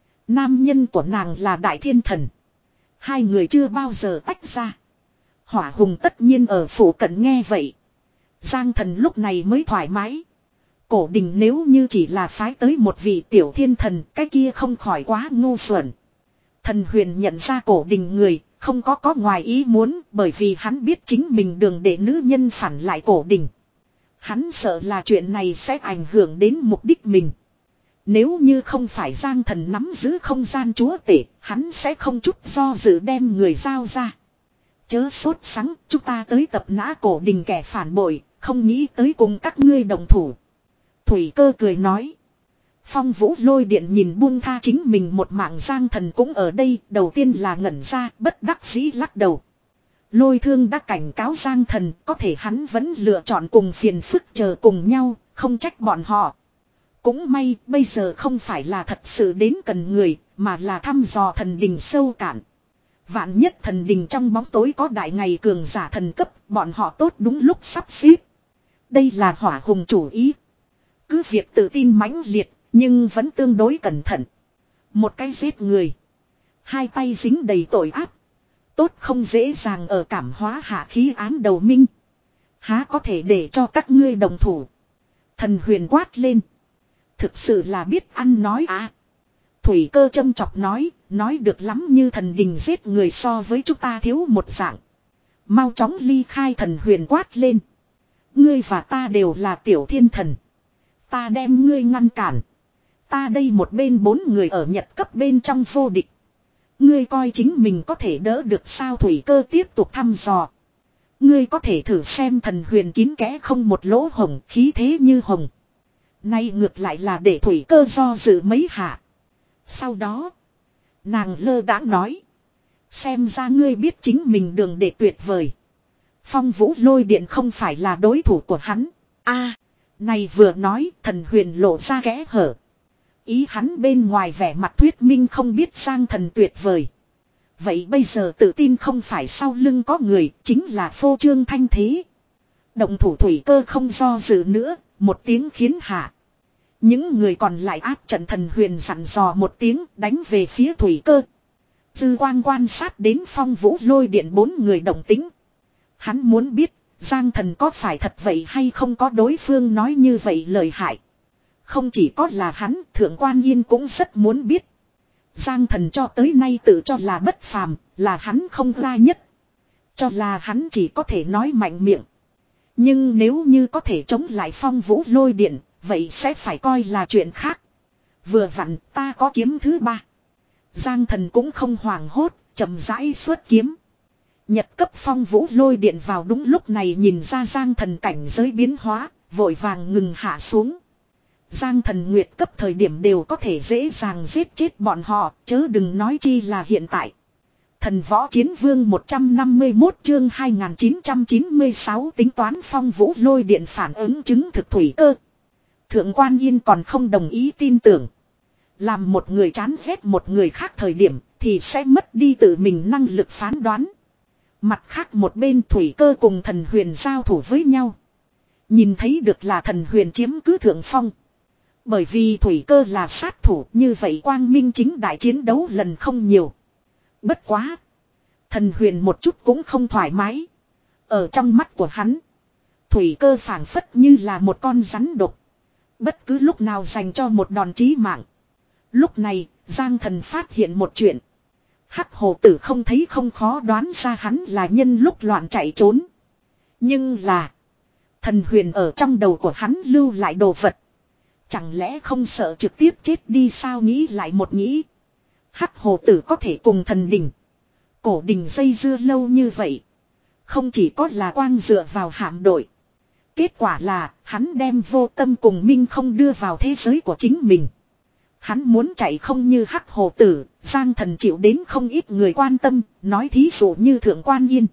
Nam nhân của nàng là Đại Thiên Thần. Hai người chưa bao giờ tách ra. Hỏa Hùng tất nhiên ở phủ cận nghe vậy. Giang Thần lúc này mới thoải mái. Cổ Đình nếu như chỉ là phái tới một vị tiểu thiên thần, cái kia không khỏi quá ngu xuẩn. Thần Huyền nhận ra Cổ Đình người, không có có ngoài ý muốn, bởi vì hắn biết chính mình đường để nữ nhân phản lại Cổ Đình. Hắn sợ là chuyện này sẽ ảnh hưởng đến mục đích mình. Nếu như không phải Giang Thần nắm giữ không gian chúa tể, hắn sẽ không chút do dự đem người giao ra. Chớ sốt sắng, chúng ta tới tập nã Cổ Đình kẻ phản bội, không nghĩ tới cùng các ngươi đồng thủ. Thủy Cơ cười nói. Phong Vũ Lôi Điện nhìn buông tha chính mình một mạng. Giang Thần cũng ở đây, đầu tiên là ngẩn ra, bất đắc dĩ lắc đầu. Lôi Thương đã cảnh cáo Giang Thần, có thể hắn vẫn lựa chọn cùng phiền phức chờ cùng nhau, không trách bọn họ. Cũng may, bây giờ không phải là thật sự đến cần người, mà là thăm dò thần đình sâu cạn. Vạn nhất thần đình trong bóng tối có đại ngày cường giả thần cấp, bọn họ tốt đúng lúc sắp xếp. Đây là Hỏa Hùng chủ ý. Cứ việc tự tin mãnh liệt, nhưng vẫn tương đối cẩn thận. Một cái giết người. Hai tay dính đầy tội ác. Tốt không dễ dàng ở cảm hóa hạ khí án đầu minh. Há có thể để cho các ngươi đồng thủ. Thần Huyền quát lên. Thực sự là biết ăn nói à. Thủy Cơ châm chọc nói, nói được lắm như thần đình giết người so với chúng ta thiếu một dạng. Mau chóng ly khai. Thần Huyền quát lên. Ngươi và ta đều là tiểu thiên thần. Ta đem ngươi ngăn cản. Ta đây một bên bốn người ở Nhật cấp bên trong vô địch. Ngươi coi chính mình có thể đỡ được sao? Thủy Cơ tiếp tục thăm dò. Ngươi có thể thử xem. Thần Huyền kín kẽ không một lỗ hồng, khí thế như hồng. Nay ngược lại là để Thủy Cơ do dự mấy hạ. Sau đó, nàng lơ đãng nói. Xem ra ngươi biết chính mình đường để tuyệt vời. Phong Vũ Lôi Điện không phải là đối thủ của hắn. A, này vừa nói, Thần Huyền lộ ra kẽ hở. Ý hắn bên ngoài vẻ mặt thuyết minh không biết Giang Thần tuyệt vời. Vậy bây giờ tự tin không phải sau lưng có người, chính là phô trương thanh thế. Động thủ. Thủy Cơ không do dự nữa, một tiếng khiến hạ. Những người còn lại áp trận. Thần Huyền dặn dò một tiếng, đánh về phía Thủy Cơ. Dư Quang quan sát đến Phong Vũ Lôi Điện bốn người động tính. Hắn muốn biết, Giang Thần có phải thật vậy hay không có đối phương nói như vậy lời hại. Không chỉ có là hắn, Thượng Quan Yên cũng rất muốn biết. Giang Thần cho tới nay tự cho là bất phàm, là hắn không ra nhất. Cho là hắn chỉ có thể nói mạnh miệng. Nhưng nếu như có thể chống lại Phong Vũ Lôi Điện, vậy sẽ phải coi là chuyện khác. Vừa vặn ta có kiếm thứ ba. Giang Thần cũng không hoảng hốt, chậm rãi xuất kiếm. Nhật cấp Phong Vũ Lôi Điện vào đúng lúc này nhìn ra Giang Thần cảnh giới biến hóa, vội vàng ngừng hạ xuống. Giang Thần nguyệt cấp thời điểm đều có thể dễ dàng giết chết bọn họ, chớ đừng nói chi là hiện tại. Thần Võ Chiến Vương một trăm năm mươi mốt chương hai nghìn chín trăm chín mươi sáu tính toán Phong Vũ Lôi Điện phản ứng chứng thực. Thủy Cơ. Thượng Quan Yên còn không đồng ý tin tưởng. Làm một người chán ghét một người khác thời điểm thì sẽ mất đi tự mình năng lực phán đoán. Mặt khác một bên Thủy Cơ cùng Thần Huyền giao thủ với nhau. Nhìn thấy được là Thần Huyền chiếm cứ thượng phong. Bởi vì Thủy Cơ là sát thủ, như vậy quang minh chính đại chiến đấu lần không nhiều. Bất quá. Thần Huyền một chút cũng không thoải mái. Ở trong mắt của hắn, Thủy Cơ phảng phất như là một con rắn độc. Bất cứ lúc nào dành cho một đòn chí mạng. Lúc này, Giang Thần phát hiện một chuyện. Hắc Hồ Tử không thấy không khó đoán ra hắn là nhân lúc loạn chạy trốn. Nhưng là, Thần Huyền ở trong đầu của hắn lưu lại đồ vật. Chẳng lẽ không sợ trực tiếp chết đi sao? Nghĩ lại một nghĩ. Hắc Hồ Tử có thể cùng thần đình, cổ đình dây dưa lâu như vậy. Không chỉ có là quang dựa vào hạm đội. Kết quả là hắn đem Vô Tâm cùng Minh không đưa vào thế giới của chính mình. Hắn muốn chạy không như Hắc Hồ Tử, Giang Thần chịu đến không ít người quan tâm, nói thí dụ như Thượng Quan Yên.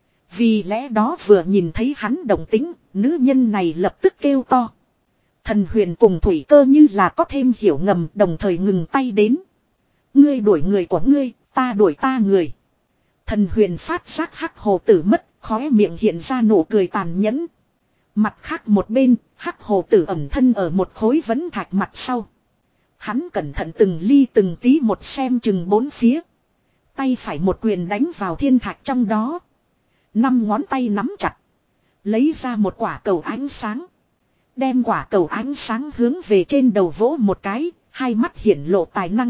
Vì lẽ đó vừa nhìn thấy hắn đồng tính, nữ nhân này lập tức kêu to. Thần Huyền cùng Thủy Cơ như là có thêm hiểu ngầm, đồng thời ngừng tay đến. Ngươi đuổi người của ngươi, ta đuổi ta người. Thần Huyền phát giác Hắc Hồ Tử mất, khóe miệng hiện ra nụ cười tàn nhẫn. Mặt khác một bên, Hắc Hồ Tử ẩn thân ở một khối vấn thạch mặt sau. Hắn cẩn thận từng ly từng tí một xem chừng bốn phía. Tay phải một quyền đánh vào thiên thạch trong đó. Năm ngón tay nắm chặt. Lấy ra một quả cầu ánh sáng. Đem quả cầu ánh sáng hướng về trên đầu vỗ một cái, hai mắt hiển lộ tài năng.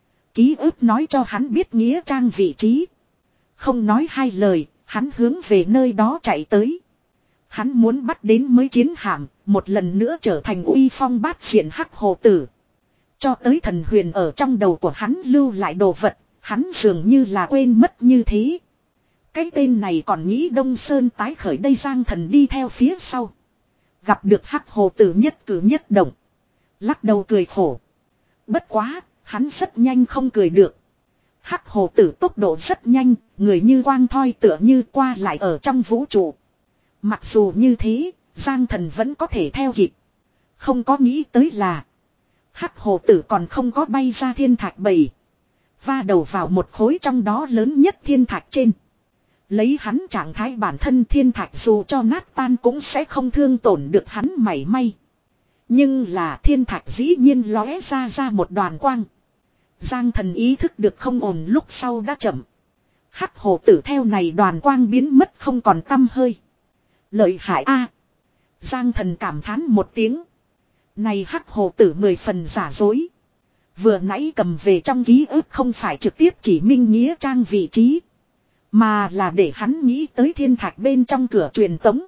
Ký ức nói cho hắn biết nghĩa trang vị trí. Không nói hai lời, hắn hướng về nơi đó chạy tới. Hắn muốn bắt đến mới chiến hạm, một lần nữa trở thành uy phong bát diện Hắc Hồ Tử. Cho tới Thần Huyền ở trong đầu của hắn lưu lại đồ vật, hắn dường như là quên mất như thế. Cái tên này còn nghĩ Đông Sơn tái khởi đây. Giang Thần đi theo phía sau. Gặp được Hắc Hồ Tử nhất cử nhất động. Lắc đầu cười khổ. Bất quá, hắn rất nhanh không cười được. Hắc Hồ Tử tốc độ rất nhanh, người như quang thoi tựa như qua lại ở trong vũ trụ. Mặc dù như thế, Giang Thần vẫn có thể theo kịp. Không có nghĩ tới là Hắc Hồ Tử còn không có bay ra thiên thạch bầy. Va đầu vào một khối trong đó lớn nhất thiên thạch trên. Lấy hắn trạng thái bản thân, thiên thạch dù cho nát tan cũng sẽ không thương tổn được hắn mảy may. Nhưng là thiên thạch dĩ nhiên lóe ra ra một đoàn quang. Giang Thần ý thức được không ổn lúc sau đã chậm. Hắc Hồ Tử theo này đoàn quang biến mất không còn tăm hơi. Lợi hại a. Giang Thần cảm thán một tiếng. Này hắc hồ tử mười phần giả dối. Vừa nãy cầm về trong ký ức không phải trực tiếp chỉ minh nghĩa trang vị trí. Mà là để hắn nghĩ tới thiên thạch bên trong cửa truyền tống.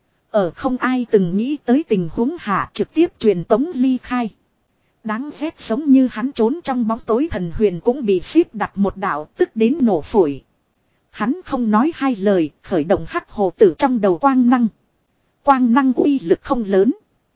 Ở không ai từng nghĩ tới tình huống hạ trực tiếp truyền tống ly khai. Đáng ghét giống như hắn trốn trong bóng tối thần huyền cũng bị ship đặt một đạo tức đến nổ phổi. Hắn không nói hai lời khởi động hắc hồ tử trong đầu quang năng. Quang năng uy lực không lớn.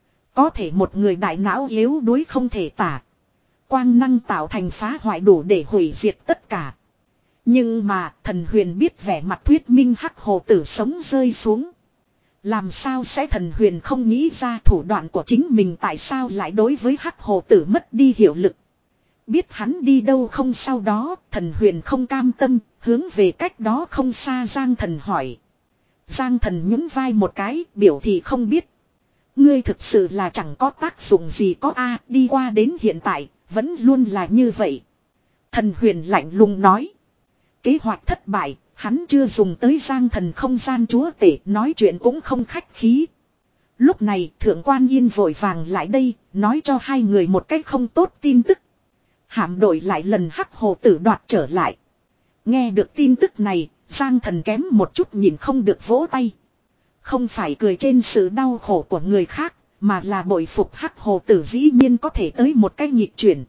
Có thể một người đại não yếu đuối không thể tả. Quang năng tạo thành phá hoại đủ để hủy diệt tất cả. Nhưng mà thần huyền biết vẻ mặt thuyết minh hắc hồ tử sống rơi xuống. Làm sao sẽ thần huyền không nghĩ ra thủ đoạn của chính mình tại sao lại đối với hắc hồ tử mất đi hiệu lực. Biết hắn đi đâu không sau đó thần huyền không cam tâm hướng về cách đó không xa Giang Thần hỏi. Giang Thần nhún vai một cái biểu thị không biết. Ngươi thực sự là chẳng có tác dụng gì có a đi qua đến hiện tại vẫn luôn là như vậy. Thần huyền lạnh lùng nói. Kế hoạch thất bại, hắn chưa dùng tới Giang Thần không gian chúa tể nói chuyện cũng không khách khí. Lúc này Thượng Quan Yên vội vàng lại đây, nói cho hai người một cách không tốt tin tức. Hạm đội lại lần hắc hồ tử đoạt trở lại. Nghe được tin tức này, Giang Thần kém một chút nhìn không được vỗ tay. Không phải cười trên sự đau khổ của người khác, mà là bội phục hắc hồ tử dĩ nhiên có thể tới một cách nhịp chuyển.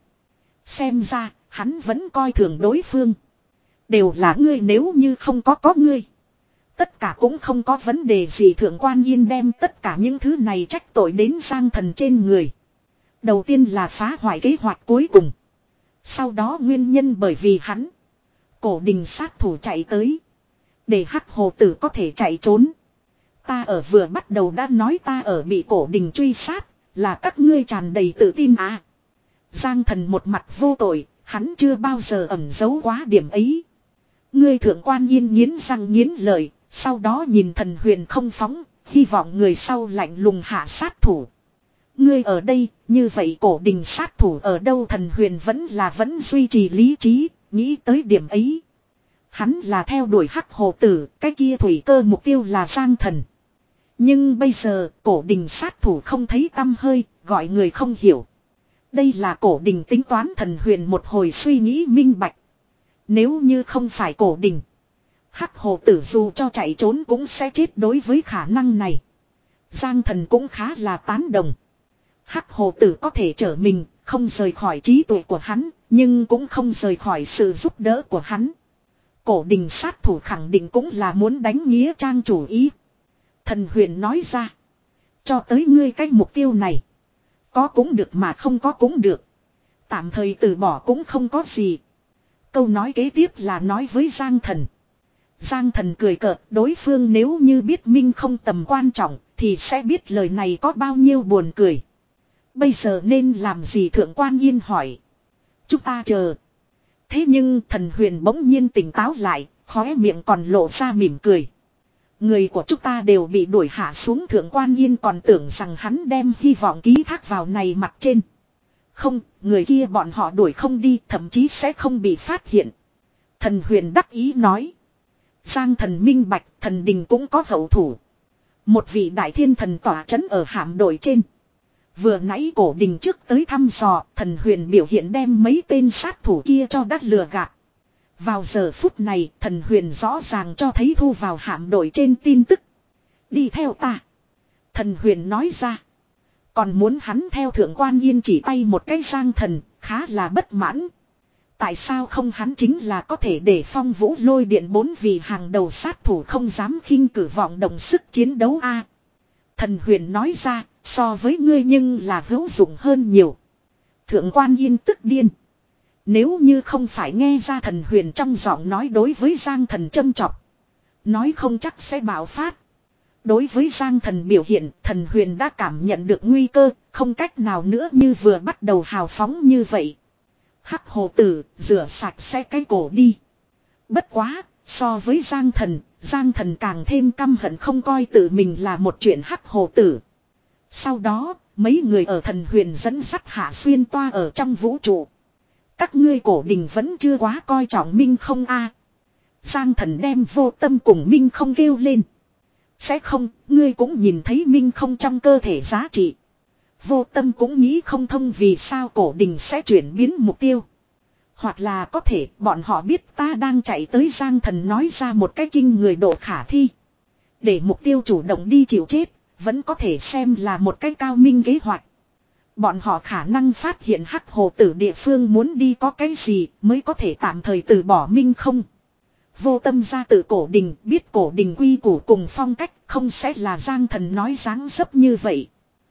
Xem ra, hắn vẫn coi thường đối phương. Đều là ngươi nếu như không có có ngươi. Tất cả cũng không có vấn đề gì. Thượng Quan Yên đem tất cả những thứ này trách tội đến Giang Thần trên người. Đầu tiên là phá hoại kế hoạch cuối cùng. Sau đó nguyên nhân bởi vì hắn. Cổ đình sát thủ chạy tới. Để hắc hồ tử có thể chạy trốn. Ta ở vừa bắt đầu đã nói ta ở bị cổ đình truy sát. Là các ngươi tràn đầy tự tin à. Giang Thần một mặt vô tội. Hắn chưa bao giờ ẩn giấu quá điểm ấy. Ngươi Thượng Quan Yên nghiến răng nghiến lợi. Sau đó nhìn thần huyền không phóng. Hy vọng người sau lạnh lùng hạ sát thủ. Ngươi ở đây, như vậy cổ đình sát thủ ở đâu? Thần huyền vẫn là vẫn duy trì lý trí, nghĩ tới điểm ấy. Hắn là theo đuổi hắc hồ tử, cái kia thủy cơ mục tiêu là Giang Thần. Nhưng bây giờ, cổ đình sát thủ không thấy tăm hơi, gọi người không hiểu. Đây là cổ đình tính toán. Thần huyền một hồi suy nghĩ minh bạch. Nếu như không phải cổ đình, hắc hồ tử dù cho chạy trốn cũng sẽ chết. Đối với khả năng này, Giang Thần cũng khá là tán đồng. Hắc hồ tử có thể trở mình, không rời khỏi trí tuệ của hắn, nhưng cũng không rời khỏi sự giúp đỡ của hắn. Cổ đình sát thủ khẳng định cũng là muốn đánh nghĩa trang chủ ý. Thần huyền nói ra. Cho tới ngươi cái mục tiêu này. Có cũng được mà không có cũng được. Tạm thời từ bỏ cũng không có gì. Câu nói kế tiếp là nói với Giang Thần. Giang Thần cười cợt, đối phương nếu như biết Minh không tầm quan trọng thì sẽ biết lời này có bao nhiêu buồn cười. Bây giờ nên làm gì? Thượng Quan Yên hỏi. Chúng ta chờ. Thế nhưng thần huyền bỗng nhiên tỉnh táo lại, khóe miệng còn lộ ra mỉm cười. Người của chúng ta đều bị đuổi hạ xuống. Thượng Quan Yên còn tưởng rằng hắn đem hy vọng ký thác vào này mặt trên. Không, người kia bọn họ đuổi không đi, thậm chí sẽ không bị phát hiện. Thần huyền đắc ý nói. Giang Thần minh bạch, thần đình cũng có hậu thủ. Một vị đại thiên thần tỏa trấn ở hạm đội trên. Vừa nãy cổ đình trước tới thăm dò, thần huyền biểu hiện đem mấy tên sát thủ kia cho đắt lừa gạt. Vào giờ phút này, thần huyền rõ ràng cho thấy thu vào hạm đội trên tin tức. Đi theo ta. Thần huyền nói ra. Còn muốn hắn theo. Thượng Quan Yên chỉ tay một cái. Giang Thần khá là bất mãn. Tại sao không hắn chính là có thể để Phong Vũ Lôi Điện bốn vị hàng đầu sát thủ không dám khinh cử vọng động sức chiến đấu a. Thần huyền nói ra. So với ngươi nhưng là hữu dụng hơn nhiều. Thượng Quan Yên tức điên. Nếu như không phải nghe ra thần huyền trong giọng nói đối với Giang Thần châm chọc, nói không chắc sẽ bạo phát. Đối với Giang Thần biểu hiện, thần huyền đã cảm nhận được nguy cơ, không cách nào nữa như vừa bắt đầu hào phóng như vậy. Hắc hồ tử, rửa sạch sẽ cái cổ đi. Bất quá, so với Giang Thần, Giang Thần càng thêm căm hận không coi tự mình là một chuyện hắc hồ tử. Sau đó, mấy người ở thần huyền dẫn dắt hạ xuyên toa ở trong vũ trụ. Các ngươi cổ đình vẫn chưa quá coi trọng Minh không a. Giang Thần đem vô tâm cùng Minh không kêu lên. Sẽ không, ngươi cũng nhìn thấy Minh không trong cơ thể giá trị. Vô Tâm cũng nghĩ không thông vì sao cổ đình sẽ chuyển biến mục tiêu. Hoặc là có thể bọn họ biết ta đang chạy tới, Giang Thần nói ra một cái kinh người độ khả thi. Để mục tiêu chủ động đi chịu chết, vẫn có thể xem là một cái cao minh kế hoạch. Bọn họ khả năng phát hiện hắc hồ tử địa phương muốn đi có cái gì mới có thể tạm thời từ bỏ Minh không. Vô Tâm ra từ cổ đình, biết cổ đình quy củ cùng phong cách, không sẽ là Giang Thần nói dáng dấp như vậy.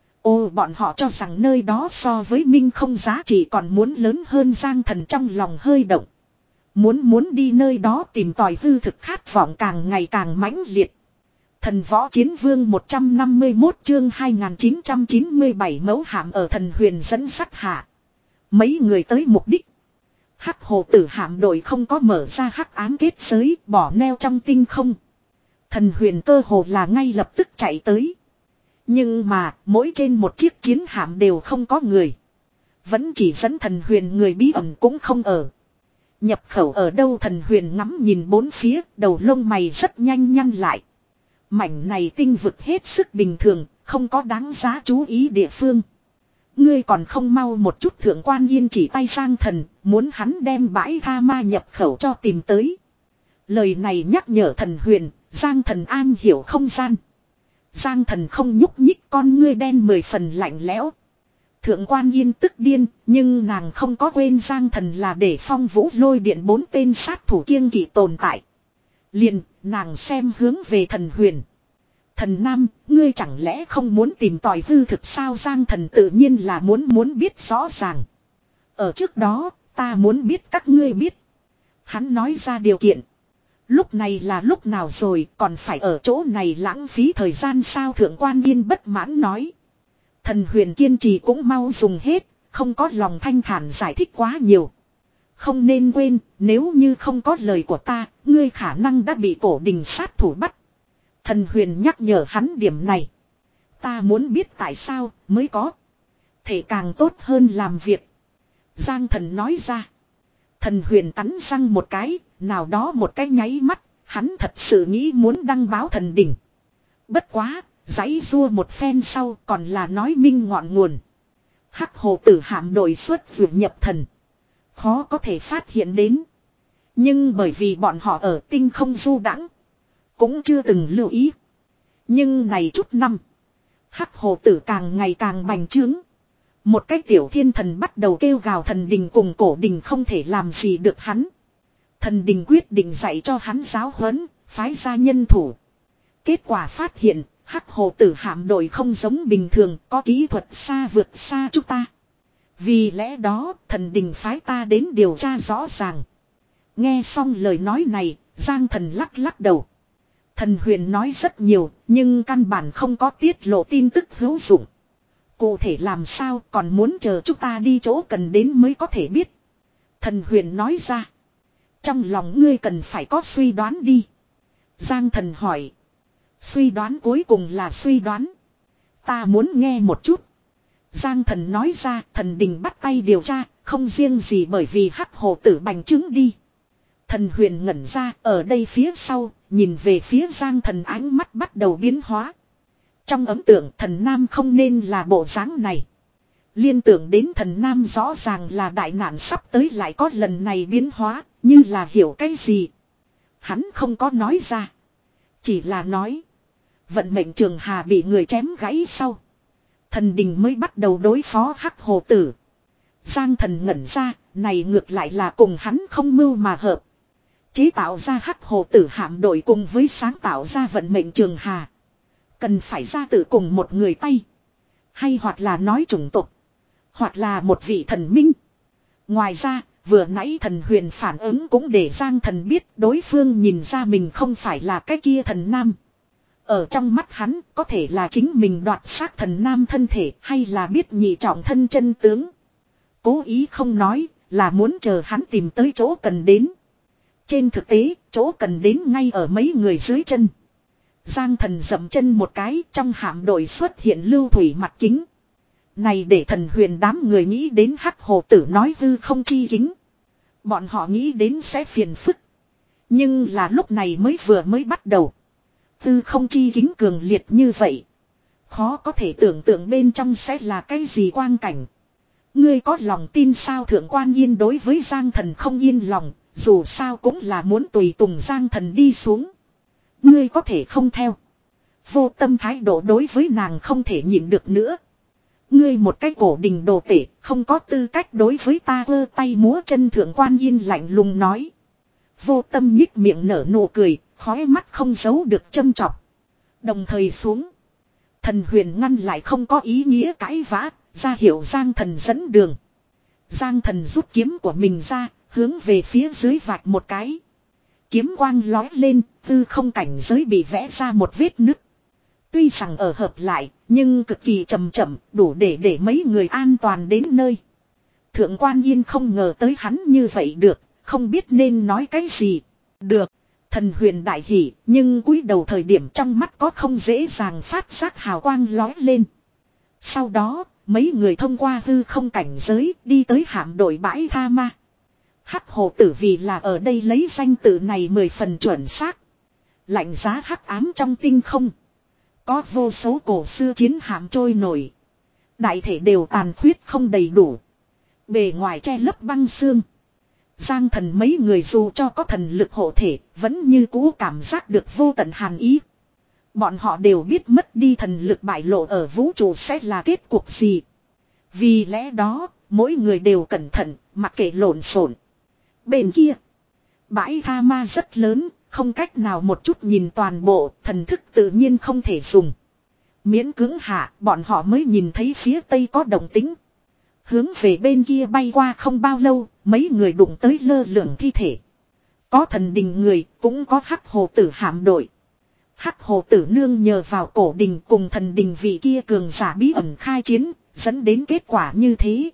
Ô, bọn họ cho rằng nơi đó so với Minh không giá trị còn muốn lớn hơn. Giang Thần trong lòng hơi động. Muốn muốn đi nơi đó tìm tòi hư thực khát vọng càng ngày càng mãnh liệt. Thần Võ Chiến Vương một trăm năm mươi mốt chương hai nghìn chín trăm chín mươi bảy mẫu hạm ở Thần Huyền dẫn sắt hạ. Mấy người tới mục đích. Hắc hồ tử hạm đội không có mở ra hắc ám kết giới, bỏ neo trong tinh không. Thần Huyền cơ hồ là ngay lập tức chạy tới. Nhưng mà mỗi trên một chiếc chiến hạm đều không có người. Vẫn chỉ dẫn Thần Huyền người bí ẩn cũng không ở. Nhập khẩu ở đâu? Thần Huyền ngắm nhìn bốn phía, đầu lông mày rất nhanh nhăn lại. Mảnh này tinh vực hết sức bình thường, không có đáng giá chú ý địa phương. Ngươi còn không mau một chút. Thượng quan Yên chỉ tay Giang Thần, muốn hắn đem bãi tha ma nhập khẩu cho tìm tới. Lời này nhắc nhở Thần Huyền, Giang Thần an hiểu không gian. Giang Thần không nhúc nhích, con ngươi đen mười phần lạnh lẽo. Thượng quan Yên tức điên, nhưng nàng không có quên Giang Thần là để Phong Vũ Lôi Điện bốn tên sát thủ kiêng kỵ tồn tại. Liền, nàng xem hướng về Thần Huyền. Thần Nam, ngươi chẳng lẽ không muốn tìm tòi hư thực sao? Giang Thần tự nhiên là muốn muốn biết rõ ràng. Ở trước đó, ta muốn biết các ngươi biết. Hắn nói ra điều kiện. Lúc này là lúc nào rồi, còn phải ở chỗ này lãng phí thời gian sao? Thượng quan Yên bất mãn nói. Thần Huyền kiên trì cũng mau dùng hết, không có lòng thanh thản giải thích quá nhiều. Không nên quên, nếu như không có lời của ta, ngươi khả năng đã bị cổ đình sát thủ bắt. Thần Huyền nhắc nhở hắn điểm này. Ta muốn biết tại sao mới có thể càng tốt hơn làm việc. Giang Thần nói ra. Thần Huyền cắn răng một cái, nào đó một cái nháy mắt, hắn thật sự nghĩ muốn đăng báo thần đỉnh. Bất quá, giãy rua một phen sau còn là nói minh ngọn nguồn. Hắc hồ tử hạm đội xuất vượt nhập thần. Khó có thể phát hiện đến. Nhưng bởi vì bọn họ ở tinh không du đãng, cũng chưa từng lưu ý. Nhưng này chút năm, hắc hồ tử càng ngày càng bành trướng. Một cái tiểu thiên thần bắt đầu kêu gào thần đình cùng cổ đình không thể làm gì được hắn. Thần đình quyết định dạy cho hắn giáo huấn, phái ra nhân thủ. Kết quả phát hiện, hắc hồ tử hạm đội không giống bình thường, có kỹ thuật xa vượt xa chúng ta. Vì lẽ đó, thần đình phái ta đến điều tra rõ ràng. Nghe xong lời nói này, Giang Thần lắc lắc đầu. Thần Huyền nói rất nhiều, nhưng căn bản không có tiết lộ tin tức hữu dụng. Cụ thể làm sao còn muốn chờ chúng ta đi chỗ cần đến mới có thể biết. Thần Huyền nói ra. Trong lòng ngươi cần phải có suy đoán đi. Giang Thần hỏi. Suy đoán cuối cùng là suy đoán. Ta muốn nghe một chút. Giang Thần nói ra, thần đình bắt tay điều tra, không riêng gì bởi vì hắc hồ tử bành trướng đi. Thần Huyền ngẩn ra, ở đây phía sau, nhìn về phía Giang Thần ánh mắt bắt đầu biến hóa. Trong ấn tượng thần Nam không nên là bộ dáng này. Liên tưởng đến thần Nam rõ ràng là đại nạn sắp tới lại có lần này biến hóa, như là hiểu cái gì. Hắn không có nói ra. Chỉ là nói. Vận mệnh Trường Hà bị người chém gãy sau. Thần đình mới bắt đầu đối phó hắc hồ tử. Giang Thần ngẩn ra, này ngược lại là cùng hắn không mưu mà hợp. Chế tạo ra hắc hồ tử hạm đội cùng với sáng tạo ra vận mệnh Trường Hà. Cần phải ra từ cùng một người tay. Hay hoặc là nói chủng tộc. Hoặc là một vị thần minh. Ngoài ra, vừa nãy thần Huyền phản ứng cũng để Giang Thần biết đối phương nhìn ra mình không phải là cái kia thần Nam. Ở trong mắt hắn có thể là chính mình đoạt xác thần Nam thân thể hay là biết nhị trọng thân chân tướng. Cố ý không nói là muốn chờ hắn tìm tới chỗ cần đến. Trên thực tế, chỗ cần đến ngay ở mấy người dưới chân. Giang Thần dậm chân một cái, trong hạm đội xuất hiện lưu thủy mặt kính. Này để thần Huyền đám người nghĩ đến hắc hồ tử nói hư không chi kính. Bọn họ nghĩ đến sẽ phiền phức. Nhưng là lúc này mới vừa mới bắt đầu. Hư không chi kính cường liệt như vậy. Khó có thể tưởng tượng bên trong sẽ là cái gì quang cảnh. Ngươi có lòng tin sao? Thượng Quan Yên đối với Giang Thần không yên lòng, dù sao cũng là muốn tùy tùng Giang Thần đi xuống. Ngươi có thể không theo. Vô Tâm thái độ đối với nàng không thể nhịn được nữa. Ngươi một cái cổ đình đồ tể, không có tư cách đối với ta. Vơ tay múa chân. Thượng Quan Yên lạnh lùng nói. Vô Tâm nhích miệng nở nụ cười, khóe mắt không giấu được châm chọc. Đồng thời xuống. Thần Huyền ngăn lại không có ý nghĩa cãi vã, ra hiệu Giang Thần dẫn đường. Giang Thần rút kiếm của mình ra, hướng về phía dưới vạch một cái. Kiếm quang lói lên, tư không cảnh giới bị vẽ ra một vết nứt. Tuy rằng ở hợp lại, nhưng cực kỳ chậm chậm, đủ để để mấy người an toàn đến nơi. Thượng Quan Yên không ngờ tới hắn như vậy được, không biết nên nói cái gì. Được, Thần Huyền đại hỉ, nhưng cúi đầu thời điểm trong mắt có không dễ dàng phát giác hào quang lói lên. Sau đó, mấy người thông qua hư không cảnh giới đi tới hạm đội bãi tha ma. Hắc hồ tử vì là ở đây lấy danh tự này mười phần chuẩn xác. Lạnh giá hắc ám trong tinh không. Có vô số cổ xưa chiến hạm trôi nổi. Đại thể đều tàn khuyết không đầy đủ. Bề ngoài che lấp băng xương. Giang Thần mấy người dù cho có thần lực hộ thể, vẫn như cũ cảm giác được vô tận hàn ý. Bọn họ đều biết mất đi thần lực bại lộ ở vũ trụ sẽ là kết cục gì. Vì lẽ đó, mỗi người đều cẩn thận, mặc kệ lộn xộn. Bên kia, bãi tha ma rất lớn, không cách nào một chút nhìn toàn bộ, thần thức tự nhiên không thể dùng. Miễn cưỡng hạ, bọn họ mới nhìn thấy phía tây có động tĩnh. Hướng về bên kia bay qua không bao lâu, mấy người đụng tới lơ lửng thi thể. Có thần đình người, cũng có hắc hồ tử hạm đội. Hắc hồ tử nương nhờ vào cổ đình cùng thần đình vị kia cường giả bí ẩn khai chiến, dẫn đến kết quả như thế.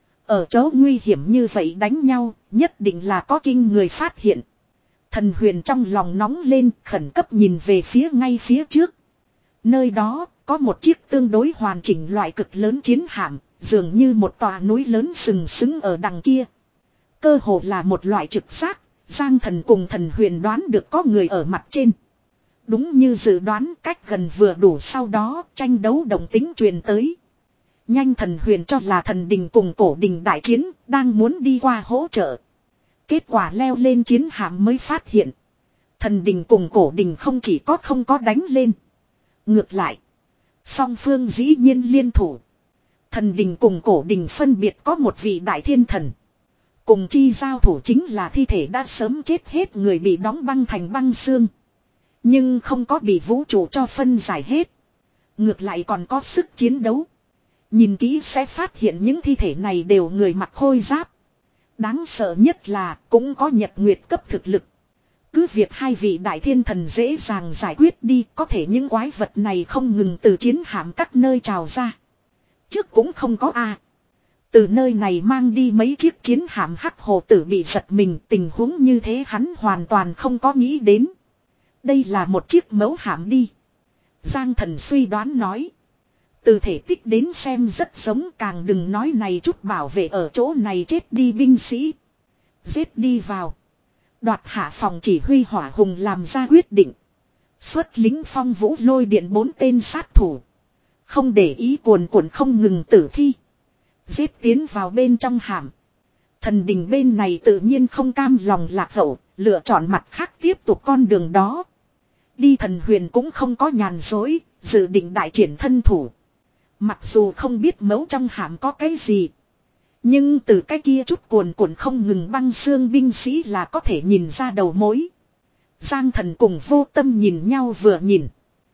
Ở chỗ nguy hiểm như vậy đánh nhau, nhất định là có kinh người phát hiện. Thần Huyền trong lòng nóng lên, khẩn cấp nhìn về phía ngay phía trước. Nơi đó, có một chiếc tương đối hoàn chỉnh loại cực lớn chiến hạm, dường như một tòa núi lớn sừng sững ở đằng kia. Cơ hồ là một loại trực giác, Giang Thần cùng Thần Huyền đoán được có người ở mặt trên. Đúng như dự đoán, cách gần vừa đủ, sau đó tranh đấu động tính truyền tới. Nhanh, Thần Huyền cho là thần đình cùng cổ đình đại chiến, đang muốn đi qua hỗ trợ. Kết quả leo lên chiến hạm mới phát hiện. Thần đình cùng cổ đình không chỉ có không có đánh lên. Ngược lại, song phương dĩ nhiên liên thủ. Thần đình cùng cổ đình phân biệt có một vị đại thiên thần. Cùng chi giao thủ chính là thi thể đã sớm chết hết người bị đóng băng thành băng xương. Nhưng không có bị vũ trụ cho phân giải hết. Ngược lại còn có sức chiến đấu. Nhìn kỹ sẽ phát hiện những thi thể này đều người mặc khôi giáp. Đáng sợ nhất là cũng có nhật nguyệt cấp thực lực. Cứ việc hai vị đại thiên thần dễ dàng giải quyết đi, có thể những quái vật này không ngừng từ chiến hạm các nơi trào ra. Trước cũng không có a. Từ nơi này mang đi mấy chiếc chiến hạm, hắc hồ tử bị giật mình, tình huống như thế hắn hoàn toàn không có nghĩ đến. Đây là một chiếc mẫu hạm đi. Giang Thần suy đoán nói. Từ thể tích đến xem rất giống, càng đừng nói này chút bảo vệ ở chỗ này chết đi binh sĩ. Giết đi vào. Đoạt hạ phòng chỉ huy hỏa hùng làm ra quyết định. Xuất lính phong vũ lôi điện bốn tên sát thủ. Không để ý cuồn cuộn không ngừng tử thi. Giết tiến vào bên trong hàm. Thần đình bên này tự nhiên không cam lòng lạc hậu, lựa chọn mặt khác tiếp tục con đường đó. Đi Thần Huyền cũng không có nhàn dối, dự định đại triển thân thủ. Mặc dù không biết mấu trong hàm có cái gì. Nhưng từ cái kia chút cuồn cuộn không ngừng băng xương binh sĩ là có thể nhìn ra đầu mối. Giang Thần cùng Vô Tâm nhìn nhau vừa nhìn.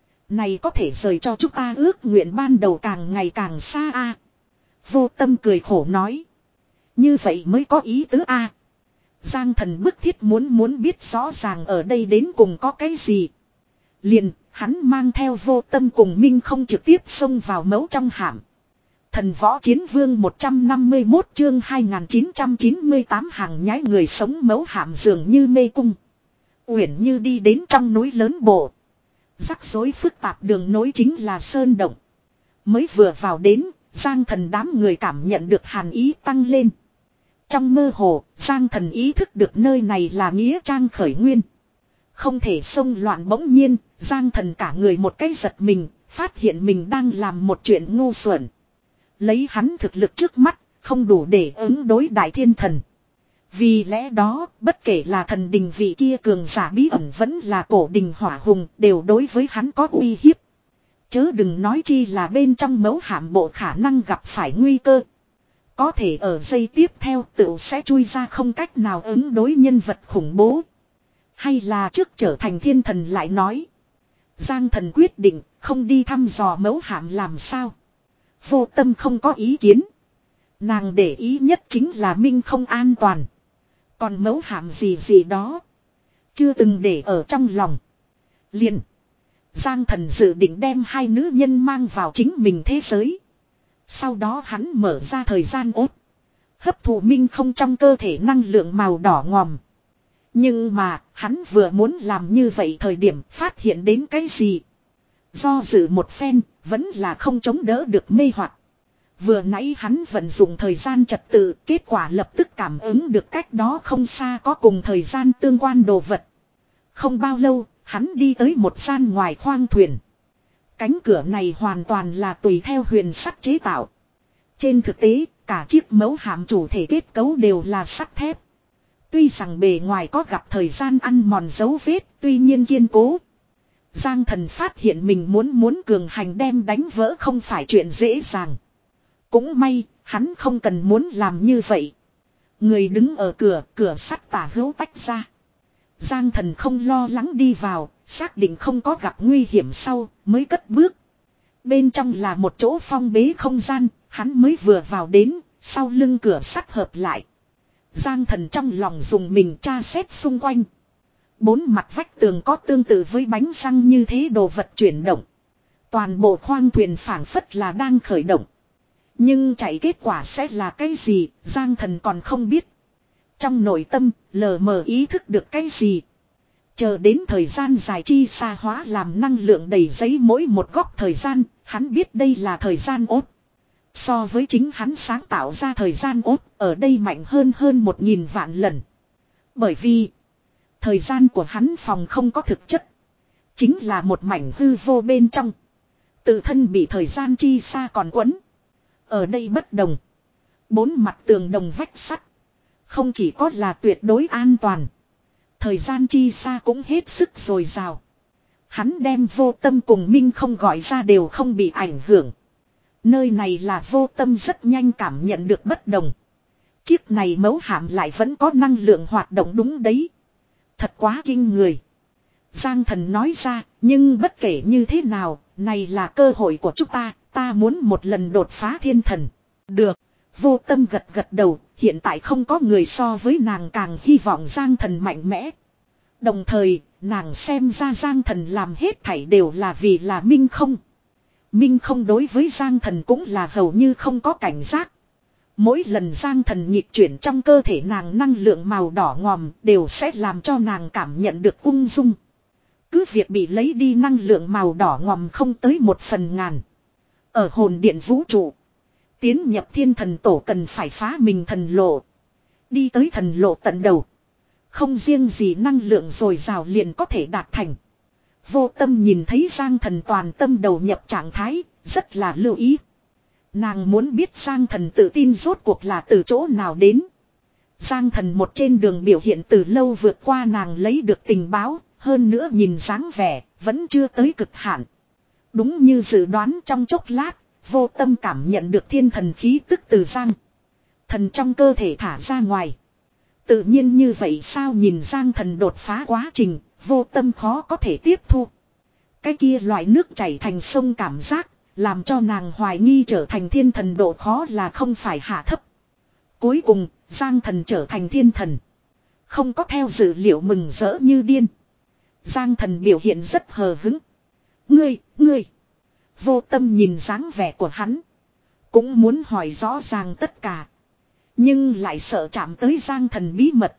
Này có thể rời cho chúng ta ước nguyện ban đầu càng ngày càng xa a. Vô Tâm cười khổ nói. Như vậy mới có ý tứ a. Giang Thần bức thiết muốn muốn biết rõ ràng ở đây đến cùng có cái gì. Liền, hắn mang theo Vô Tâm cùng Minh không trực tiếp xông vào mấu trong hạm. Thần võ chiến vương một trăm năm mươi mốt chương hai nghìn chín trăm chín mươi tám hàng nhái người sống mấu hạm dường như mê cung. Uyển như đi đến trong núi lớn bộ. Rắc rối phức tạp đường nối chính là sơn động. Mới vừa vào đến, Giang Thần đám người cảm nhận được hàn ý tăng lên. Trong mơ hồ, Giang Thần ý thức được nơi này là nghĩa trang khởi nguyên. Không thể xông loạn, bỗng nhiên, Giang Thần cả người một cái giật mình, phát hiện mình đang làm một chuyện ngu xuẩn. Lấy hắn thực lực trước mắt, không đủ để ứng đối đại thiên thần. Vì lẽ đó, bất kể là thần đình vị kia cường giả bí ẩn vẫn là cổ đình hỏa hùng, đều đối với hắn có uy hiếp. Chớ đừng nói chi là bên trong mẫu hạm bộ khả năng gặp phải nguy cơ. Có thể ở giây tiếp theo tựu sẽ chui ra không cách nào ứng đối nhân vật khủng bố. Hay là trước trở thành thiên thần lại nói. Giang thần quyết định không đi thăm dò mẫu hạm làm sao. Vô tâm không có ý kiến. Nàng để ý nhất chính là Minh không an toàn. Còn mẫu hạm gì gì đó. Chưa từng để ở trong lòng. Liền. Giang thần dự định đem hai nữ nhân mang vào chính mình thế giới. Sau đó hắn mở ra thời gian ốt. Hấp thụ Minh không trong cơ thể năng lượng màu đỏ ngòm. Nhưng mà hắn vừa muốn làm như vậy thời điểm phát hiện đến cái gì. Do dự một phen vẫn là không chống đỡ được mê hoặc. Vừa nãy hắn vận dụng thời gian trật tự, kết quả lập tức cảm ứng được cách đó không xa có cùng thời gian tương quan đồ vật. Không bao lâu, hắn đi tới một gian ngoài khoang thuyền. Cánh cửa này hoàn toàn là tùy theo huyền sắt chế tạo. Trên thực tế, cả chiếc mẫu hạm chủ thể kết cấu đều là sắt thép. Tuy rằng bề ngoài có gặp thời gian ăn mòn dấu vết, tuy nhiên kiên cố. Giang thần phát hiện mình muốn muốn cường hành đem đánh vỡ không phải chuyện dễ dàng. Cũng may, hắn không cần muốn làm như vậy. Người đứng ở cửa, cửa sắt tả hữu tách ra. Giang thần không lo lắng đi vào, xác định không có gặp nguy hiểm sau, mới cất bước. Bên trong là một chỗ phong bế không gian, hắn mới vừa vào đến, sau lưng cửa sắt hợp lại. Giang thần trong lòng dùng mình tra xét xung quanh. Bốn mặt vách tường có tương tự với bánh răng như thế đồ vật chuyển động. Toàn bộ khoang thuyền phảng phất là đang khởi động. Nhưng chạy kết quả sẽ là cái gì, Giang thần còn không biết. Trong nội tâm, lờ mờ ý thức được cái gì. Chờ đến thời gian dài chi xa hóa làm năng lượng đầy giấy mỗi một góc thời gian, hắn biết đây là thời gian ốt. So với chính hắn sáng tạo ra thời gian ốt, ở đây mạnh hơn hơn một nghìn vạn lần. Bởi vì, thời gian của hắn phòng không có thực chất. Chính là một mảnh hư vô bên trong. Tự thân bị thời gian chi xa còn quấn. Ở đây bất đồng. Bốn mặt tường đồng vách sắt. Không chỉ có là tuyệt đối an toàn. Thời gian chi xa cũng hết sức dồi dào. Hắn đem vô tâm cùng Minh không gọi ra đều không bị ảnh hưởng. Nơi này là vô tâm rất nhanh cảm nhận được bất đồng. Chiếc này mẫu hạm lại vẫn có năng lượng hoạt động đúng đấy. Thật quá kinh người. Giang thần nói ra, nhưng bất kể như thế nào, này là cơ hội của chúng ta, ta muốn một lần đột phá thiên thần. Được, vô tâm gật gật đầu, hiện tại không có người so với nàng càng hy vọng Giang thần mạnh mẽ. Đồng thời, nàng xem ra Giang thần làm hết thảy đều là vì là Minh không. Minh không đối với Giang thần cũng là hầu như không có cảnh giác. Mỗi lần Giang thần nhịp chuyển trong cơ thể nàng năng lượng màu đỏ ngòm đều sẽ làm cho nàng cảm nhận được ung dung. Cứ việc bị lấy đi năng lượng màu đỏ ngòm không tới một phần ngàn. Ở hồn điện vũ trụ, tiến nhập thiên thần tổ cần phải phá mình thần lộ. Đi tới thần lộ tận đầu. Không riêng gì năng lượng dồi dào liền có thể đạt thành. Vô tâm nhìn thấy Giang thần toàn tâm đầu nhập trạng thái, rất là lưu ý. Nàng muốn biết Giang thần tự tin rốt cuộc là từ chỗ nào đến. Giang thần một trên đường biểu hiện từ lâu vượt qua nàng lấy được tình báo, hơn nữa nhìn dáng vẻ, vẫn chưa tới cực hạn. Đúng như dự đoán trong chốc lát, vô tâm cảm nhận được thiên thần khí tức từ Giang thần trong cơ thể thả ra ngoài. Tự nhiên như vậy sao nhìn Giang thần đột phá quá trình, vô tâm khó có thể tiếp thu. Cái kia loại nước chảy thành sông cảm giác, làm cho nàng hoài nghi trở thành thiên thần độ khó là không phải hạ thấp. Cuối cùng, Giang thần trở thành thiên thần. Không có theo dự liệu mừng rỡ như điên. Giang thần biểu hiện rất hờ hứng. Ngươi, ngươi. Vô tâm nhìn dáng vẻ của hắn. Cũng muốn hỏi rõ ràng tất cả. Nhưng lại sợ chạm tới Giang thần bí mật.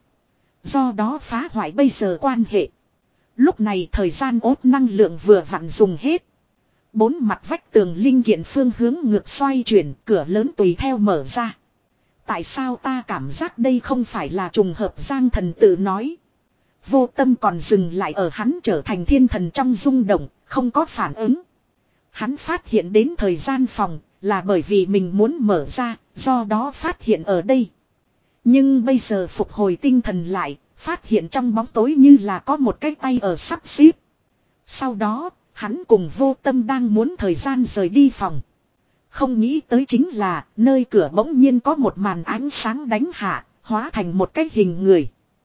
Do đó phá hoại bây giờ quan hệ. Lúc này thời gian ốt năng lượng vừa vặn dùng hết. Bốn mặt vách tường linh kiện phương hướng ngược xoay chuyển, cửa lớn tùy theo mở ra. Tại sao ta cảm giác đây không phải là trùng hợp, Giang thần tự nói. Vô tâm còn dừng lại ở hắn trở thành thiên thần trong rung động, không có phản ứng. Hắn phát hiện đến thời gian phòng là bởi vì mình muốn mở ra, do đó phát hiện ở đây. Nhưng bây giờ phục hồi tinh thần lại, phát hiện trong bóng tối như là có một cái tay ở sắp xếp. Sau đó, hắn cùng Vô Tâm đang muốn thời gian rời đi phòng. Không nghĩ tới chính là nơi cửa bỗng nhiên có một màn ánh sáng đánh hạ, hóa thành một cái hình người.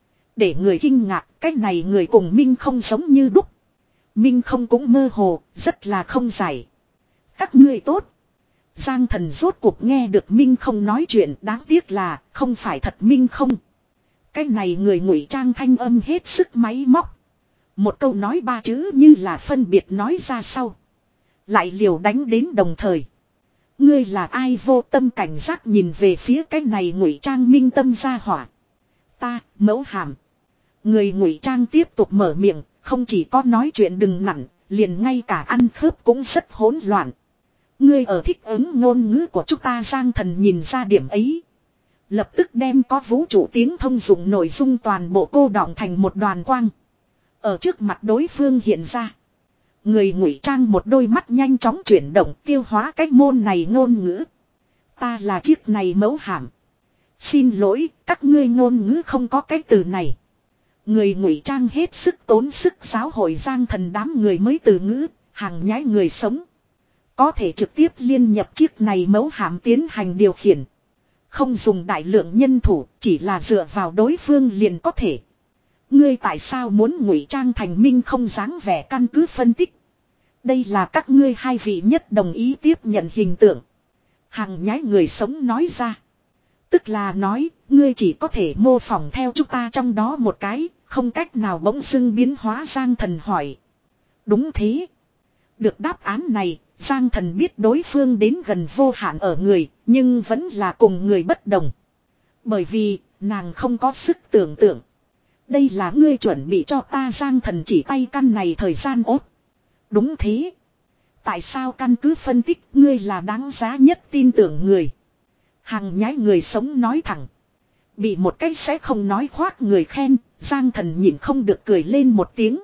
Để người kinh ngạc, cái này người cùng Minh không giống như đúc. Minh không cũng mơ hồ, rất là không giải. Các ngươi tốt. Giang Thần rốt cuộc nghe được Minh không nói chuyện, đáng tiếc là không phải thật Minh không. Cái này người ngụy trang thanh âm hết sức máy móc. Một câu nói ba chữ như là phân biệt nói ra sau. Lại liều đánh đến đồng thời. Ngươi là ai? Vô Tâm cảnh giác nhìn về phía cái này ngụy trang minh tâm ra hỏa. Ta, Mẫu Hàm. Người ngụy trang tiếp tục mở miệng, không chỉ có nói chuyện đừng nặn, liền ngay cả ăn khớp cũng rất hỗn loạn. Ngươi ở thích ứng ngôn ngữ của chúng ta. Giang Thần nhìn ra điểm ấy. Lập tức đem có vũ trụ tiếng thông dụng nội dung toàn bộ cô đọng thành một đoàn quang. Ở trước mặt đối phương hiện ra. Người ngụy trang một đôi mắt nhanh chóng chuyển động tiêu hóa cái môn này ngôn ngữ. Ta là chiếc này Mẫu Hàm. Xin lỗi, các ngươi ngôn ngữ không có cái từ này. Người ngụy trang hết sức tốn sức giáo hội Giang Thần đám người mới từ ngữ, hàng nhái người sống. Có thể trực tiếp liên nhập chiếc này Mẫu Hàm tiến hành điều khiển. Không dùng đại lượng nhân thủ, chỉ là dựa vào đối phương liền có thể. Ngươi tại sao muốn ngụy trang thành Minh không dáng vẻ? Căn cứ phân tích. Đây là các ngươi hai vị nhất đồng ý tiếp nhận hình tượng. Hàng nhái người sống nói ra. Tức là nói, ngươi chỉ có thể mô phỏng theo chúng ta trong đó một cái, không cách nào bỗng dưng biến hóa. Giang Thần hỏi. Đúng thế. Được đáp án này, Giang Thần biết đối phương đến gần vô hạn ở người, nhưng vẫn là cùng người bất đồng. Bởi vì, nàng không có sức tưởng tượng. Đây là ngươi chuẩn bị cho ta. Giang Thần chỉ tay căn này thời gian ốt. Đúng thế. Tại sao? Căn cứ phân tích, ngươi là đáng giá nhất tin tưởng người. Hàng nhái người sống nói thẳng. Bị một cái sẽ không nói khoác người khen, Giang Thần nhịn không được cười lên một tiếng.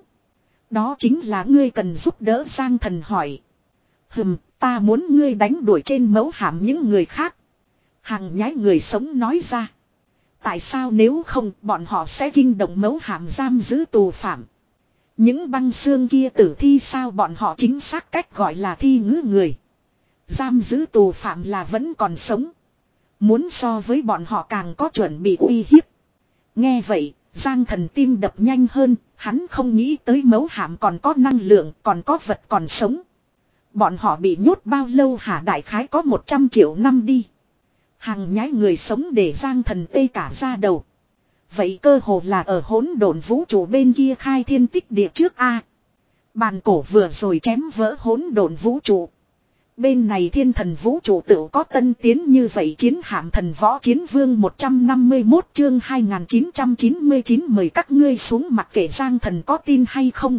Đó chính là ngươi cần giúp đỡ. Giang Thần hỏi. Hừm, ta muốn ngươi đánh đuổi trên Mẫu Hàm những người khác. Hàng nhái người sống nói ra. Tại sao? Nếu không bọn họ sẽ kinh động Mẫu Hàm giam giữ tù phạm. Những băng xương kia tử thi sao? Bọn họ chính xác cách gọi là thi ngữ người. Giam giữ tù phạm là vẫn còn sống. Muốn so với bọn họ càng có chuẩn bị uy hiếp. Nghe vậy, Giang Thần tim đập nhanh hơn, hắn không nghĩ tới Mẫu Hàm còn có năng lượng, còn có vật còn sống. Bọn họ bị nhốt bao lâu hả? Đại khái có một trăm triệu năm đi. Hàng nhái người sống để Giang Thần tê cả da đầu. Vậy cơ hồ là ở hỗn độn vũ trụ bên kia khai thiên tích địa trước a. Bàn cổ vừa rồi chém vỡ hỗn độn vũ trụ. Bên này thiên thần vũ trụ tự có tân tiến như vậy. Chiến hạm thần võ chiến vương một trăm năm mươi mốt chương hai nghìn chín trăm chín mươi chín mời các ngươi xuống. Mặc kệ Giang Thần có tin hay không.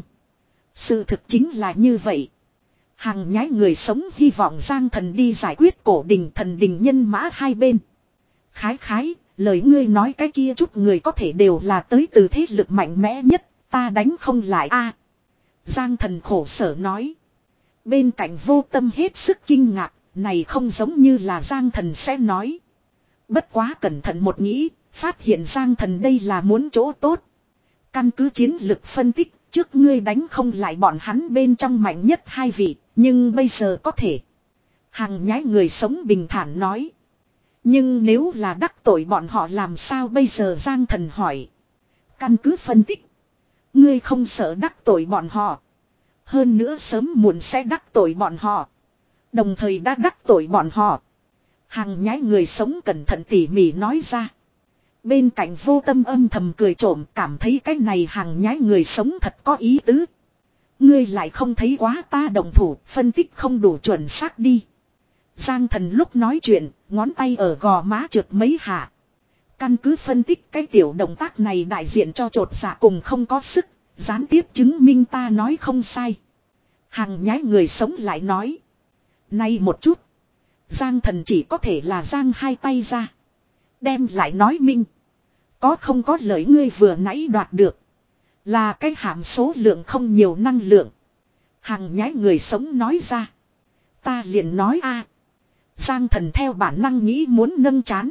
Sự thực chính là như vậy. Hàng nhái người sống hy vọng Giang Thần đi giải quyết cổ đình thần đình nhân mã hai bên. Khái khái, lời ngươi nói cái kia chút người có thể đều là tới từ thế lực mạnh mẽ nhất, ta đánh không lại a. Giang Thần khổ sở nói. Bên cạnh Vô Tâm hết sức kinh ngạc, này không giống như là Giang Thần sẽ nói. Bất quá cẩn thận một nghĩ, phát hiện Giang Thần đây là muốn chỗ tốt. Căn cứ chiến lực phân tích, trước ngươi đánh không lại bọn hắn bên trong mạnh nhất hai vị, nhưng bây giờ có thể. Hàng nhái người sống bình thản nói. Nhưng nếu là đắc tội bọn họ làm sao bây giờ? Giang Thần hỏi. Căn cứ phân tích, ngươi không sợ đắc tội bọn họ. Hơn nữa sớm muộn sẽ đắc tội bọn họ. Đồng thời đã đắc tội bọn họ. Hàng nhái người sống cẩn thận tỉ mỉ nói ra. Bên cạnh Vô Tâm âm thầm cười trộm, cảm thấy cái này hàng nhái người sống thật có ý tứ. Ngươi lại không thấy quá ta đồng thủ, phân tích không đủ chuẩn xác đi. Giang Thần lúc nói chuyện, ngón tay ở gò má trượt mấy hạ. Căn cứ phân tích cái tiểu động tác này đại diện cho chột dạ cùng không có sức, gián tiếp chứng minh ta nói không sai. Hàng nhái người sống lại nói. Nay một chút, Giang Thần chỉ có thể là giang hai tay ra. Đem lại nói minh. Có không có lời ngươi vừa nãy đoạt được. Là cái hàm số lượng không nhiều năng lượng. Hàng nhái người sống nói ra. Ta liền nói a. Giang Thần theo bản năng nghĩ muốn nâng chán.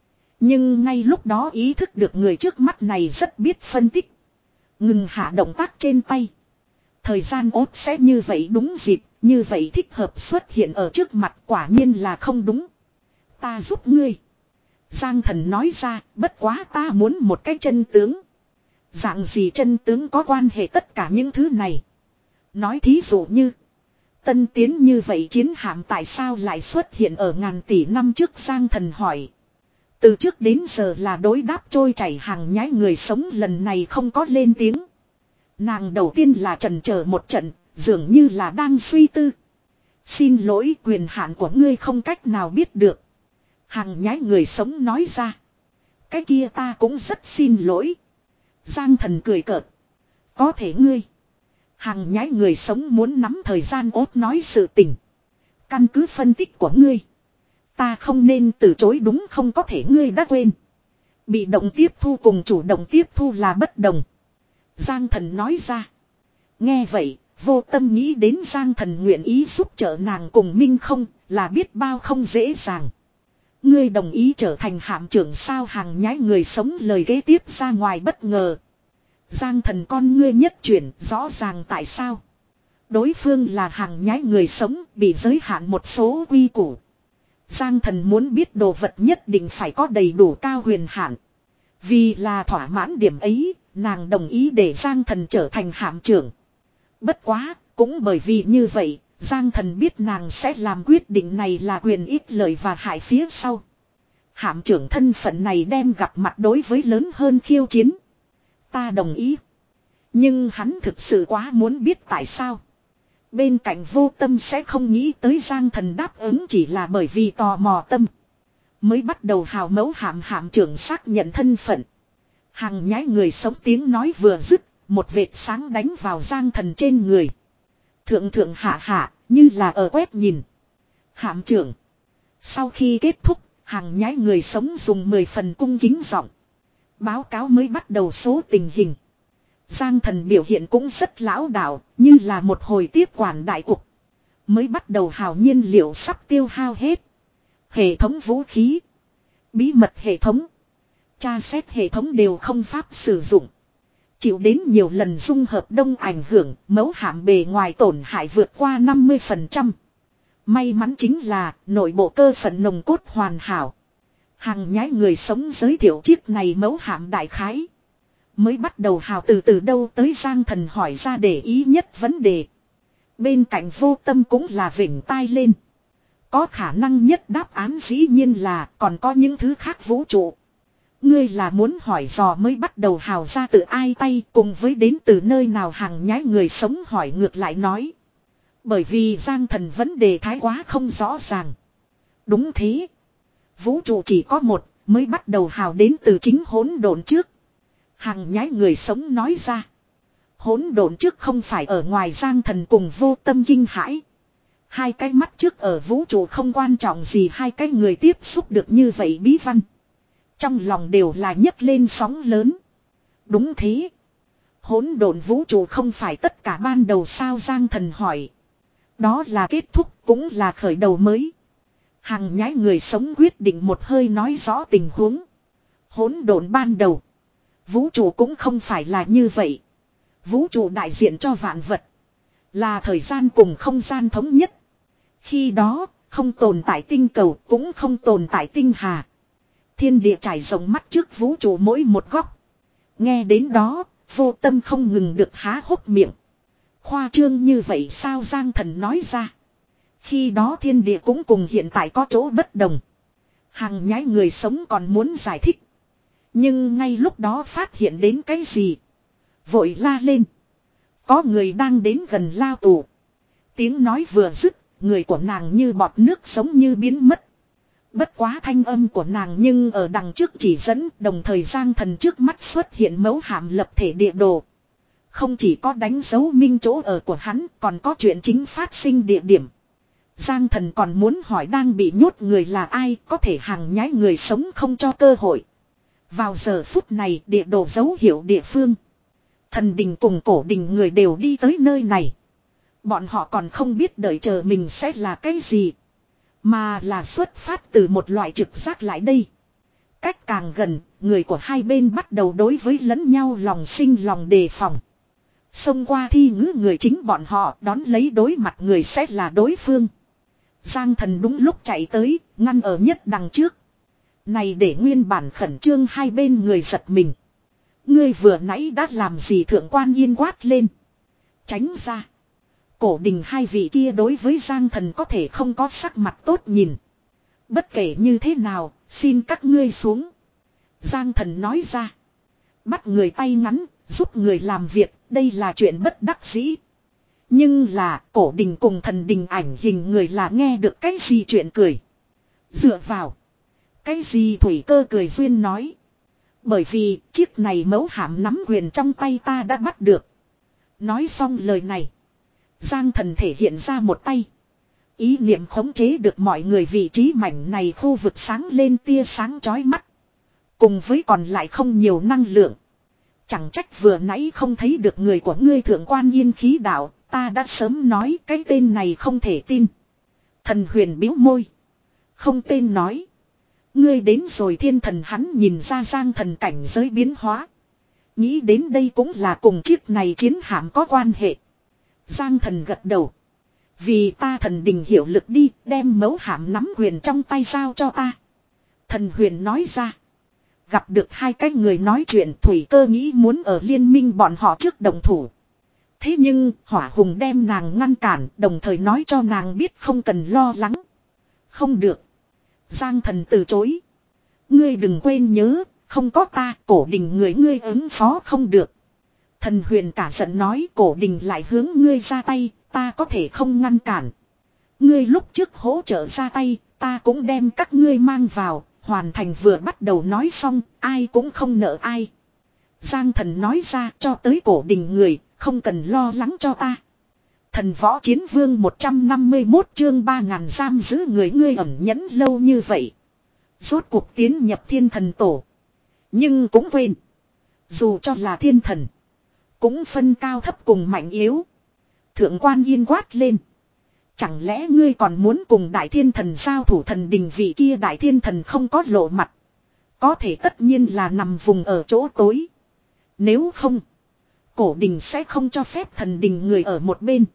Nhưng ngay lúc đó ý thức được người trước mắt này rất biết phân tích. Ngừng hạ động tác trên tay. Thời gian ốt sẽ như vậy đúng dịp, như vậy thích hợp xuất hiện ở trước mặt, quả nhiên là không đúng. Ta giúp ngươi. Giang Thần nói ra, bất quá ta muốn một cái chân tướng. Dạng gì chân tướng có quan hệ tất cả những thứ này. Nói thí dụ như. Tân tiến như vậy chiến hạm tại sao lại xuất hiện ở ngàn tỷ năm trước, Giang Thần hỏi. Từ trước đến giờ là đối đáp trôi chảy hàng nhái người sống lần này không có lên tiếng. Nàng đầu tiên là chần chờ một trận, dường như là đang suy tư. Xin lỗi, quyền hạn của ngươi không cách nào biết được. Hàng nhái người sống nói ra. Cái kia ta cũng rất xin lỗi. Giang Thần cười cợt. Có thể ngươi. Hàng nhái người sống muốn nắm thời gian ốt nói sự tình. Căn cứ phân tích của ngươi. Ta không nên từ chối đúng không, có thể ngươi đã quên. Bị động tiếp thu cùng chủ động tiếp thu là bất đồng. Giang Thần nói ra. Nghe vậy, vô tâm nghĩ đến Giang Thần nguyện ý giúp trợ nàng cùng Minh không, là biết bao không dễ dàng. Ngươi đồng ý trở thành hạm trưởng sao, hàng nhái người sống lời kế tiếp ra ngoài bất ngờ. Giang Thần con ngươi nhất chuyển, rõ ràng tại sao. Đối phương là hàng nhái người sống, bị giới hạn một số quy củ. Giang Thần muốn biết đồ vật nhất định phải có đầy đủ cao huyền hạn. Vì là thỏa mãn điểm ấy, nàng đồng ý để Giang Thần trở thành hạm trưởng. Bất quá, cũng bởi vì như vậy, Giang Thần biết nàng sẽ làm quyết định này là quyền ít lợi và hại phía sau. Hạm trưởng thân phận này đem gặp mặt đối với lớn hơn khiêu chiến. Ta đồng ý. Nhưng hắn thực sự quá muốn biết tại sao. Bên cạnh vô tâm sẽ không nghĩ tới Giang Thần đáp ứng chỉ là bởi vì tò mò tâm. Mới bắt đầu hào mẫu hạm hạm trưởng xác nhận thân phận. Hàng nhái người sống tiếng nói vừa dứt, một vệt sáng đánh vào Giang Thần trên người. Thượng thượng hạ hạ, như là ở quét nhìn. Hạm trưởng. Sau khi kết thúc, hàng nhái người sống dùng mười phần cung kính giọng. Báo cáo mới bắt đầu số tình hình. Giang Thần biểu hiện cũng rất lão đạo, như là một hồi tiếp quản đại cục. Mới bắt đầu hào nhiên liệu sắp tiêu hao hết. Hệ thống vũ khí, bí mật hệ thống, tra xét hệ thống đều không pháp sử dụng. Chịu đến nhiều lần dung hợp đông ảnh hưởng, mẫu hạm bề ngoài tổn hại vượt qua năm mươi phần trăm. May mắn chính là nội bộ cơ phận nồng cốt hoàn hảo. Hàng nhái người sống giới thiệu chiếc này mẫu hạm đại khái. Mới bắt đầu hào từ từ đâu tới Giang Thần hỏi ra để ý nhất vấn đề. Bên cạnh vô tâm cũng là vểnh tai lên. Có khả năng nhất đáp án dĩ nhiên là còn có những thứ khác vũ trụ. Ngươi là muốn hỏi dò mới bắt đầu hào ra từ ai tay cùng với đến từ nơi nào, hàng nhái người sống hỏi ngược lại nói. Bởi vì Giang Thần vấn đề thái quá không rõ ràng. Đúng thế. Vũ trụ chỉ có một, mới bắt đầu hào đến từ chính hỗn độn trước. Hàng nhái người sống nói ra. Hỗn độn trước không phải ở ngoài, Giang Thần cùng vô tâm kinh hãi. Hai cái mắt trước ở vũ trụ không quan trọng gì, hai cái người tiếp xúc được như vậy bí văn. Trong lòng đều là nhấc lên sóng lớn. Đúng thế. Hỗn độn vũ trụ không phải tất cả ban đầu sao, Giang Thần hỏi. Đó là kết thúc cũng là khởi đầu mới. Hàng nhái người sống quyết định một hơi nói rõ tình huống. Hỗn độn ban đầu. Vũ trụ cũng không phải là như vậy. Vũ trụ đại diện cho vạn vật. Là thời gian cùng không gian thống nhất. Khi đó, không tồn tại tinh cầu cũng không tồn tại tinh hà. Thiên địa trải rộng mắt trước vũ trụ mỗi một góc. Nghe đến đó, vô tâm không ngừng được há hốc miệng. Khoa trương như vậy sao, Giang Thần nói ra. Khi đó thiên địa cũng cùng hiện tại có chỗ bất đồng. Hàng nhái người sống còn muốn giải thích. Nhưng ngay lúc đó phát hiện đến cái gì. Vội la lên. Có người đang đến gần lao tù. Tiếng nói vừa dứt, người của nàng như bọt nước sống như biến mất. Bất quá thanh âm của nàng nhưng ở đằng trước chỉ dẫn, đồng thời Giang Thần trước mắt xuất hiện mẫu hạm lập thể địa đồ. Không chỉ có đánh dấu minh chỗ ở của hắn, còn có chuyện chính phát sinh địa điểm. Giang Thần còn muốn hỏi đang bị nhốt người là ai, có thể hàng nhái người sống không cho cơ hội. Vào giờ phút này địa đồ dấu hiệu địa phương. Thần đình cùng cổ đình người đều đi tới nơi này. Bọn họ còn không biết đợi chờ mình sẽ là cái gì. Mà là xuất phát từ một loại trực giác lại đây. Cách càng gần, người của hai bên bắt đầu đối với lẫn nhau lòng sinh lòng đề phòng. Xông qua thi ngữ người chính bọn họ đón lấy đối mặt người sẽ là đối phương. Giang Thần đúng lúc chạy tới, ngăn ở nhất đằng trước. Này để nguyên bản khẩn trương hai bên người giật mình. Ngươi vừa nãy đã làm gì? Thượng quan Yên quát lên. Tránh ra. Cổ đình hai vị kia đối với Giang Thần có thể không có sắc mặt tốt nhìn. Bất kể như thế nào, xin các ngươi xuống. Giang Thần nói ra. Bắt người tay ngắn, giúp người làm việc, đây là chuyện bất đắc dĩ. Nhưng là cổ đình cùng thần đình ảnh hình người là nghe được cái gì chuyện cười. Dựa vào. Cái gì Thủy Cơ cười duyên nói. Bởi vì chiếc này mẫu hạm nắm quyền trong tay ta đã bắt được. Nói xong lời này. Giang Thần thể hiện ra một tay. Ý niệm khống chế được mọi người vị trí mảnh này khu vực sáng lên tia sáng chói mắt. Cùng với còn lại không nhiều năng lượng. Chẳng trách vừa nãy không thấy được người của ngươi Thượng quan Yên khí đạo. Ta đã sớm nói cái tên này không thể tin. Thần Huyền bĩu môi. Không tên nói. Ngươi đến rồi thiên thần hắn nhìn ra Giang Thần cảnh giới biến hóa. Nghĩ đến đây cũng là cùng chiếc này chiến hạm có quan hệ. Giang Thần gật đầu. Vì ta thần đình hiệu lực đi, đem mẫu hạm nắm quyền trong tay giao cho ta. Thần Huyền nói ra. Gặp được hai cái người nói chuyện, Thủy Cơ nghĩ muốn ở liên minh bọn họ trước đồng thủ. Thế nhưng Hỏa Hùng đem nàng ngăn cản, đồng thời nói cho nàng biết không cần lo lắng. Không được. Giang Thần từ chối. Ngươi đừng quên nhớ, không có ta, cổ đình người ngươi ứng phó không được. Thần Huyền cả giận nói cổ đình lại hướng ngươi ra tay, ta có thể không ngăn cản. Ngươi lúc trước hỗ trợ ra tay, ta cũng đem các ngươi mang vào, hoàn thành vừa bắt đầu nói xong, ai cũng không nợ ai. Giang Thần nói ra cho tới cổ đình người, không cần lo lắng cho ta. Thần Võ Chiến Vương một trăm năm mươi mốt chương ba ngàn giam giữ người ngươi ẩn nhẫn lâu như vậy. Rốt cuộc tiến nhập thiên thần tổ. Nhưng cũng quên. Dù cho là thiên thần. Cũng phân cao thấp cùng mạnh yếu. Thượng quan Yên quát lên. Chẳng lẽ ngươi còn muốn cùng đại thiên thần giao thủ? Thần đình vị kia đại thiên thần không có lộ mặt. Có thể tất nhiên là nằm vùng ở chỗ tối. Nếu không. Cổ đình sẽ không cho phép thần đình người ở một bên.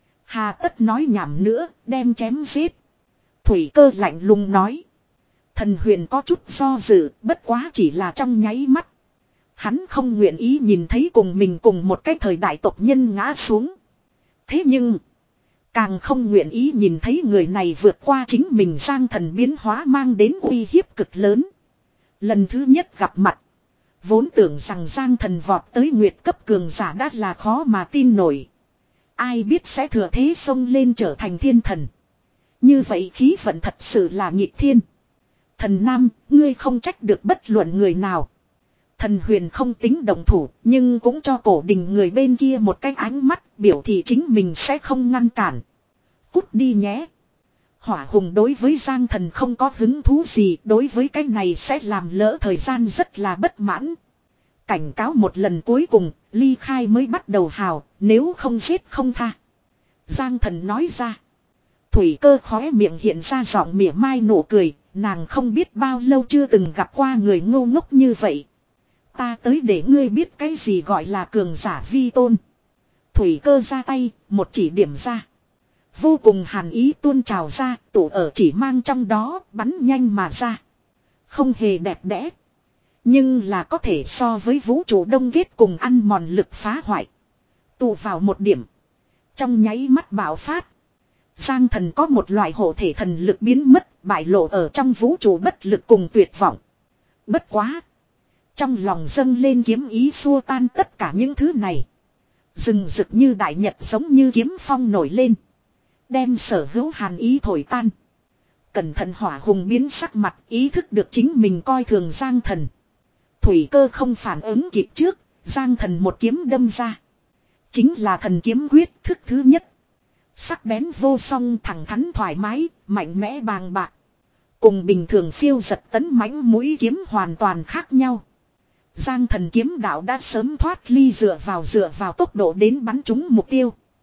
Hà tất nói nhảm nữa, đem chém giết. Thủy Cơ lạnh lùng nói. Thần Huyền có chút do dự, bất quá chỉ là trong nháy mắt. Hắn không nguyện ý nhìn thấy cùng mình cùng một cái thời đại tộc nhân ngã xuống. Thế nhưng, càng không nguyện ý nhìn thấy người này vượt qua chính mình. Giang Thần biến hóa mang đến uy hiếp cực lớn. Lần thứ nhất gặp mặt. Vốn tưởng rằng Giang Thần vọt tới nguyệt cấp cường giả đã là khó mà tin nổi. Ai biết sẽ thừa thế xông lên trở thành thiên thần. Như vậy khí vận thật sự là nghịch thiên. Thần Nam, ngươi không trách được bất luận người nào. Thần Huyền không tính động thủ, nhưng cũng cho cổ đình người bên kia một cái ánh mắt, biểu thị chính mình sẽ không ngăn cản. Cút đi nhé. Hỏa Hùng đối với Giang Thần không có hứng thú gì, đối với cái này sẽ làm lỡ thời gian rất là bất mãn. Cảnh cáo một lần cuối cùng, ly khai mới bắt đầu hào, nếu không giết không tha. Giang Thần nói ra. Thủy Cơ khóe miệng hiện ra giọng mỉa mai nụ cười, nàng không biết bao lâu chưa từng gặp qua người ngu ngốc như vậy. Ta tới để ngươi biết cái gì gọi là cường giả vi tôn. Thủy Cơ ra tay, một chỉ điểm ra. Vô cùng hàn ý tuôn trào ra, tụ ở chỉ mang trong đó, bắn nhanh mà ra. Không hề đẹp đẽ. Nhưng là có thể so với vũ trụ đông kết cùng ăn mòn lực phá hoại. Tụ vào một điểm. Trong nháy mắt bạo phát. Giang Thần có một loại hộ thể thần lực biến mất, bại lộ ở trong vũ trụ bất lực cùng tuyệt vọng. Bất quá. Trong lòng dâng lên kiếm ý xua tan tất cả những thứ này. Rừng rực như đại nhật giống như kiếm phong nổi lên. Đem sở hữu hàn ý thổi tan. Cẩn thận Hỏa Hùng biến sắc mặt, ý thức được chính mình coi thường Giang Thần. Thủy Cơ không phản ứng kịp trước, Giang Thần một kiếm đâm ra. Chính là thần kiếm quyết thức thứ nhất. Sắc bén vô song, thẳng thắn thoải mái, mạnh mẽ bàng bạc. Cùng bình thường phiêu giật tấn mãnh mũi kiếm hoàn toàn khác nhau. Giang Thần kiếm đạo đã sớm thoát ly dựa vào dựa vào tốc độ đến bắn trúng mục tiêu.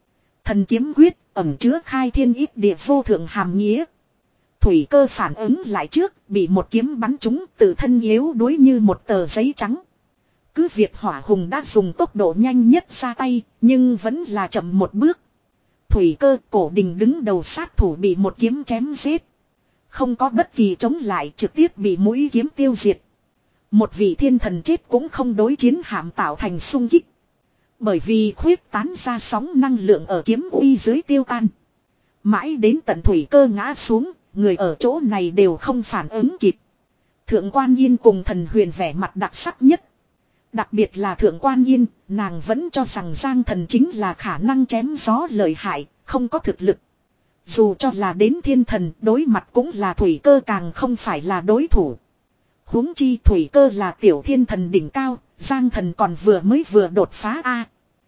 Thần kiếm quyết ẩn chứa khai thiên ít địa vô thượng hàm nghĩa. Thủy Cơ phản ứng lại trước, bị một kiếm bắn trúng, tự thân yếu đuối như một tờ giấy trắng. Cứ việc Hỏa Hùng đã dùng tốc độ nhanh nhất ra tay, nhưng vẫn là chậm một bước. Thủy Cơ cổ đình đứng đầu sát thủ bị một kiếm chém giết. Không có bất kỳ chống lại, trực tiếp bị mũi kiếm tiêu diệt. Một vị thiên thần chết cũng không đối chiến hạm tạo thành xung kích. Bởi vì khuyết tán ra sóng năng lượng ở kiếm uy dưới tiêu tan. Mãi đến tận Thủy Cơ ngã xuống, người ở chỗ này đều không phản ứng kịp. Thượng Quan Yên cùng Thần Huyền vẻ mặt đặc sắc nhất. Đặc biệt là Thượng Quan Yên, nàng vẫn cho rằng Giang Thần chính là khả năng chém gió lợi hại, không có thực lực. Dù cho là đến thiên thần, đối mặt cũng là Thủy Cơ càng không phải là đối thủ. Huống chi Thủy Cơ là tiểu thiên thần đỉnh cao, Giang Thần còn vừa mới vừa đột phá a.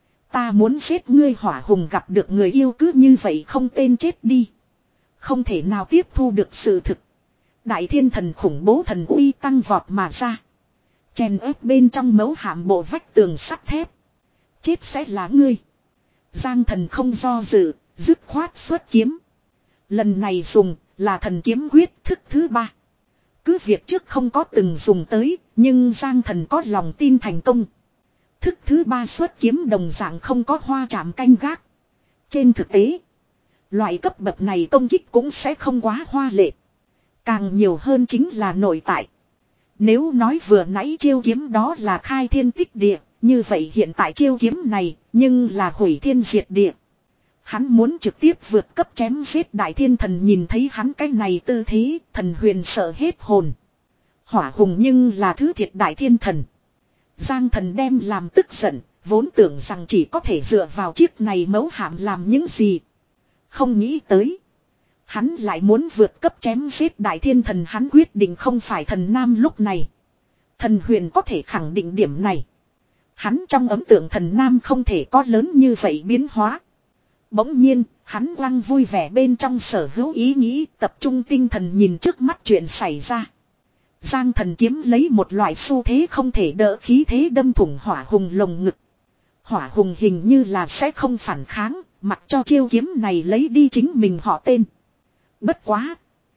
Ta muốn giết ngươi. Hỏa Hùng gặp được người yêu cứ như vậy không tên chết đi. Không thể nào tiếp thu được sự thực. Đại thiên thần khủng bố thần uy tăng vọt mà ra. Chèn ép bên trong mấu hàm bộ vách tường sắt thép. Chết sẽ là ngươi. Giang Thần không do dự, dứt khoát xuất kiếm. Lần này dùng là thần kiếm quyết thức thứ ba. Cứ việc trước không có từng dùng tới, nhưng Giang Thần có lòng tin thành công. Thức thứ ba xuất kiếm đồng dạng không có hoa chạm canh gác. Trên thực tế, loại cấp bậc này công kích cũng sẽ không quá hoa lệ. Càng nhiều hơn chính là nội tại. Nếu nói vừa nãy chiêu kiếm đó là khai thiên tích địa, như vậy hiện tại chiêu kiếm này, nhưng là hủy thiên diệt địa. Hắn muốn trực tiếp vượt cấp chém giết đại thiên thần, nhìn thấy hắn cái này tư thế, Thần Huyền sợ hết hồn. Hỏa Hùng nhưng là thứ thiệt đại thiên thần. Giang Thần đem làm tức giận, vốn tưởng rằng chỉ có thể dựa vào chiếc này mấu hạm làm những gì. Không nghĩ tới. Hắn lại muốn vượt cấp chém giết đại thiên thần, hắn quyết định không phải thần nam lúc này. Thần Huyền có thể khẳng định điểm này. Hắn trong ấn tượng thần nam không thể có lớn như vậy biến hóa. Bỗng nhiên, hắn lăng vui vẻ bên trong sở hữu ý nghĩ, tập trung tinh thần nhìn trước mắt chuyện xảy ra. Giang Thần kiếm lấy một loại xu thế không thể đỡ khí thế đâm thủng Hỏa Hùng lồng ngực. Hỏa Hùng hình như là sẽ không phản kháng, mặc cho chiêu kiếm này lấy đi chính mình họ tên. Bất quá.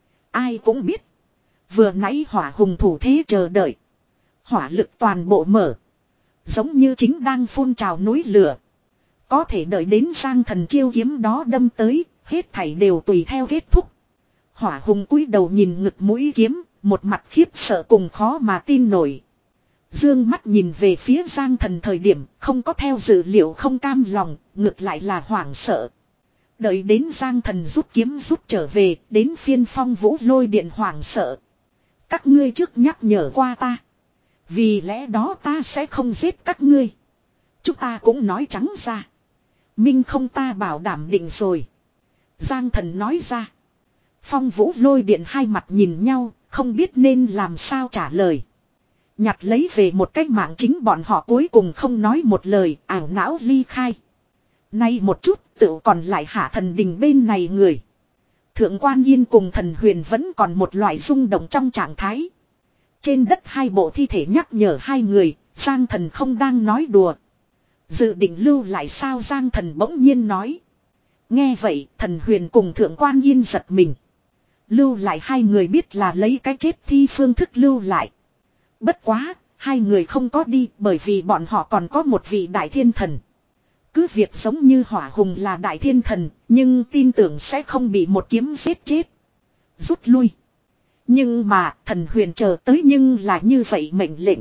Ai cũng biết. Vừa nãy Hỏa Hùng thủ thế chờ đợi. Hỏa lực toàn bộ mở. Giống như chính đang phun trào núi lửa. Có thể đợi đến Giang Thần chiêu kiếm đó đâm tới, hết thảy đều tùy theo kết thúc. Hỏa Hùng cúi đầu nhìn ngực mũi kiếm, một mặt khiếp sợ cùng khó mà tin nổi. Dương mắt nhìn về phía Giang Thần thời điểm, không có theo dự liệu không cam lòng, ngược lại là hoảng sợ. Đợi đến Giang Thần rút kiếm rút trở về, đến phiên Phong Vũ Lôi Điện hoảng sợ. Các ngươi trước nhắc nhở qua ta. Vì lẽ đó ta sẽ không giết các ngươi. Chúng ta cũng nói trắng ra. Minh không ta bảo đảm định rồi. Giang Thần nói ra. Phong Vũ Lôi Điện hai mặt nhìn nhau, không biết nên làm sao trả lời. Nhặt lấy về một cách mạng chính bọn họ cuối cùng không nói một lời, ảo não ly khai. Nay một chút tự còn lại Hạ Thần Đình bên này người. Thượng Quan Yên cùng Thần Huyền vẫn còn một loại rung động trong trạng thái. Trên đất hai bộ thi thể nhắc nhở hai người, Giang Thần không đang nói đùa. Dự định lưu lại sao? Giang Thần bỗng nhiên nói. Nghe vậy, Thần Huyền cùng Thượng Quan Yên giật mình. Lưu lại hai người biết là lấy cái chết thi phương thức lưu lại. Bất quá, hai người không có đi bởi vì bọn họ còn có một vị đại thiên thần. Cứ việc giống như Hỏa Hùng là đại thiên thần, nhưng tin tưởng sẽ không bị một kiếm giết chết. Rút lui. Nhưng mà, Thần Huyền chờ tới nhưng là như vậy mệnh lệnh.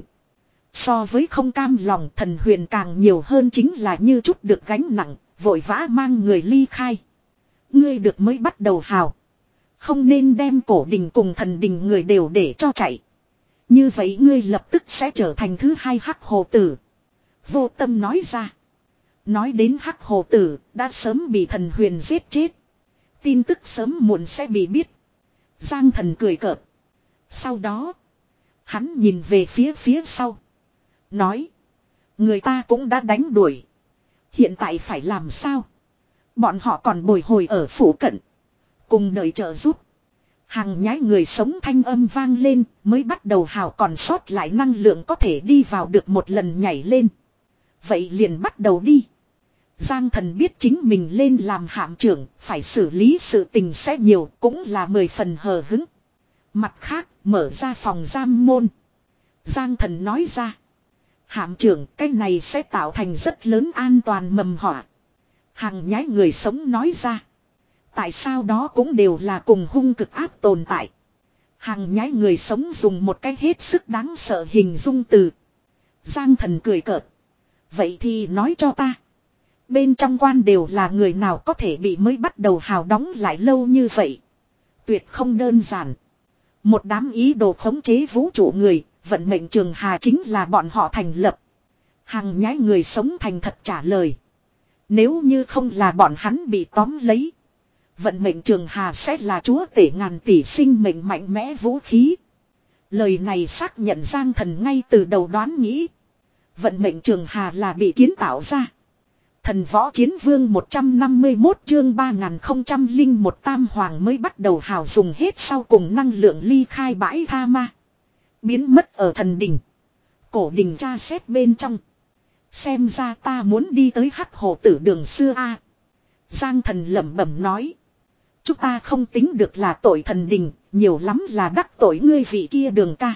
So với không cam lòng, Thần Huyền càng nhiều hơn chính là như chút được gánh nặng, vội vã mang người ly khai. Ngươi được mới bắt đầu hào. Không nên đem cổ đình cùng thần đình người đều để cho chạy. Như vậy ngươi lập tức sẽ trở thành thứ hai Hắc Hồ Tử. Vô Tâm nói ra. Nói đến Hắc Hồ Tử, đã sớm bị Thần Huyền giết chết. Tin tức sớm muộn sẽ bị biết. Giang Thần cười cợt. Sau đó, hắn nhìn về phía phía sau. Nói, người ta cũng đã đánh đuổi. Hiện tại phải làm sao? Bọn họ còn bồi hồi ở phủ cận. Cùng đợi trợ giúp. Hàng nhái người sống thanh âm vang lên, mới bắt đầu hào còn sót lại năng lượng có thể đi vào được một lần nhảy lên. Vậy liền bắt đầu đi. Giang Thần biết chính mình lên làm hạm trưởng, phải xử lý sự tình sẽ nhiều, cũng là mười phần hờ hứng. Mặt khác, mở ra phòng giam môn. Giang Thần nói ra. Hạm trưởng, cái này sẽ tạo thành rất lớn an toàn mầm họa. Hàng nhái người sống nói ra. Tại sao đó cũng đều là cùng hung cực ác tồn tại. Hàng nhái người sống dùng một cái hết sức đáng sợ hình dung từ. Giang Thần cười cợt. Vậy thì nói cho ta. Bên trong quan đều là người nào có thể bị mới bắt đầu hào đóng lại lâu như vậy. Tuyệt không đơn giản. Một đám ý đồ khống chế vũ trụ người, vận mệnh trường hà chính là bọn họ thành lập. Hàng nhái người sống thành thật trả lời. Nếu như không là bọn hắn bị tóm lấy. Vận mệnh trường hà sẽ là chúa tể ngàn tỷ sinh mệnh mạnh mẽ vũ khí. Lời này xác nhận Giang Thần ngay từ đầu đoán nghĩ. Vận mệnh trường hà là bị kiến tạo ra. Thần võ chiến vương một trăm năm mươi mốt chương ba nghìn không trăm lẻ một tam hoàng mới bắt đầu hào dùng hết sau cùng năng lượng ly khai bãi tha ma. Biến mất ở thần đỉnh. Cổ đình tra xét bên trong. Xem ra ta muốn đi tới hắc hồ tử đường xưa a. Giang Thần lẩm bẩm nói. Chúng ta không tính được là tội thần đình, nhiều lắm là đắc tội ngươi vị kia Đường ca.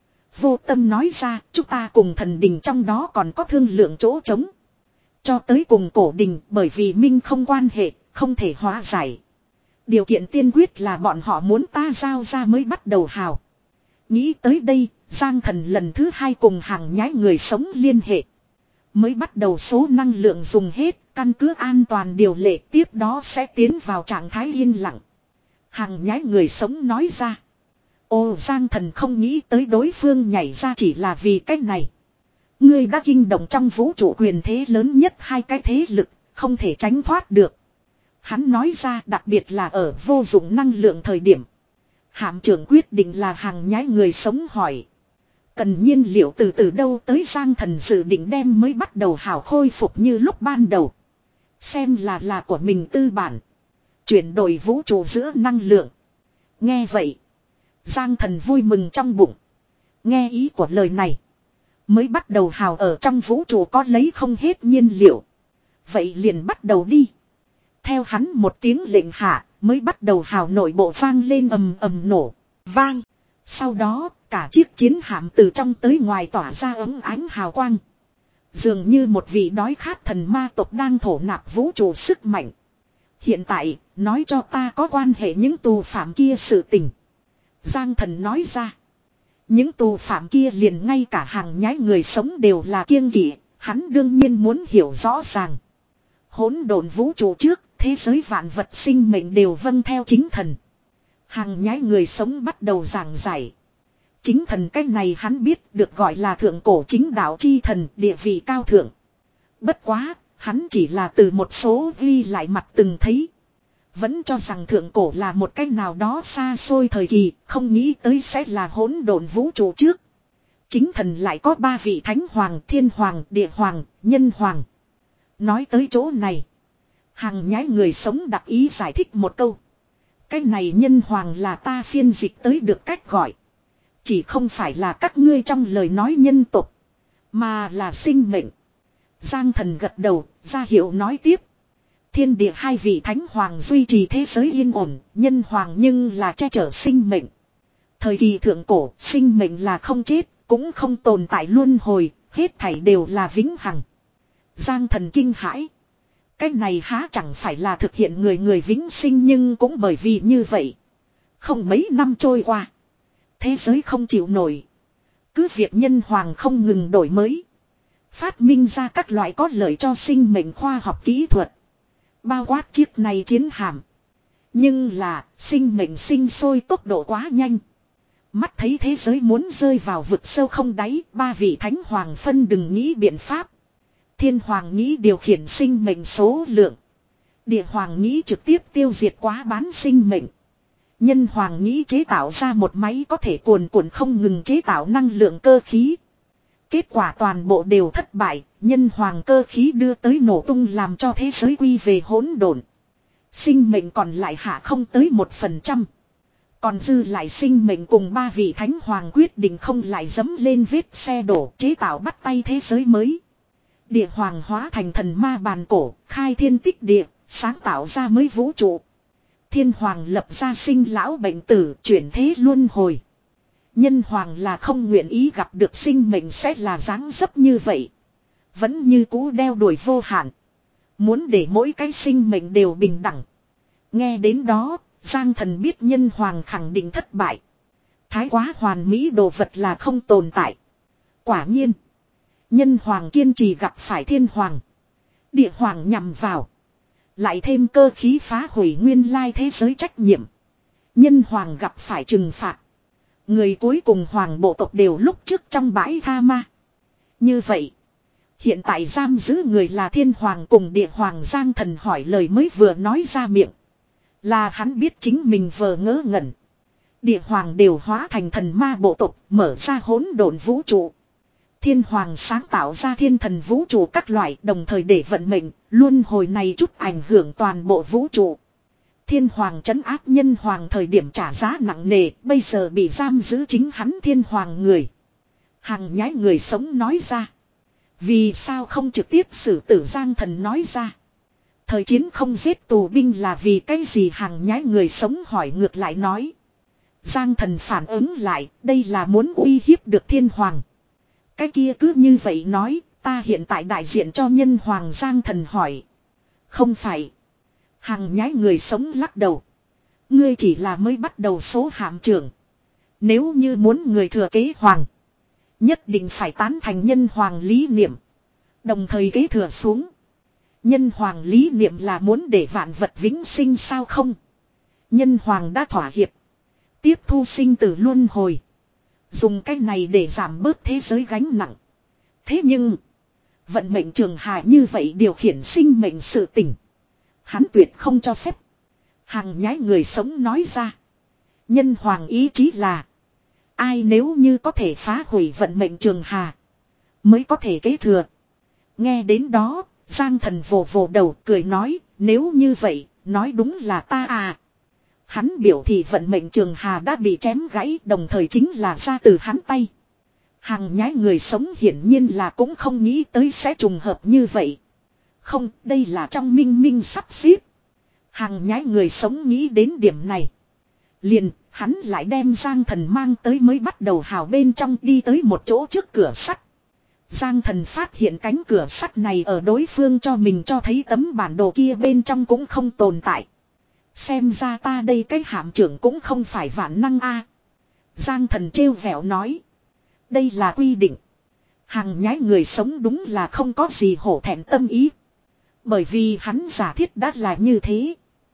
Vô Tâm nói ra, chúng ta cùng thần đình trong đó còn có thương lượng chỗ trống. Cho tới cùng cổ đình, bởi vì minh không quan hệ, không thể hóa giải. Điều kiện tiên quyết là bọn họ muốn ta giao ra mới bắt đầu hào. Nghĩ tới đây, Giang Thần lần thứ hai cùng hàng nhái người sống liên hệ. Mới bắt đầu số năng lượng dùng hết, căn cứ an toàn điều lệ tiếp đó sẽ tiến vào trạng thái yên lặng. Hàng nhái người sống nói ra. Ô Giang Thần không nghĩ tới đối phương nhảy ra chỉ là vì cách này. Ngươi đã kinh động trong vũ trụ quyền thế lớn nhất hai cái thế lực, không thể tránh thoát được. Hắn nói ra đặc biệt là ở vô dụng năng lượng thời điểm. Hạm trưởng quyết định là hàng nhái người sống hỏi. Cần nhiên liệu từ từ đâu tới Giang Thần dự định đem mới bắt đầu hào khôi phục như lúc ban đầu. Xem là là của mình tư bản. Chuyển đổi vũ trụ giữa năng lượng. Nghe vậy. Giang Thần vui mừng trong bụng. Nghe ý của lời này. Mới bắt đầu hào ở trong vũ trụ có lấy không hết nhiên liệu. Vậy liền bắt đầu đi. Theo hắn một tiếng lệnh hạ. Mới bắt đầu hào nội bộ vang lên ầm ầm nổ. Vang. Sau đó cả chiếc chiến hạm từ trong tới ngoài tỏa ra ấm ánh hào quang. Dường như một vị đói khát thần ma tộc đang thổ nạp vũ trụ sức mạnh. Hiện tại, nói cho ta có quan hệ những tù phạm kia sự tình. Giang Thần nói ra. Những tù phạm kia liền ngay cả hàng nhái người sống đều là kiêng kỵ. Hắn đương nhiên muốn hiểu rõ ràng. Hỗn độn vũ trụ trước, thế giới vạn vật sinh mệnh đều vâng theo chính thần. Hàng nhái người sống bắt đầu giảng giải. Chính thần cái này hắn biết được gọi là thượng cổ chính đạo chi thần, địa vị cao thượng. Bất quá, hắn chỉ là từ một số ghi lại mặt từng thấy. Vẫn cho rằng thượng cổ là một cái nào đó xa xôi thời kỳ, không nghĩ tới sẽ là hỗn độn vũ trụ trước. Chính thần lại có ba vị thánh hoàng, thiên hoàng, địa hoàng, nhân hoàng. Nói tới chỗ này, hàng nhái người sống đặc ý giải thích một câu. Cái này nhân hoàng là ta phiên dịch tới được cách gọi. Chỉ không phải là các ngươi trong lời nói nhân tục, mà là sinh mệnh. Giang Thần gật đầu, ra hiệu nói tiếp. Thiên địa hai vị thánh hoàng duy trì thế giới yên ổn, nhân hoàng nhưng là che chở sinh mệnh. Thời kỳ thượng cổ, sinh mệnh là không chết, cũng không tồn tại luân hồi, hết thảy đều là vĩnh hằng. Giang Thần kinh hãi. Cái này há chẳng phải là thực hiện người người vĩnh sinh, nhưng cũng bởi vì như vậy. Không mấy năm trôi qua. Thế giới không chịu nổi. Cứ việc nhân hoàng không ngừng đổi mới. Phát minh ra các loại có lợi cho sinh mệnh khoa học kỹ thuật. Bao quát chiếc này chiến hạm. Nhưng là sinh mệnh sinh sôi tốc độ quá nhanh. Mắt thấy thế giới muốn rơi vào vực sâu không đáy. Ba vị thánh hoàng phân đừng nghĩ biện pháp. Thiên hoàng nghĩ điều khiển sinh mệnh số lượng. Địa hoàng nghĩ trực tiếp tiêu diệt quá bán sinh mệnh. Nhân hoàng nghĩ chế tạo ra một máy có thể cuồn cuộn không ngừng chế tạo năng lượng cơ khí. Kết quả toàn bộ đều thất bại, nhân hoàng cơ khí đưa tới nổ tung làm cho thế giới quy về hỗn độn. Sinh mệnh còn lại hạ không tới một phần trăm. Còn dư lại sinh mệnh cùng ba vị thánh hoàng quyết định không lại dấm lên vết xe đổ chế tạo bắt tay thế giới mới. Địa hoàng hóa thành thần ma bàn cổ, khai thiên tích địa, sáng tạo ra mới vũ trụ. Thiên hoàng lập ra sinh lão bệnh tử, chuyển thế luân hồi. Nhân hoàng là không nguyện ý gặp được sinh mệnh sẽ là dáng dấp như vậy. Vẫn như cũ đeo đuổi vô hạn. Muốn để mỗi cái sinh mệnh đều bình đẳng. Nghe đến đó, Giang Thần biết nhân hoàng khẳng định thất bại. Thái quá hoàn mỹ đồ vật là không tồn tại. Quả nhiên, nhân hoàng kiên trì gặp phải thiên hoàng. Địa hoàng nhằm vào. Lại thêm cơ khí phá hủy nguyên lai thế giới trách nhiệm. Nhân hoàng gặp phải trừng phạt. Người cuối cùng hoàng bộ tộc đều lúc trước trong bãi tha ma. Như vậy, hiện tại giam giữ người là thiên hoàng cùng địa hoàng. Giang Thần hỏi lời mới vừa nói ra miệng. Là hắn biết chính mình vờ ngớ ngẩn. Địa hoàng đều hóa thành thần ma bộ tộc, mở ra hỗn độn vũ trụ. Thiên hoàng sáng tạo ra thiên thần vũ trụ các loại, đồng thời để vận mệnh, luân hồi này chút ảnh hưởng toàn bộ vũ trụ. Thiên hoàng trấn áp nhân hoàng thời điểm trả giá nặng nề, bây giờ bị giam giữ chính hắn thiên hoàng người. Hàng nhái người sống nói ra. Vì sao không trực tiếp xử tử? Giang Thần nói ra. Thời chiến không giết tù binh là vì cái gì? Hàng nhái người sống hỏi ngược lại nói. Giang Thần phản ứng lại, đây là muốn uy hiếp được thiên hoàng. Cái kia cứ như vậy nói, ta hiện tại đại diện cho nhân hoàng. Giang Thần hỏi. Không phải. Hàng nhái người sống lắc đầu. Ngươi chỉ là mới bắt đầu số hạm trưởng. Nếu như muốn người thừa kế hoàng, nhất định phải tán thành nhân hoàng lý niệm. Đồng thời kế thừa xuống. Nhân hoàng lý niệm là muốn để vạn vật vĩnh sinh sao không? Nhân hoàng đã thỏa hiệp. Tiếp thu sinh tử luân hồi. Dùng cách này để giảm bớt thế giới gánh nặng. Thế nhưng, vận mệnh trường hà như vậy điều khiển sinh mệnh sự tình. Hắn tuyệt không cho phép. Hàng nhái người sống nói ra. Nhân hoàng ý chí là. Ai nếu như có thể phá hủy vận mệnh trường hà. Mới có thể kế thừa. Nghe đến đó, Giang Thần vồ vồ đầu cười nói. Nếu như vậy, nói đúng là ta à. Hắn biểu thị vận mệnh trường hà đã bị chém gãy, đồng thời chính là ra từ hắn tay. Hàng nhái người sống hiển nhiên là cũng không nghĩ tới sẽ trùng hợp như vậy. Không, đây là trong minh minh sắp xếp. Hàng nhái người sống nghĩ đến điểm này. Liền, hắn lại đem Giang Thần mang tới mới bắt đầu hào bên trong, đi tới một chỗ trước cửa sắt. Giang Thần phát hiện cánh cửa sắt này ở đối phương cho mình cho thấy tấm bản đồ kia bên trong cũng không tồn tại. Xem ra ta đây cái hạm trưởng cũng không phải vạn năng a. Giang Thần trêu vẻo nói. Đây là quy định. Hàng nhái người sống đúng là không có gì hổ thẹn tâm ý. Bởi vì hắn giả thiết đã là như thế.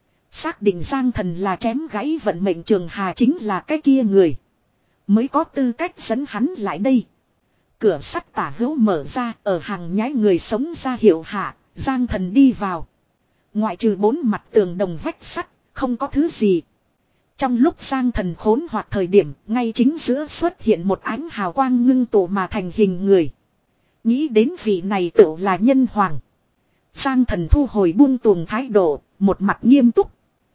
Xác định Giang Thần là chém gãy vận mệnh trường hà chính là cái kia người. Mới có tư cách dẫn hắn lại đây. Cửa sắt tả hữu mở ra, ở hàng nhái người sống ra hiệu hạ, Giang Thần đi vào. Ngoại trừ bốn mặt tường đồng vách sắt, không có thứ gì. Trong lúc Giang Thần khốn hoặc thời điểm, ngay chính giữa xuất hiện một ánh hào quang ngưng tụ mà thành hình người. Nghĩ đến vị này tựu là nhân hoàng. Giang Thần thu hồi buông tuồng thái độ, một mặt nghiêm túc.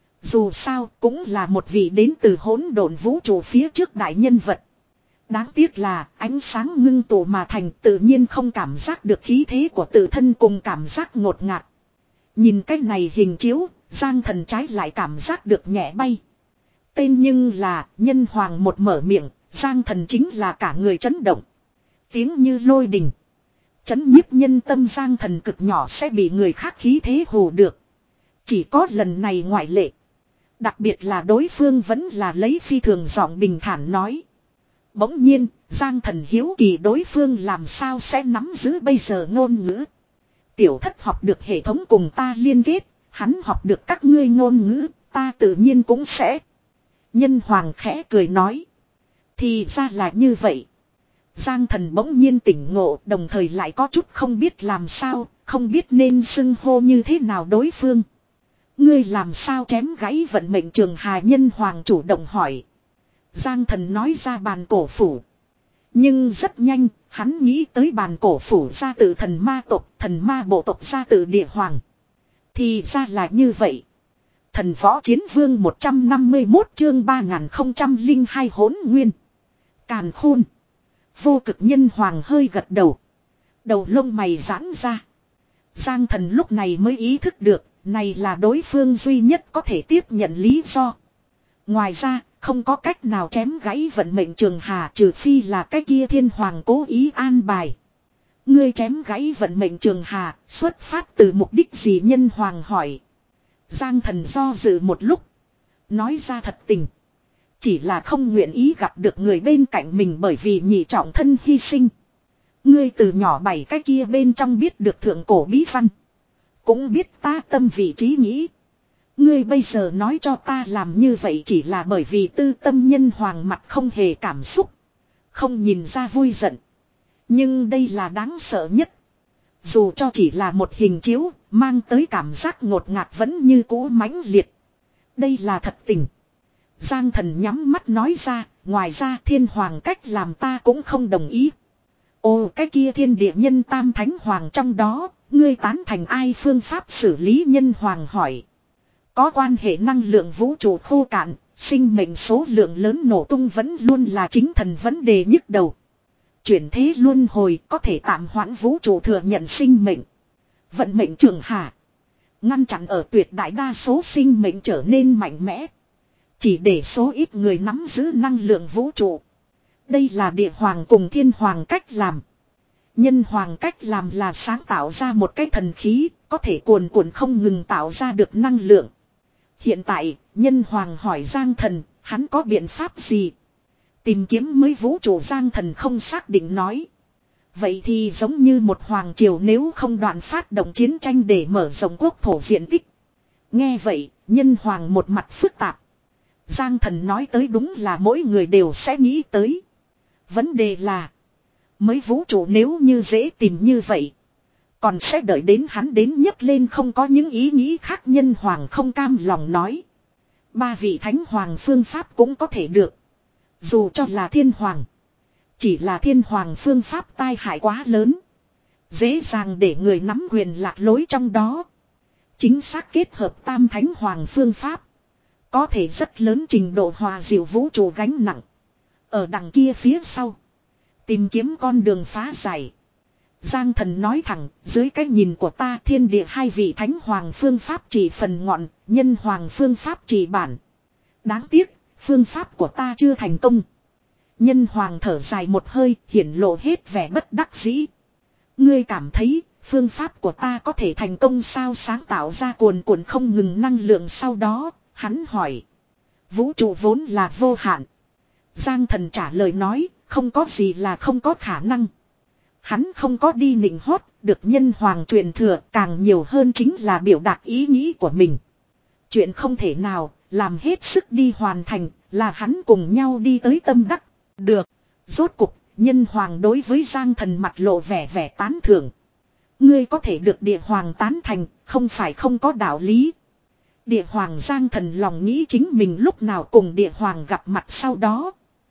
Dù sao cũng là một vị đến từ hỗn độn vũ trụ phía trước đại nhân vật. Đáng tiếc là ánh sáng ngưng tụ mà thành, tự nhiên không cảm giác được khí thế của tự thân cùng cảm giác ngột ngạt. Nhìn cái này hình chiếu, Giang Thần trái lại cảm giác được nhẹ bay. Tên nhưng là nhân hoàng một mở miệng, Giang Thần chính là cả người chấn động. Tiếng như lôi đình. Chấn nhiếp nhân tâm. Giang Thần cực nhỏ sẽ bị người khác khí thế hù được. Chỉ có lần này ngoại lệ. Đặc biệt là đối phương vẫn là lấy phi thường giọng bình thản nói. Bỗng nhiên, Giang Thần hiếu kỳ đối phương làm sao sẽ nắm giữ bây giờ ngôn ngữ. Tiểu thất học được hệ thống cùng ta liên kết, hắn học được các ngươi ngôn ngữ, ta tự nhiên cũng sẽ. Nhân hoàng khẽ cười nói. Thì ra là như vậy. Giang Thần bỗng nhiên tỉnh ngộ, đồng thời lại có chút không biết làm sao, không biết nên xưng hô như thế nào đối phương. Ngươi làm sao chém gãy vận mệnh trường hà? Nhân hoàng chủ động hỏi. Giang Thần nói ra bàn cổ phủ. Nhưng rất nhanh, hắn nghĩ tới bàn cổ phủ ra từ thần ma tộc, thần ma bộ tộc ra từ địa hoàng. Thì ra là như vậy. Thần võ chiến vương một trăm năm mươi mốt chương ba nghìn không trăm lẻ hai hỗn nguyên. Càn khôn. Vô cực. Nhân hoàng hơi gật đầu. Đầu lông mày giãn ra. Giang Thần lúc này mới ý thức được, này là đối phương duy nhất có thể tiếp nhận lý do. Ngoài ra, không có cách nào chém gãy vận mệnh Trường Hà trừ phi là cái kia thiên hoàng cố ý an bài. Ngươi chém gãy vận mệnh Trường Hà, xuất phát từ mục đích gì Nhân Hoàng hỏi. Giang Thần do dự một lúc. Nói ra thật tình. Chỉ là không nguyện ý gặp được người bên cạnh mình bởi vì nhị trọng thân hy sinh. Ngươi từ nhỏ bảy cái kia bên trong biết được thượng cổ bí văn. Cũng biết ta tâm vị trí nghĩ. Ngươi bây giờ nói cho ta làm như vậy chỉ là bởi vì tư tâm Nhân Hoàng mặt không hề cảm xúc. Không nhìn ra vui giận. Nhưng đây là đáng sợ nhất. Dù cho chỉ là một hình chiếu, mang tới cảm giác ngột ngạt vẫn như cũ mãnh liệt. Đây là thật tình. Giang Thần nhắm mắt nói ra, ngoài ra thiên hoàng cách làm ta cũng không đồng ý. Ồ cái kia thiên địa nhân tam thánh hoàng trong đó, ngươi tán thành ai phương pháp xử lý Nhân Hoàng hỏi. Có quan hệ năng lượng vũ trụ khô cạn, sinh mệnh số lượng lớn nổ tung vẫn luôn là chính thần vấn đề nhức đầu. Chuyển thế luân hồi có thể tạm hoãn vũ trụ thừa nhận sinh mệnh. Vận mệnh Trường Hà ngăn chặn ở tuyệt đại đa số sinh mệnh trở nên mạnh mẽ. Chỉ để số ít người nắm giữ năng lượng vũ trụ. Đây là địa hoàng cùng thiên hoàng cách làm. Nhân hoàng cách làm là sáng tạo ra một cái thần khí, có thể cuồn cuộn không ngừng tạo ra được năng lượng. Hiện tại, Nhân Hoàng hỏi Giang Thần, hắn có biện pháp gì? Tìm kiếm mới vũ trụ Giang Thần không xác định nói. Vậy thì giống như một hoàng triều nếu không đoạn phát động chiến tranh để mở rộng quốc thổ diện tích. Nghe vậy, Nhân Hoàng một mặt phức tạp. Giang Thần nói tới đúng là mỗi người đều sẽ nghĩ tới. Vấn đề là, mới vũ trụ nếu như dễ tìm như vậy. Còn sẽ đợi đến hắn đến nhấc lên không có những ý nghĩ khác Nhân Hoàng không cam lòng nói. Ba vị thánh hoàng phương pháp cũng có thể được. Dù cho là thiên hoàng. Chỉ là thiên hoàng phương pháp tai hại quá lớn. Dễ dàng để người nắm quyền lạc lối trong đó. Chính xác kết hợp tam thánh hoàng phương pháp. Có thể rất lớn trình độ hòa dịu vũ trụ gánh nặng. Ở đằng kia phía sau. Tìm kiếm con đường phá giải. Giang Thần nói thẳng, dưới cái nhìn của ta thiên địa hai vị thánh hoàng phương pháp chỉ phần ngọn, Nhân Hoàng phương pháp chỉ bản. Đáng tiếc, phương pháp của ta chưa thành công. Nhân Hoàng thở dài một hơi, hiển lộ hết vẻ bất đắc dĩ. Ngươi cảm thấy, phương pháp của ta có thể thành công sao sáng tạo ra cuồn cuộn không ngừng năng lượng sau đó, hắn hỏi. Vũ trụ vốn là vô hạn. Giang Thần trả lời nói, không có gì là không có khả năng. Hắn không có đi nịnh hót, được Nhân Hoàng truyền thừa càng nhiều hơn chính là biểu đạt ý nghĩ của mình. Chuyện không thể nào, làm hết sức đi hoàn thành, là hắn cùng nhau đi tới tâm đắc. Được, rốt cục, Nhân Hoàng đối với Giang Thần mặt lộ vẻ vẻ tán thưởng. Ngươi có thể được địa hoàng tán thành, không phải không có đạo lý. Địa hoàng Giang Thần lòng nghĩ chính mình lúc nào cùng địa hoàng gặp mặt sau đó.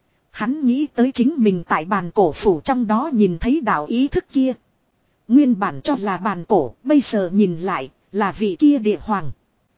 Hắn nghĩ tới chính mình tại bàn cổ phủ trong đó nhìn thấy đạo ý thức kia. Nguyên bản cho là bàn cổ, bây giờ nhìn lại, là vị kia địa hoàng.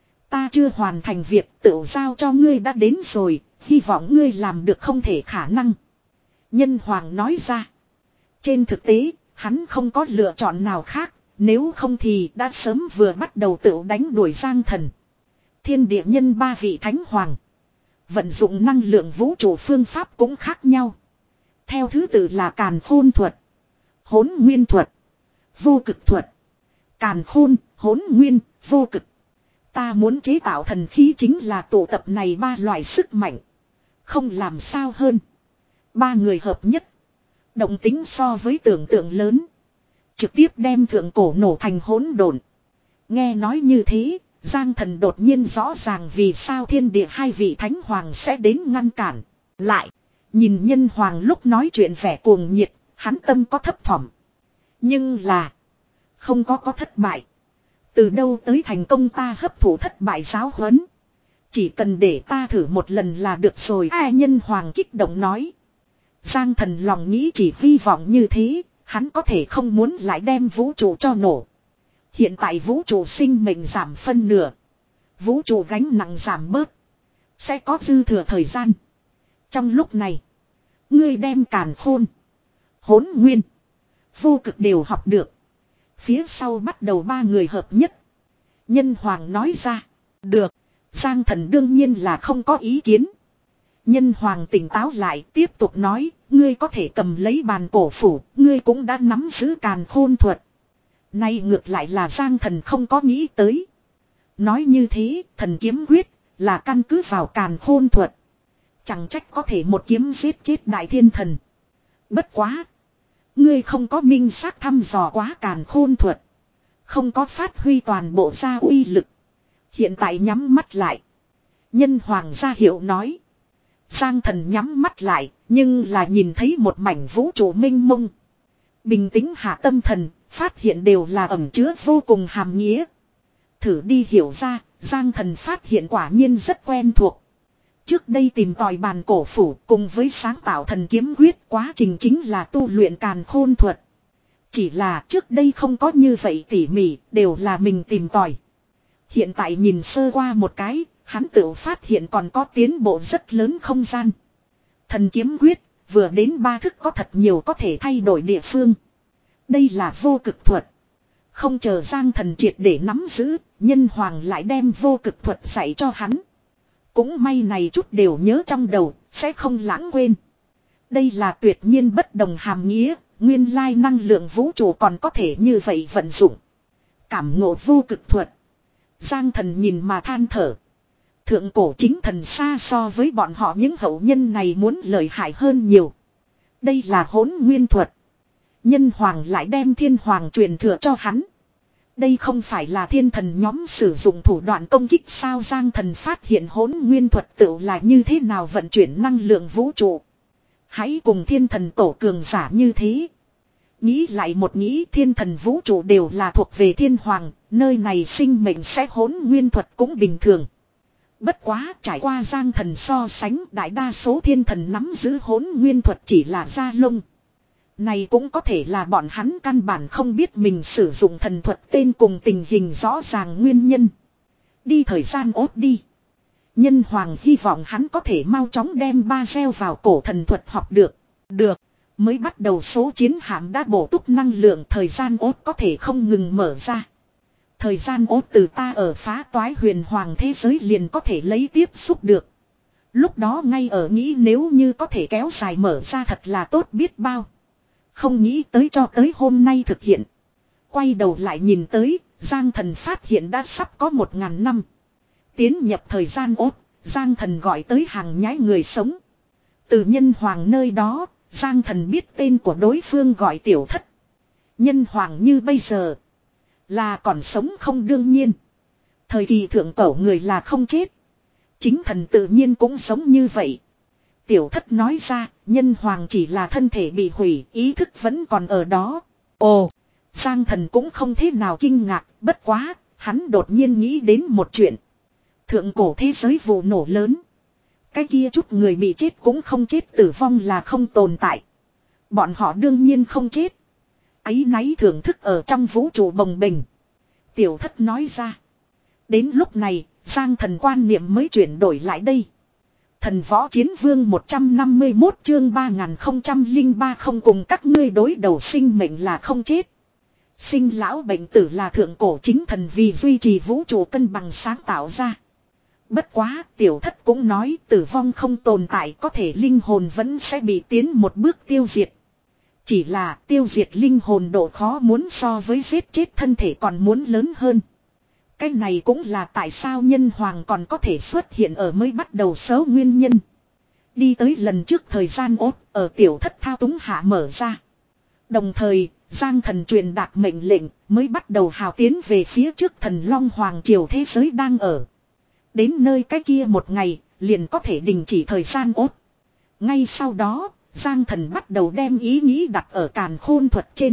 Ta chưa hoàn thành việc tự giao cho ngươi đã đến rồi, hy vọng ngươi làm được không thể khả năng. Nhân Hoàng nói ra. Trên thực tế, hắn không có lựa chọn nào khác, nếu không thì đã sớm vừa bắt đầu tự đánh đuổi Giang Thần. Thiên địa nhân ba vị thánh hoàng. Vận dụng năng lượng vũ trụ phương pháp cũng khác nhau. Theo thứ tự là càn khôn thuật, hỗn nguyên thuật, vô cực thuật. Càn khôn, hỗn nguyên, vô cực. Ta muốn chế tạo thần khí chính là tụ tập này ba loại sức mạnh. Không làm sao hơn. Ba người hợp nhất. Động tính so với tưởng tượng lớn. Trực tiếp đem thượng cổ nổ thành hỗn độn. Nghe nói như thế, Giang Thần đột nhiên rõ ràng vì sao thiên địa hai vị thánh hoàng sẽ đến ngăn cản. Lại, nhìn Nhân Hoàng lúc nói chuyện vẻ cuồng nhiệt, hắn tâm có thấp thỏm. Nhưng là, không có có thất bại. Từ đâu tới thành công ta hấp thụ thất bại giáo huấn. Chỉ cần để ta thử một lần là được rồi. Ai Nhân Hoàng kích động nói. Giang Thần lòng nghĩ chỉ hy vọng như thế, hắn có thể không muốn lại đem vũ trụ cho nổ. Hiện tại vũ trụ sinh mệnh giảm phân nửa. Vũ trụ gánh nặng giảm bớt. Sẽ có dư thừa thời gian. Trong lúc này, ngươi đem càn khôn, hỗn nguyên, Vô cực đều học được. Phía sau bắt đầu ba người hợp nhất. Nhân hoàng nói ra. Được. Giang thần đương nhiên là không có ý kiến. Nhân hoàng tỉnh táo lại tiếp tục nói. Ngươi có thể cầm lấy bàn cổ phủ. Ngươi cũng đã nắm giữ càn khôn thuật. Nay ngược lại là Giang thần không có nghĩ tới. Nói như thế thần kiếm quyết là căn cứ vào càn khôn thuật. Chẳng trách có thể một kiếm giết chết đại thiên thần. Bất quá. Ngươi không có minh xác thăm dò quá càn khôn thuật. Không có phát huy toàn bộ gia uy lực. Hiện tại nhắm mắt lại. Nhân hoàng gia hiệu nói. Giang thần nhắm mắt lại. Nhưng là nhìn thấy một mảnh vũ trụ minh mông. Bình tĩnh hạ tâm thần. Phát hiện đều là ẩn chứa vô cùng hàm nghĩa. Thử đi hiểu ra. Giang thần phát hiện quả nhiên rất quen thuộc. Trước đây tìm tòi bàn cổ phủ cùng với sáng tạo thần kiếm quyết quá trình chính là tu luyện càn khôn thuật. Chỉ là trước đây không có như vậy tỉ mỉ, đều là mình tìm tòi. Hiện tại nhìn sơ qua một cái, hắn tự phát hiện còn có tiến bộ rất lớn không gian. Thần kiếm quyết, vừa đến ba thức có thật nhiều có thể thay đổi địa phương. Đây là vô cực thuật. Không chờ Giang thần triệt để nắm giữ, nhân hoàng lại đem vô cực thuật dạy cho hắn. Cũng may này chút đều nhớ trong đầu, sẽ không lãng quên. Đây là tuyệt nhiên bất đồng hàm nghĩa, nguyên lai năng lượng vũ trụ còn có thể như vậy vận dụng. Cảm ngộ vô cực thuật. Giang thần nhìn mà than thở. Thượng cổ chính thần xa so với bọn họ những hậu nhân này muốn lợi hại hơn nhiều. Đây là hỗn nguyên thuật. Nhân hoàng lại đem thiên hoàng truyền thừa cho hắn. Đây không phải là thiên thần nhóm sử dụng thủ đoạn công kích sao? Giang thần phát hiện hỗn nguyên thuật tự là như thế nào vận chuyển năng lượng vũ trụ. Hãy cùng thiên thần tổ cường giả như thế. Nghĩ lại một nghĩ, thiên thần vũ trụ đều là thuộc về thiên hoàng, nơi này sinh mệnh sẽ hỗn nguyên thuật cũng bình thường. Bất quá trải qua Giang thần so sánh, đại đa số thiên thần nắm giữ hỗn nguyên thuật chỉ là da lông. Này cũng có thể là bọn hắn căn bản không biết mình sử dụng thần thuật tên cùng tình hình rõ ràng nguyên nhân. Đi thời gian ốt đi. Nhân hoàng hy vọng hắn có thể mau chóng đem ba gieo vào cổ thần thuật học được. Được. Mới bắt đầu số chiến hạm đã bổ túc năng lượng, thời gian ốt có thể không ngừng mở ra. Thời gian ốt từ ta ở phá toái huyền hoàng thế giới liền có thể lấy tiếp xúc được. Lúc đó ngay ở nghĩ nếu như có thể kéo dài mở ra thật là tốt biết bao. Không nghĩ tới cho tới hôm nay thực hiện. Quay đầu lại nhìn tới, Giang thần phát hiện đã sắp có một ngàn năm. Tiến nhập thời gian ốt, Giang thần gọi tới hàng nhái người sống. Từ nhân hoàng nơi đó, Giang thần biết tên của đối phương gọi tiểu thất. Nhân hoàng như bây giờ, là còn sống không đương nhiên. Thời kỳ thượng cổ người là không chết. Chính thần tự nhiên cũng sống như vậy. Tiểu thất nói ra, nhân hoàng chỉ là thân thể bị hủy, ý thức vẫn còn ở đó. Ồ, Giang thần cũng không thế nào kinh ngạc, bất quá, hắn đột nhiên nghĩ đến một chuyện. Thượng cổ thế giới vụ nổ lớn. Cái kia chút người bị chết cũng không chết, tử vong là không tồn tại. Bọn họ đương nhiên không chết. Áy náy thưởng thức ở trong vũ trụ bồng bềnh. Tiểu thất nói ra. Đến lúc này, Giang thần quan niệm mới chuyển đổi lại đây. Thần võ chiến vương một trăm năm mươi mốt chương ba nghìn không trăm lẻ ba không cùng các ngươi đối đầu, sinh mệnh là không chết. Sinh lão bệnh tử là thượng cổ chính thần vì duy trì vũ trụ cân bằng sáng tạo ra. Bất quá, tiểu thất cũng nói tử vong không tồn tại, có thể linh hồn vẫn sẽ bị tiến một bước tiêu diệt. Chỉ là tiêu diệt linh hồn độ khó muốn so với giết chết thân thể còn muốn lớn hơn. Cái này cũng là tại sao nhân hoàng còn có thể xuất hiện ở mới bắt đầu số nguyên nhân. Đi tới lần trước thời gian ốt ở tiểu thất thao túng hạ mở ra. Đồng thời, Giang thần truyền đạt mệnh lệnh mới bắt đầu hào tiến về phía trước thần long hoàng triều thế giới đang ở. Đến nơi cái kia một ngày, liền có thể đình chỉ thời gian ốt. Ngay sau đó, Giang thần bắt đầu đem ý nghĩ đặt ở càn khôn thuật trên.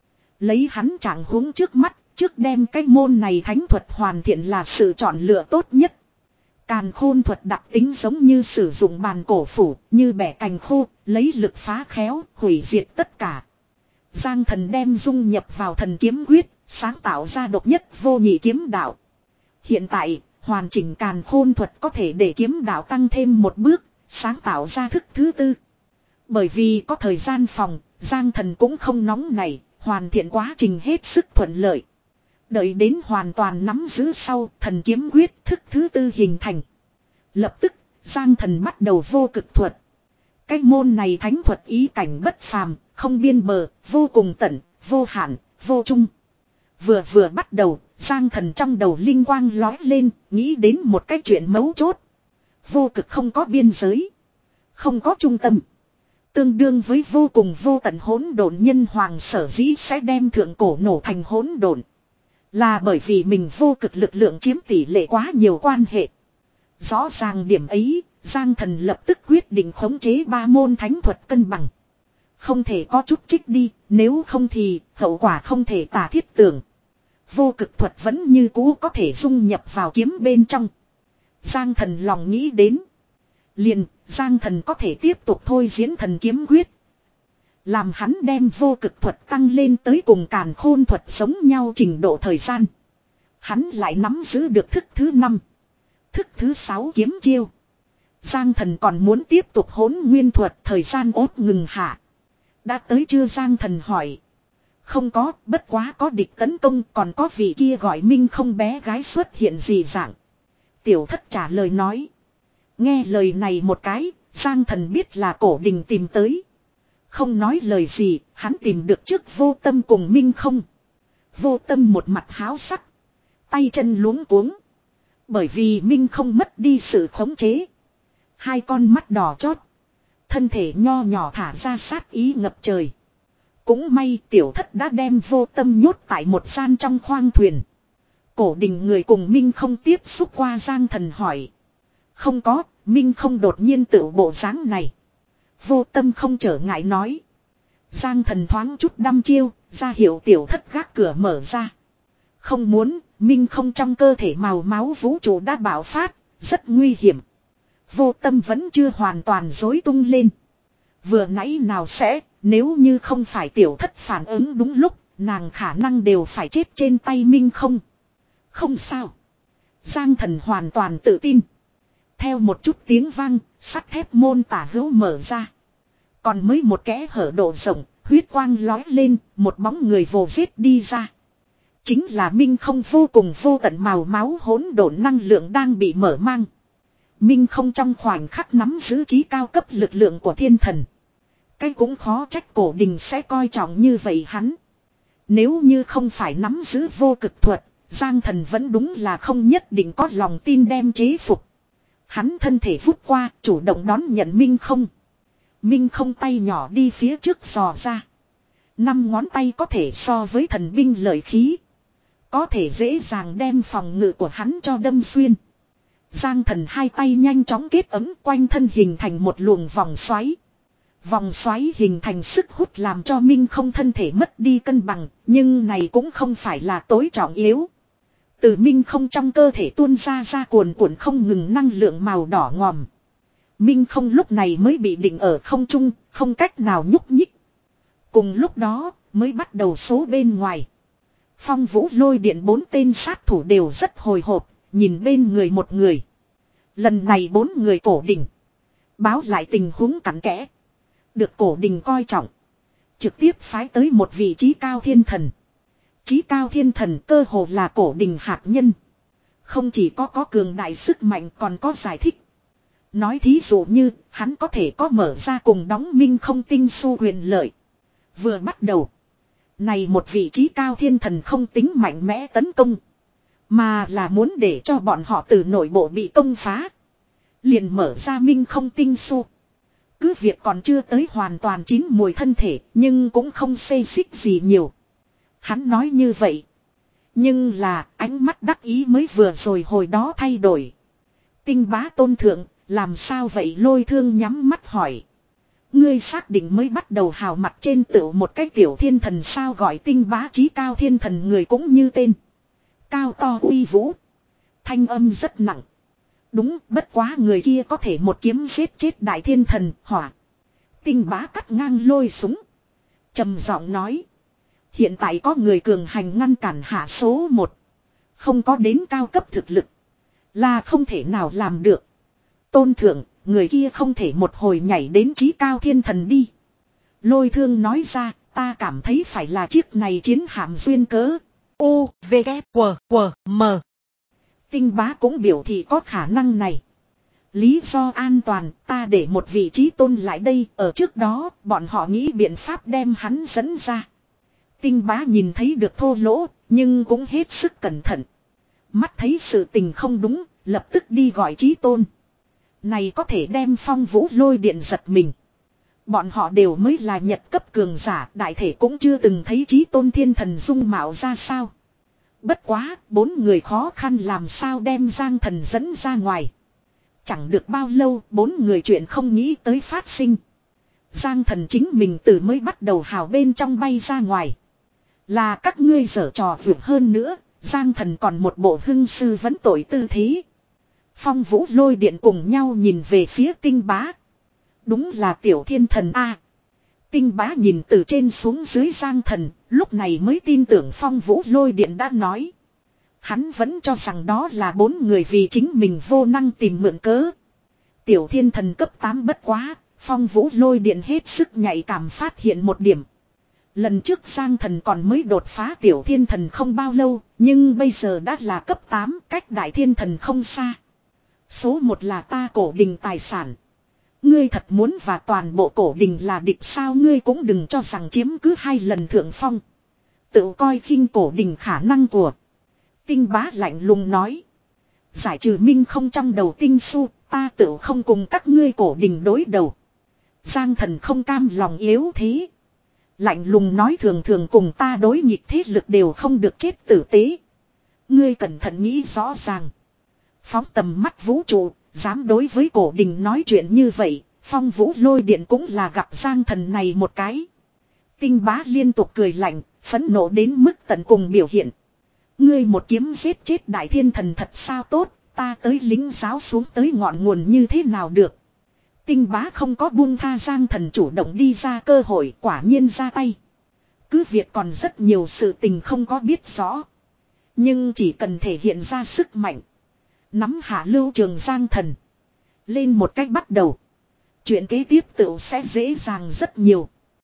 Lấy hắn trạng huống trước mắt, trước đem cái môn này thánh thuật hoàn thiện là sự chọn lựa tốt nhất. Càn khôn thuật đặc tính giống như sử dụng bàn cổ phủ, như bẻ cành khô, lấy lực phá khéo, hủy diệt tất cả. Giang thần đem dung nhập vào thần kiếm quyết, sáng tạo ra độc nhất vô nhị kiếm đạo. Hiện tại, hoàn chỉnh càn khôn thuật có thể để kiếm đạo tăng thêm một bước, sáng tạo ra thức thứ tư. Bởi vì có thời gian phòng, Giang thần cũng không nóng nảy, Hoàn thiện quá trình hết sức thuận lợi. Đợi đến hoàn toàn nắm giữ sau, thần kiếm quyết thức thứ tư hình thành. Lập tức, Giang Thần bắt đầu vô cực thuật. Cái môn này thánh thuật ý cảnh bất phàm, không biên bờ, vô cùng tận, vô hạn, vô chung. Vừa vừa bắt đầu, Giang Thần trong đầu linh quang lói lên, nghĩ đến một cái chuyện mấu chốt. Vô cực không có biên giới, không có trung tâm. Tương đương với vô cùng vô tận hỗn độn, nhân hoàng sở dĩ sẽ đem thượng cổ nổ thành hỗn độn. Là bởi vì mình vô cực lực lượng chiếm tỷ lệ quá nhiều quan hệ. Rõ ràng điểm ấy, Giang Thần lập tức quyết định khống chế ba môn thánh thuật cân bằng. Không thể có chút trích đi, nếu không thì hậu quả không thể tả thiết tưởng. Vô cực thuật vẫn như cũ có thể dung nhập vào kiếm bên trong. Giang Thần lòng nghĩ đến. Liền, Giang Thần có thể tiếp tục thôi diễn thần kiếm quyết. Làm hắn đem vô cực thuật tăng lên tới cùng càn khôn thuật giống nhau trình độ thời gian. Hắn lại nắm giữ được thức thứ năm. Thức thứ sáu kiếm chiêu. Giang Thần còn muốn tiếp tục hỗn nguyên thuật, thời gian ốt ngừng hạ. Đã tới chưa, Giang Thần hỏi. Không có, bất quá có địch tấn công, còn có vị kia gọi Minh không bé gái xuất hiện gì dạng. Tiểu Thất trả lời nói. Nghe lời này một cái, Giang Thần biết là Cổ Đình tìm tới. Không nói lời gì, hắn tìm được trước Vô Tâm cùng Minh không. Vô Tâm một mặt háo sắc, tay chân luống cuống. Bởi vì Minh không mất đi sự khống chế. Hai con mắt đỏ chót, thân thể nho nhỏ thả ra sát ý ngập trời. Cũng may Tiểu Thất đã đem Vô Tâm nhốt tại một gian trong khoang thuyền. Cổ Đình người cùng Minh không tiếp xúc qua, Giang Thần hỏi. Không có, Minh không đột nhiên tự bộ dáng này. Vô Tâm không trở ngại nói. Giang Thần thoáng chút đăm chiêu, ra hiệu Tiểu Thất gác cửa mở ra. Không muốn, Minh không trong cơ thể màu máu vũ trụ đã bạo phát, rất nguy hiểm. Vô Tâm vẫn chưa hoàn toàn rối tung lên. Vừa nãy nào sẽ, nếu như không phải Tiểu Thất phản ứng đúng lúc, nàng khả năng đều phải chết trên tay Minh không. Không sao. Giang Thần hoàn toàn tự tin. Theo một chút tiếng vang, sắt thép môn tả hữu mở ra. Còn mới một kẽ hở độ rộng, huyết quang lói lên, một bóng người vồ giết đi ra. Chính là Minh không vô cùng vô tận màu máu hỗn độn năng lượng đang bị mở mang. Minh không trong khoảnh khắc nắm giữ trí cao cấp lực lượng của thiên thần. Cái cũng khó trách Cổ Đình sẽ coi trọng như vậy hắn. Nếu như không phải nắm giữ vô cực thuật, Giang Thần vẫn đúng là không nhất định có lòng tin đem chế phục. Hắn thân thể vút qua, chủ động đón nhận Minh không. Minh không tay nhỏ đi phía trước dò ra. Năm ngón tay có thể so với thần binh lợi khí. Có thể dễ dàng đem phòng ngự của hắn cho đâm xuyên. Giang Thần hai tay nhanh chóng kết ấm, quanh thân hình thành một luồng vòng xoáy. Vòng xoáy hình thành sức hút làm cho Minh không thân thể mất đi cân bằng, nhưng này cũng không phải là tối trọng yếu. Từ Minh không trong cơ thể tuôn ra ra cuồn cuộn không ngừng năng lượng màu đỏ ngòm. Minh không lúc này mới bị định ở không trung, không cách nào nhúc nhích. Cùng lúc đó, mới bắt đầu số bên ngoài. Phong Vũ Lôi Điện bốn tên sát thủ đều rất hồi hộp, nhìn bên người một người. Lần này bốn người Cổ Đình báo lại tình huống cặn kẽ. Được Cổ Đình coi trọng, trực tiếp phái tới một vị trí cao thiên thần. Chí cao thiên thần cơ hồ là Cổ Đình hạt nhân. Không chỉ có có cường đại sức mạnh, còn có giải thích. Nói thí dụ như hắn có thể có mở ra cùng đóng Minh không tinh su quyền lợi. Vừa bắt đầu, này một vị trí cao thiên thần không tính mạnh mẽ tấn công, mà là muốn để cho bọn họ từ nội bộ bị công phá, liền mở ra Minh không tinh su. Cứ việc còn chưa tới hoàn toàn chín mùi thân thể, nhưng cũng không xê xích gì nhiều. Hắn nói như vậy, nhưng là ánh mắt đắc ý mới vừa rồi hồi đó thay đổi. Tinh Bá Tôn thượng, làm sao vậy? Lôi Thương nhắm mắt hỏi. Ngươi xác định mới bắt đầu hào mặt trên tựu một cái tiểu thiên thần sao? Gọi Tinh Bá chí cao thiên thần người cũng như tên. Cao to uy vũ, thanh âm rất nặng. Đúng, bất quá người kia có thể một kiếm giết chết đại thiên thần. Hỏa. Tinh Bá cắt ngang lôi súng, trầm giọng nói. Hiện tại có người cường hành ngăn cản hạ số một. Không có đến cao cấp thực lực, là không thể nào làm được. Tôn thượng, người kia không thể một hồi nhảy đến chí cao thiên thần đi. Lôi Thương nói ra, ta cảm thấy phải là chiếc này chiến hạm duyên cớ. U, V, K, W, W, M. Tinh bá cũng biểu thị có khả năng này. Lý do an toàn, ta để một vị trí tôn lại đây, ở trước đó, bọn họ nghĩ biện pháp đem hắn dẫn ra. Tinh bá nhìn thấy được thô lỗ, nhưng cũng hết sức cẩn thận. Mắt thấy sự tình không đúng, lập tức đi gọi trí tôn. Này có thể đem Phong Vũ Lôi Điện giật mình. Bọn họ đều mới là nhật cấp cường giả, đại thể cũng chưa từng thấy trí tôn thiên thần dung mạo ra sao. Bất quá, bốn người khó khăn làm sao đem Giang Thần dẫn ra ngoài. Chẳng được bao lâu, bốn người chuyện không nghĩ tới phát sinh. Giang Thần chính mình từ mới bắt đầu hào bên trong bay ra ngoài. Là các ngươi giở trò vượt hơn nữa, Giang Thần còn một bộ hưng sư vấn tội tư thế. Phong Vũ Lôi Điện cùng nhau nhìn về phía Tinh bá. Đúng là tiểu thiên thần A. Tinh bá nhìn từ trên xuống dưới Giang Thần, lúc này mới tin tưởng Phong Vũ Lôi Điện đã nói. Hắn vẫn cho rằng đó là bốn người vì chính mình vô năng tìm mượn cớ. Tiểu thiên thần cấp tám bất quá, Phong Vũ Lôi Điện hết sức nhạy cảm phát hiện một điểm. Lần trước Giang Thần còn mới đột phá tiểu thiên thần không bao lâu, nhưng bây giờ đã là cấp tám, cách đại thiên thần không xa. Số một là ta cổ đình tài sản. Ngươi thật muốn và toàn bộ cổ đình là địch sao, ngươi cũng đừng cho rằng chiếm cứ hai lần thượng phong. Tự coi khinh cổ đình khả năng của. Tinh bá lạnh lùng nói. Giải trừ minh không trong đầu tinh su, ta tự không cùng các ngươi cổ đình đối đầu. Giang Thần không cam lòng yếu thế. Lạnh lùng nói thường thường cùng ta đối nghịch thế lực đều không được chết tử tế. Ngươi cẩn thận nghĩ rõ ràng. Phóng tầm mắt vũ trụ, dám đối với cổ đình nói chuyện như vậy, Phong Vũ Lôi Điện cũng là gặp Giang Thần này một cái. Tinh bá liên tục cười lạnh, phẫn nộ đến mức tận cùng biểu hiện. Ngươi một kiếm giết chết đại thiên thần thật sao tốt, ta tới lính giáo xuống tới ngọn nguồn như thế nào được. Tinh bá không có buông tha Giang Thần chủ động đi ra cơ hội, quả nhiên ra tay. Cứ việc còn rất nhiều sự tình không có biết rõ. Nhưng chỉ cần thể hiện ra sức mạnh. Nắm hạ lưu trường Giang Thần. Lên một cách bắt đầu. Chuyện kế tiếp tự sẽ dễ dàng rất nhiều.